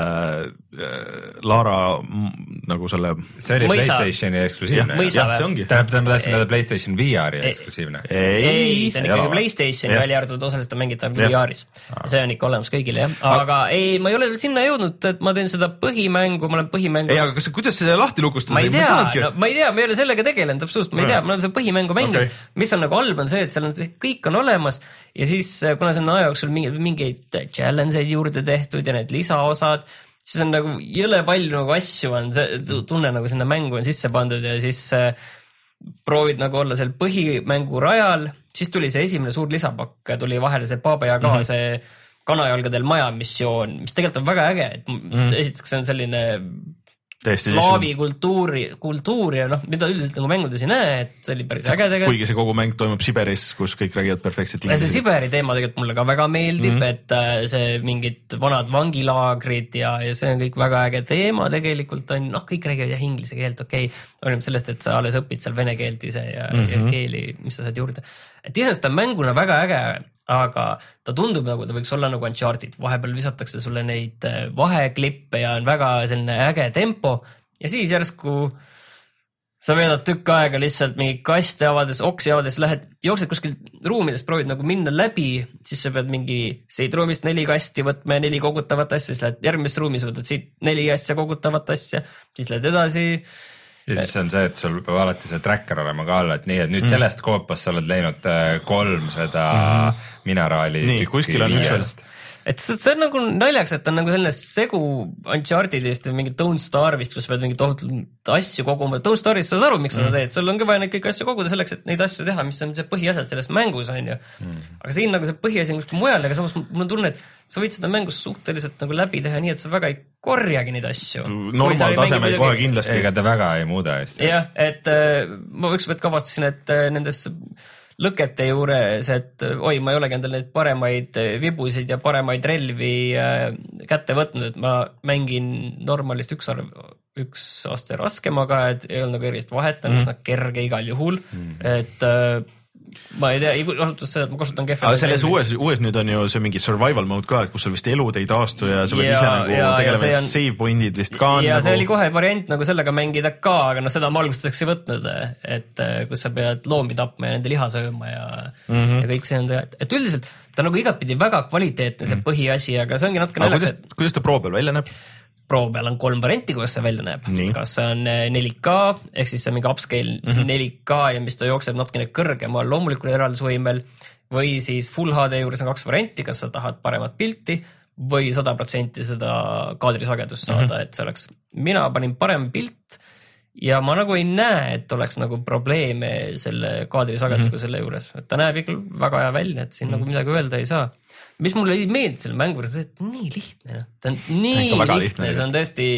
äh, Lara nagu selle... see oli Mõisa. PlayStationi eksklusiivne. jah, see ongi. tähendab, ma tahtsin öelda PlayStation V R-i eksklusiivne. ei, ei, see on ikkagi PlayStation, välja arvatud osaliselt on mängitav V R-is. see on ikka olemas kõigile, jah. aga ei, ma ei ole veel sinna jõudnud, et ma teen seda põhimängu, ma olen põhimängu... ei, aga kas, kuidas seda lahti lukustada? ma ei tea, no, ma ei tea, ma ei ole sellega tegelenud, absoluutselt, ma ei tea, ma olen seda põhimängu mänginud, okay. mis on nagu halb on see, et seal on, kõik on olemas ja siis, kuna see on aja jooksul mingeid, mingeid challenge'eid juurde tehtud ja need lisaosad, siis on nagu jõle palju nagu asju on, see tunne nagu sinna mängu on sisse pandud ja siis äh, proovid nagu olla seal põhimängu rajal, siis tuli see esimene suur lisapakk, tuli vahele see Baba Yaga, mm -hmm. see kanajalgadel maja missioon, mis tegelikult on väga äge, et mm. esiteks see on selline slaavi kultuuri, kultuuri ja noh, mida üldiselt nagu mängudes ei näe, et see oli päris äge tegelikult. Kuigi see kogu mäng toimub Siberis, kus kõik räägivad perfektselt inglised. See Siberi teema tegelikult mulle ka väga meeldib, mm -hmm. et see mingid vanad vangilaagrid ja, ja see on kõik väga äge teema tegelikult on, noh, kõik räägivad jah inglise keelt, okei, okay. oleneb sellest, et sa alles õpid seal vene keelt ise ja, mm -hmm. ja keeli, mis sa saad juurde. Et iseenesest ta mänguna väga äge, aga ta tundub nagu, ta võiks olla nagu Uncharted, vahepeal visatakse sulle neid vaheklippe ja on väga selline äge tempo ja siis järsku sa veedad tükk aega lihtsalt mingi kaste avades, oksi avades, lähed, jooksed kuskil ruumidest, proovid nagu minna läbi, siis sa pead mingi siit ruumist neli kasti võtma ja neli kogutavat asja, siis lähed järgmist ruumis, võtad siit neli asja kogutavat asja, siis lähed edasi. Ja siis on see, et sul peab alati see tracker olema ka all, et nii, et nüüd mm. sellest koopast sa oled läinud kolm seda mm. mineraali nii, kuskil on viiest. Et see on nagu naljaks, et on nagu selline segu Unchartedist ja mingi Don't Starve'ist, kus sa pead mingi tohutult asju koguma. Don't Starve'ist sa saad aru, miks mm. sa teed. Sul on ka vaja neid kõik asju koguda selleks, et neid asju teha, mis on see põhiasjad selles mängus on ju. Mm. Aga siin nagu see põhiasi on kuskil mujal, aga samas mul on tunne, et sa võid seda mängus suhteliselt nagu läbi teha nii, et sa väga ei korjagi neid asju. Normaal tasemel kohe kindlasti. Ega ta väga ei muuda just. Jah, et ma ükspäev kavastasin, et nendes lõkete juures, et oi, ma ei olegi endal neid paremaid vibusid ja paremaid relvi kätte võtnud, et ma mängin normaalist üks, üks aste raskemaga, et ei olnud nagu erist vahetanud, mm. kerge igal juhul, mm. et ma ei tea, ei kasutus seda, et ma kasutan kehva. Aga selles uues, uues nüüd on ju see mingi survival mode ka, et kus sul vist elud ei taastu ja sa võid ise nagu tegelema on... save pointid vist ka. Ja nagu... see oli kohe variant nagu sellega mängida ka, aga no seda ma algustuseks ei võtnud, et kus sa pead loomi tapma ja nende liha sööma ja, mm -hmm. ja kõik see on, et üldiselt ta nagu igatpidi väga kvaliteetne see põhiasi, aga see ongi natuke näljaks. Kuidas, et... kuidas ta pro peal välja näeb? Pro peal on kolm varianti, kuidas see välja näeb. Nii. Kas see on neli K, ehk siis see mingi upscale mm -hmm. neli K ja mis ta jookseb natukene kõrgemal loomulikul eraldusvõimel või siis Full H D juures on kaks varianti, kas sa tahad paremat pilti või sada protsenti seda kaadrisagedust saada, mm -hmm. et see oleks, mina panin parem pilt ja ma nagu ei näe, et oleks nagu probleeme selle kaadrisagedusega mm -hmm. selle juures. Et ta näeb ikka väga hea välja, et siin mm -hmm. nagu midagi öelda ei saa. Mis mulle ei meeldi selle mängu, see et nii lihtne, ta on nii ta lihtne, lihtne, see on tõesti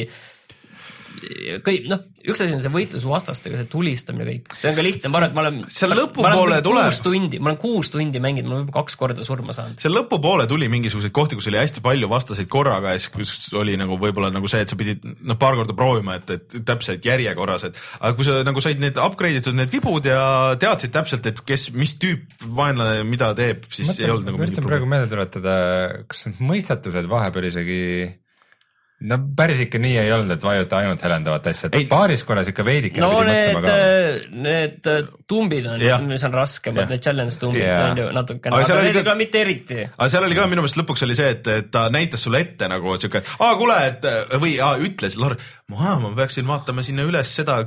kõik, noh, üks asi on see võitlus vastastega, see tulistamine kõik, see on ka lihtne, ma arvan, et ma olen seal lõpupoole tuleb kuus tundi, ma olen kuus tundi mänginud, ma olen juba kaks korda surma saanud. Seal lõpupoole tuli mingisuguseid kohti, kus oli hästi palju vastaseid korraga ja siis kus oli nagu võib-olla nagu see, et sa pidid noh, paar korda proovima, et, et täpselt järjekorras, et aga kui sa nagu said need upgrade itud need vibud ja teadsid täpselt, et kes, mis tüüp vaenlane mida teeb, siis mõtlen, ei olnud nagu mingi probleem. Praegu meelde tuletada, kas need mõistatused vahepeal isegi no päris ikka nii ei olnud, et vajuta ainult helendavat asja, et paaris korras ikka veidike no need, need tumbid on, mis on raskemad, need challenge tumbid yeah. on ju natukene, aga, aga need ka, ka mitte eriti. Aga seal oli ka minu meelest lõpuks oli see, et, et ta näitas sulle ette nagu siuke, aa kuule, et või aa, ütles, Lauri, ma, ma peaksin vaatama sinna üles seda,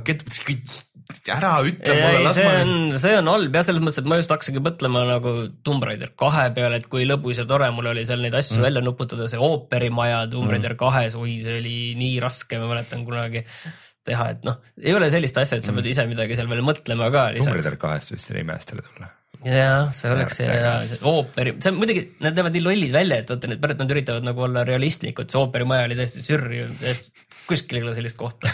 ära ütle mulle, las see on, see on halb ja selles mõttes, et ma just hakkasingi mõtlema nagu Tomb Raider kahe peale, et kui lõbus ja tore mul oli seal neid asju mm. välja nuputada, see ooperimaja Tomb Raider kahes, oi see oli nii raske, ma mäletan kunagi teha, et noh, ei ole sellist asja, et sa pead ise midagi seal veel mõtlema ka. Tomb Raider kahest vist ei imestele tulla. jah, see, see oleks see, ja, see ooperi, see on muidugi, need näevad nii lollid välja, et võtta, need pärit nad üritavad nagu olla realistlikud, see ooperimaja oli täiesti sürri, et kuskil ei ole sellist kohta.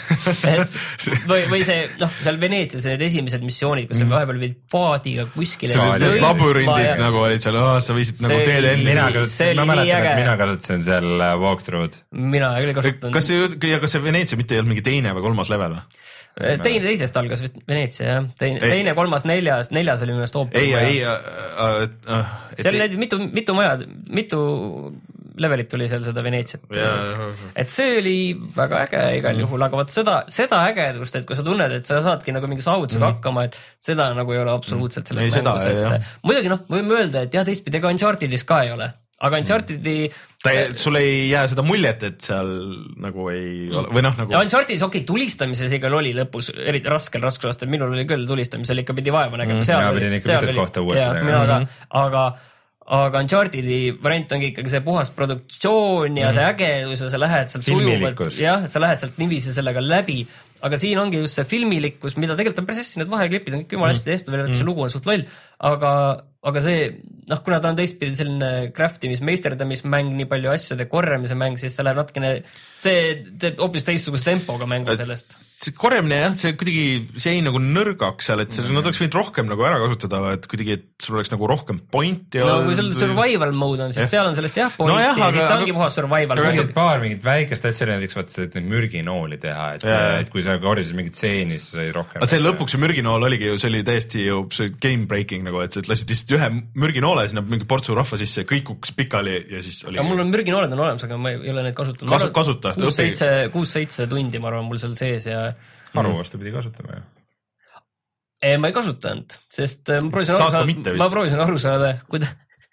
või, või see, noh, seal Veneetsias need esimesed missioonid, kus mm. vahepeal võid paadiga kuskile. See oli labürindid ja... nagu olid seal, oh, sa võisid nagu teele enne. Mina kasutasin, ma mäletan, et mina kasutasin seal walkthrough'd. Mina küll kasutasin. Kas see, ja kas see Veneetsia mitte ei olnud mingi teine või kolmas level? Teine teisest algas vist Veneetsia, jah. Teine, teine, kolmas, neljas, neljas oli minu meelest ooperi. Ei, ei, ei. Seal oli mitu, mitu maja, mitu levelit tuli seal seda Veneetsiat. Et see oli väga äge igal mm. juhul, aga vaat seda, seda ägedust, et kui sa tunned, et sa saadki nagu mingi saavutusega mm. hakkama, et seda nagu ei ole absoluutselt selles ei, mängus. Seda, et, muidugi noh, võime öelda, et jah, teistpidi ka Unchartedis ka ei ole. Aga Unchartedi mm. sul ei jää seda muljet, et seal nagu ei mm. ole, või noh nagu... Ja Unchartedis okei, okay, tulistamises igal oli lõpus, eriti raskel raskusastel, minul oli küll tulistamisel ikka pidi vaeva nägema. Mm. Ja pidin ikka mitut kohta uuesti nägema. Aga aga Unchartedi variant ongi ikkagi see puhas produktsioon ja mm. see ägedus ja sa lähed sealt sujuvalt, jah, et sa lähed sealt nivisi sellega läbi, aga siin ongi just see filmilikkus, mida tegelikult on päris hästi, need vaheklipid on kõik jumala hästi tehtud, veel et see lugu on suht loll, aga, aga see, noh, kuna ta on teistpidi selline craftimis, meisterdamismäng, nii palju asjade korjamise mäng, siis see läheb natukene, see teeb hoopis teistsuguse tempoga mängu sellest. See korjamine jah, see kuidagi, see jäi nagu nõrgaks seal, et see, nad oleks võinud rohkem nagu ära kasutada, et kuidagi, et sul oleks nagu rohkem pointi. No kui sul survival mode on, siis ja. Seal on sellest jah pointi, no jah, aga, siis see ongi puhas survival mode. Paar mingit väikest asja, näiteks vaata, et neid mürginooli teha, et, et kui sa korjasid mingit seeni, siis sai rohkem. See lõpuks see mürginool oligi ju, see oli täiesti ju see game breaking nagu, et lasid lihtsalt ühe mürginoole sinna mingi portsu rahva sisse, kõik kukkus pikali ja siis oli... Ja mul on mürginooled on olemas, aga ma ei ole neid kasutanud. Kasu, kasuta. kuus seitse tundi, ma arvan, mul seal sees ja... Haru vastu pidi kasutama ju. ei, ma ei kasutanud, sest ma proovisin aru saada, ma proovisin aru saada, kuida...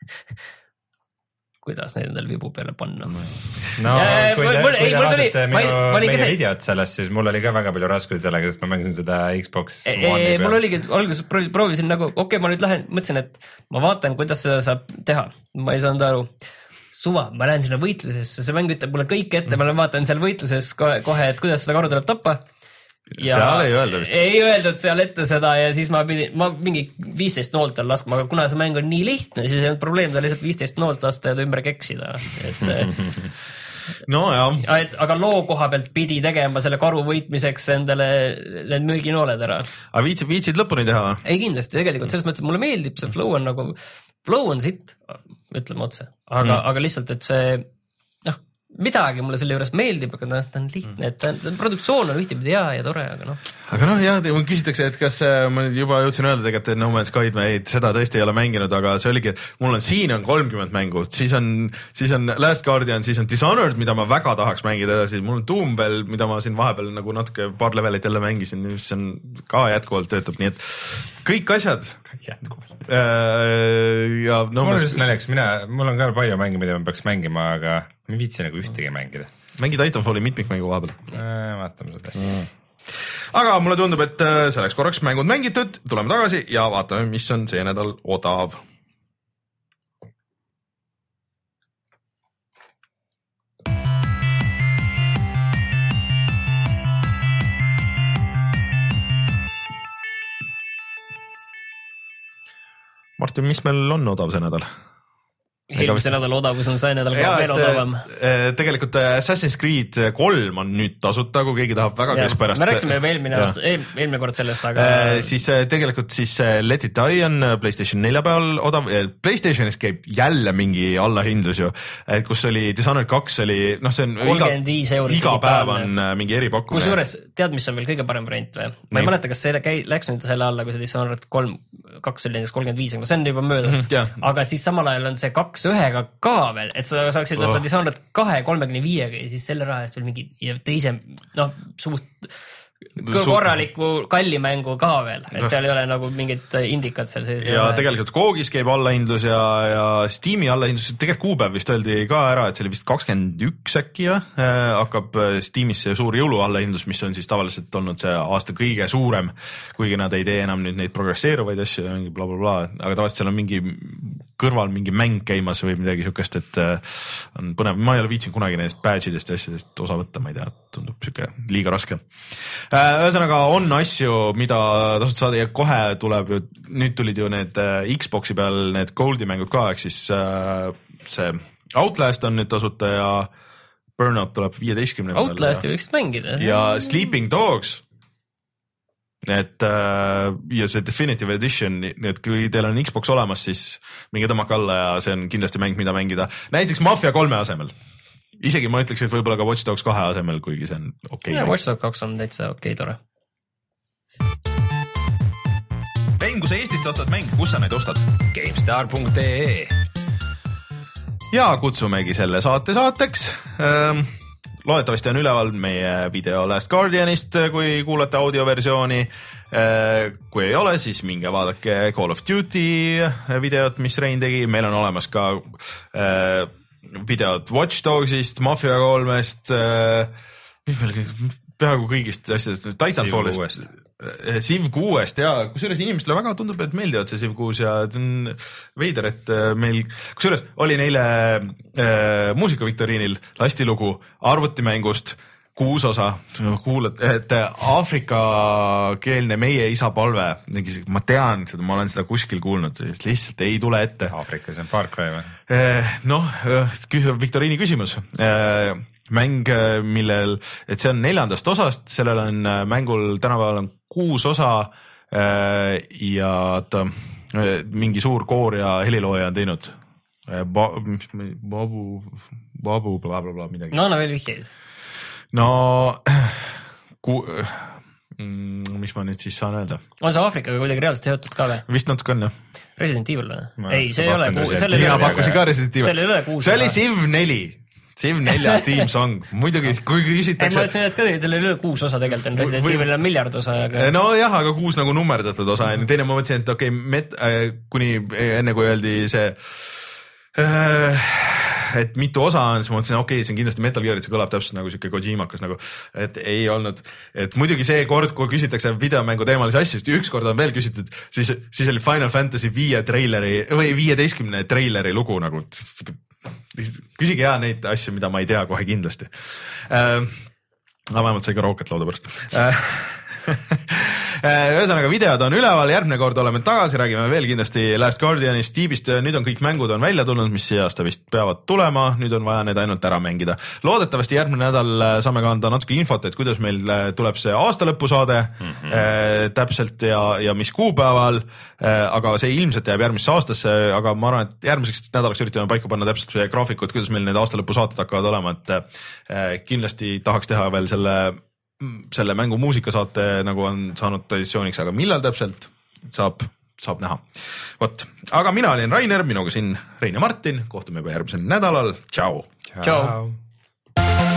kuidas neid endal vibu peale panna. No, ja, kui te, mul, kui te vaatate minu, meie käse... videot sellest, siis mul oli ka väga palju raskusi sellega, sest ma mängisin seda Xbox One'i peal. Mul oligi, alguses proovisin nagu, okei okay,, ma nüüd lähen, mõtlesin, et ma vaatan, kuidas seda saab teha. Ma ei saanud aru. Suva, ma lähen sinna võitlusesse, see mäng ütleb mulle kõik ette, ma vaatan seal võitluses kohe, et kuidas seda karu tuleb tappa. Ja seal ei öelda vist. Ei öeldud seal ette seda ja siis ma pidin, ma mingi viisteist noolt on laskma, aga kuna see mäng on nii lihtne, siis ei olnud probleem, ta lihtsalt viisteist noolt lasta ja ta ümber keksida. Et, no jah. Et, aga loo koha pealt pidi tegema selle karu võitmiseks endale need müüginooled ära. Aga viitsid, viitsid lõpuni teha? Ei kindlasti, tegelikult selles mõttes mulle meeldib, see flow on nagu, flow on sitt, ütleme otse, aga, mm. aga lihtsalt, et see midagi mulle selle juures meeldib, aga ta on lihtne, et ta on, produktsioon on ühtepidi hea ja tore, aga noh. Aga noh, jah, mul küsitakse, et kas ma juba jõudsin öelda tegelikult, et No Man's Sky me ei, seda tõesti ei ole mänginud, aga see oligi, mul on siin on kolmkümmend mängu, siis on, siis on Last Guardian, siis on Dishonored, mida ma väga tahaks mängida edasi, mul on Doom veel, mida ma siin vahepeal nagu natuke paar levelit jälle mängisin, mis on ka jätkuvalt töötab, nii et kõik asjad jätkuvalt. Ja no mul on just näljaks, mina, mul on ka palju mänge, mida ma peaks mängima, aga ma ei viitsi nagu ühtegi mängida. Mängid Titanfalli mitmikmängu vahepeal? Vaatame seda asja. Mm. Aga mulle tundub, et selleks korraks mängud mängitud, tuleme tagasi ja vaatame, mis on see nädal odav. Martin, mis meil on odav see nädal? Eelmise nädal odavus on see nädal ka veel odavam. Tegelikult Assassin's Creed kolm on nüüd tasuta, kui keegi tahab väga kes pärast. Me rääksime juba eelmine, aasta, eelmine kord sellest, aga... Siis tegelikult siis Let It Die on PlayStation nelja peal odav. PlayStationis käib jälle mingi allahindlus ju, kus oli Dishonored kaks oli, noh see on iga, iga päev on mingi eripakkumine. Kus juures, tead, mis on veel kõige parem variant või? Ma ei mäleta, kas see käi, läks nüüd selle alla, kui see Dishonored kolm, kaks oli näiteks kolmkümmend viis, aga see on juba möödas. Mm-hmm, aga siis samal ajal on see kaks ühega ka veel, et sa saaksid võtta oh. Dishonored kahe kolmekümne viiega ja siis selle raha eest veel mingi ja teise, noh, suht korraliku kallimängu ka veel, et seal ei ole nagu mingit indikat seal sees. Ja tegelikult Koogis käib allahindlus ja, ja Steam'i allahindlus, tegelikult kuupäev vist öeldi ka ära, et see oli vist kakskümmend üks äkki ja äh, hakkab Steam'is see suur jõulu allahindlus, mis on siis tavaliselt olnud see aasta kõige suurem, kuigi nad ei tee enam nüüd neid progresseeruvaid asju ja mingi bla bla bla, aga tavaliselt seal on mingi kõrval mingi mäng käimas või midagi sükest, et äh, on põnev, ma ei ole viitsinud kunagi nendest badge'idest ja asjadest osa võtta, ma ei tea, tundub süke liiga raske. Ühesõnaga on asju, mida tasud saada ja kohe tuleb ju, nüüd tulid ju need Xboxi peal need Goldi mängud ka, ehk siis see Outlast on nüüd tasuta ja Burnout tuleb viieteistkümne Outlasti võiksid mängida. Ja Sleeping Dogs, et ja see Definitive Edition, et kui teil on Xbox olemas, siis minge tõmmake alla ja see on kindlasti mäng, mida mängida. Näiteks Mafia kolme asemel. Isegi ma ütleks, et võib-olla ka Watch Dogs kahe asemel, kuigi see on okei. Okay ja, Watch Dogs kaks on täitsa okei okay, tore. Mäng, kui sa Eestist ostad mäng, kus sa neid ostad? GameStar punkt ee Ja kutsumegi selle saate saateks. Loodetavasti on üleval meie video Last Guardianist, kui kuulate audioversiooni. Kui ei ole, siis minge vaadake Call of Duty videot, mis Rein tegi. Meil on olemas ka videod Watch Dogsist, Mafia kolmest, mis meil peaaegu kõigist asjadest, Titanfallist, Civ kuuest ja kusjuures inimestele väga tundub, et meeldivad see Civ kuus ja on veider, et meil, kusjuures oli neile äh, muusikaviktoriinil lasti lugu arvutimängust kuus osa, kuulad, et Aafrika-keelne meie isa palve, ma tean seda, ma olen seda kuskil kuulnud, lihtsalt ei tule ette. Aafrikas on Far Cry või? Noh, viktoriini küsimus. Mäng, millel, et see on neljandast osast, sellel on mängul tänapäeval on kuus osa ja ta, mingi suur koor ja helilooja on teinud. Babu, babu, bla bla bla midagi. No, no veel vihjeid. No, ku, mis ma nüüd siis saan öelda? On see Aafrikaga kuidagi reaalselt seotud ka või? Vist natuke on, jah. Resident Evil või? Ei, see ei ole kuus. Mina pakkusin ka Resident Evil. See ei ole kuus. See oli Civ neli. Civ nelja Team Song, muidugi kui küsitakse. Ma ütlesin, et ka teil oli üle kuus osa tegelikult on, Resident Evilil on miljard osa. Aga... no jah, aga kuus nagu nummerdatud osa. Teine ma mõtlesin, et okei, okay, met, äh, kuni enne kui öeldi see, äh, et mitu osa on, siis ma mõtlesin, okei okay,, see on kindlasti Metal Gear, et see kõlab täpselt nagu siuke Kojimakas nagu, et ei olnud. Et muidugi see kord, kui küsitakse videomängu teemalisi asju, sest üks kord on veel küsitud, siis, siis oli Final Fantasy viie treileri või viieteistkümne treileri lugu nagu. Küsige hea neid asju, mida ma ei tea kohe kindlasti. Äh, aga vähemalt sai ka Rocket lauda pärast. Äh, ühesõnaga videod on üleval, järgmine kord oleme tagasi, räägime veel kindlasti Last Guardianist, Steepist, nüüd on kõik mängud on välja tulnud, mis see aasta vist peavad tulema, nüüd on vaja need ainult ära mängida. Loodetavasti järgmine nädal saame ka anda natuke infot, et kuidas meil tuleb see aastalõpusaade mm -hmm. äh, täpselt ja, ja mis kuupäeval, äh, aga see ilmselt jääb järgmisse aastasse, aga ma arvan, et järgmiseks nädalaks üritame paika panna täpselt see graafikud, kuidas meil need aastalõpusaated hakkavad olema, et äh, kindlasti tahaks teha veel selle selle mängu muusikasaate nagu on saanud traditsiooniks, aga millal täpselt saab, saab näha. Vot, aga mina olin Rainer, minuga siin Rein ja Martin, kohtume juba järgmisel nädalal. Tšau. Tšau.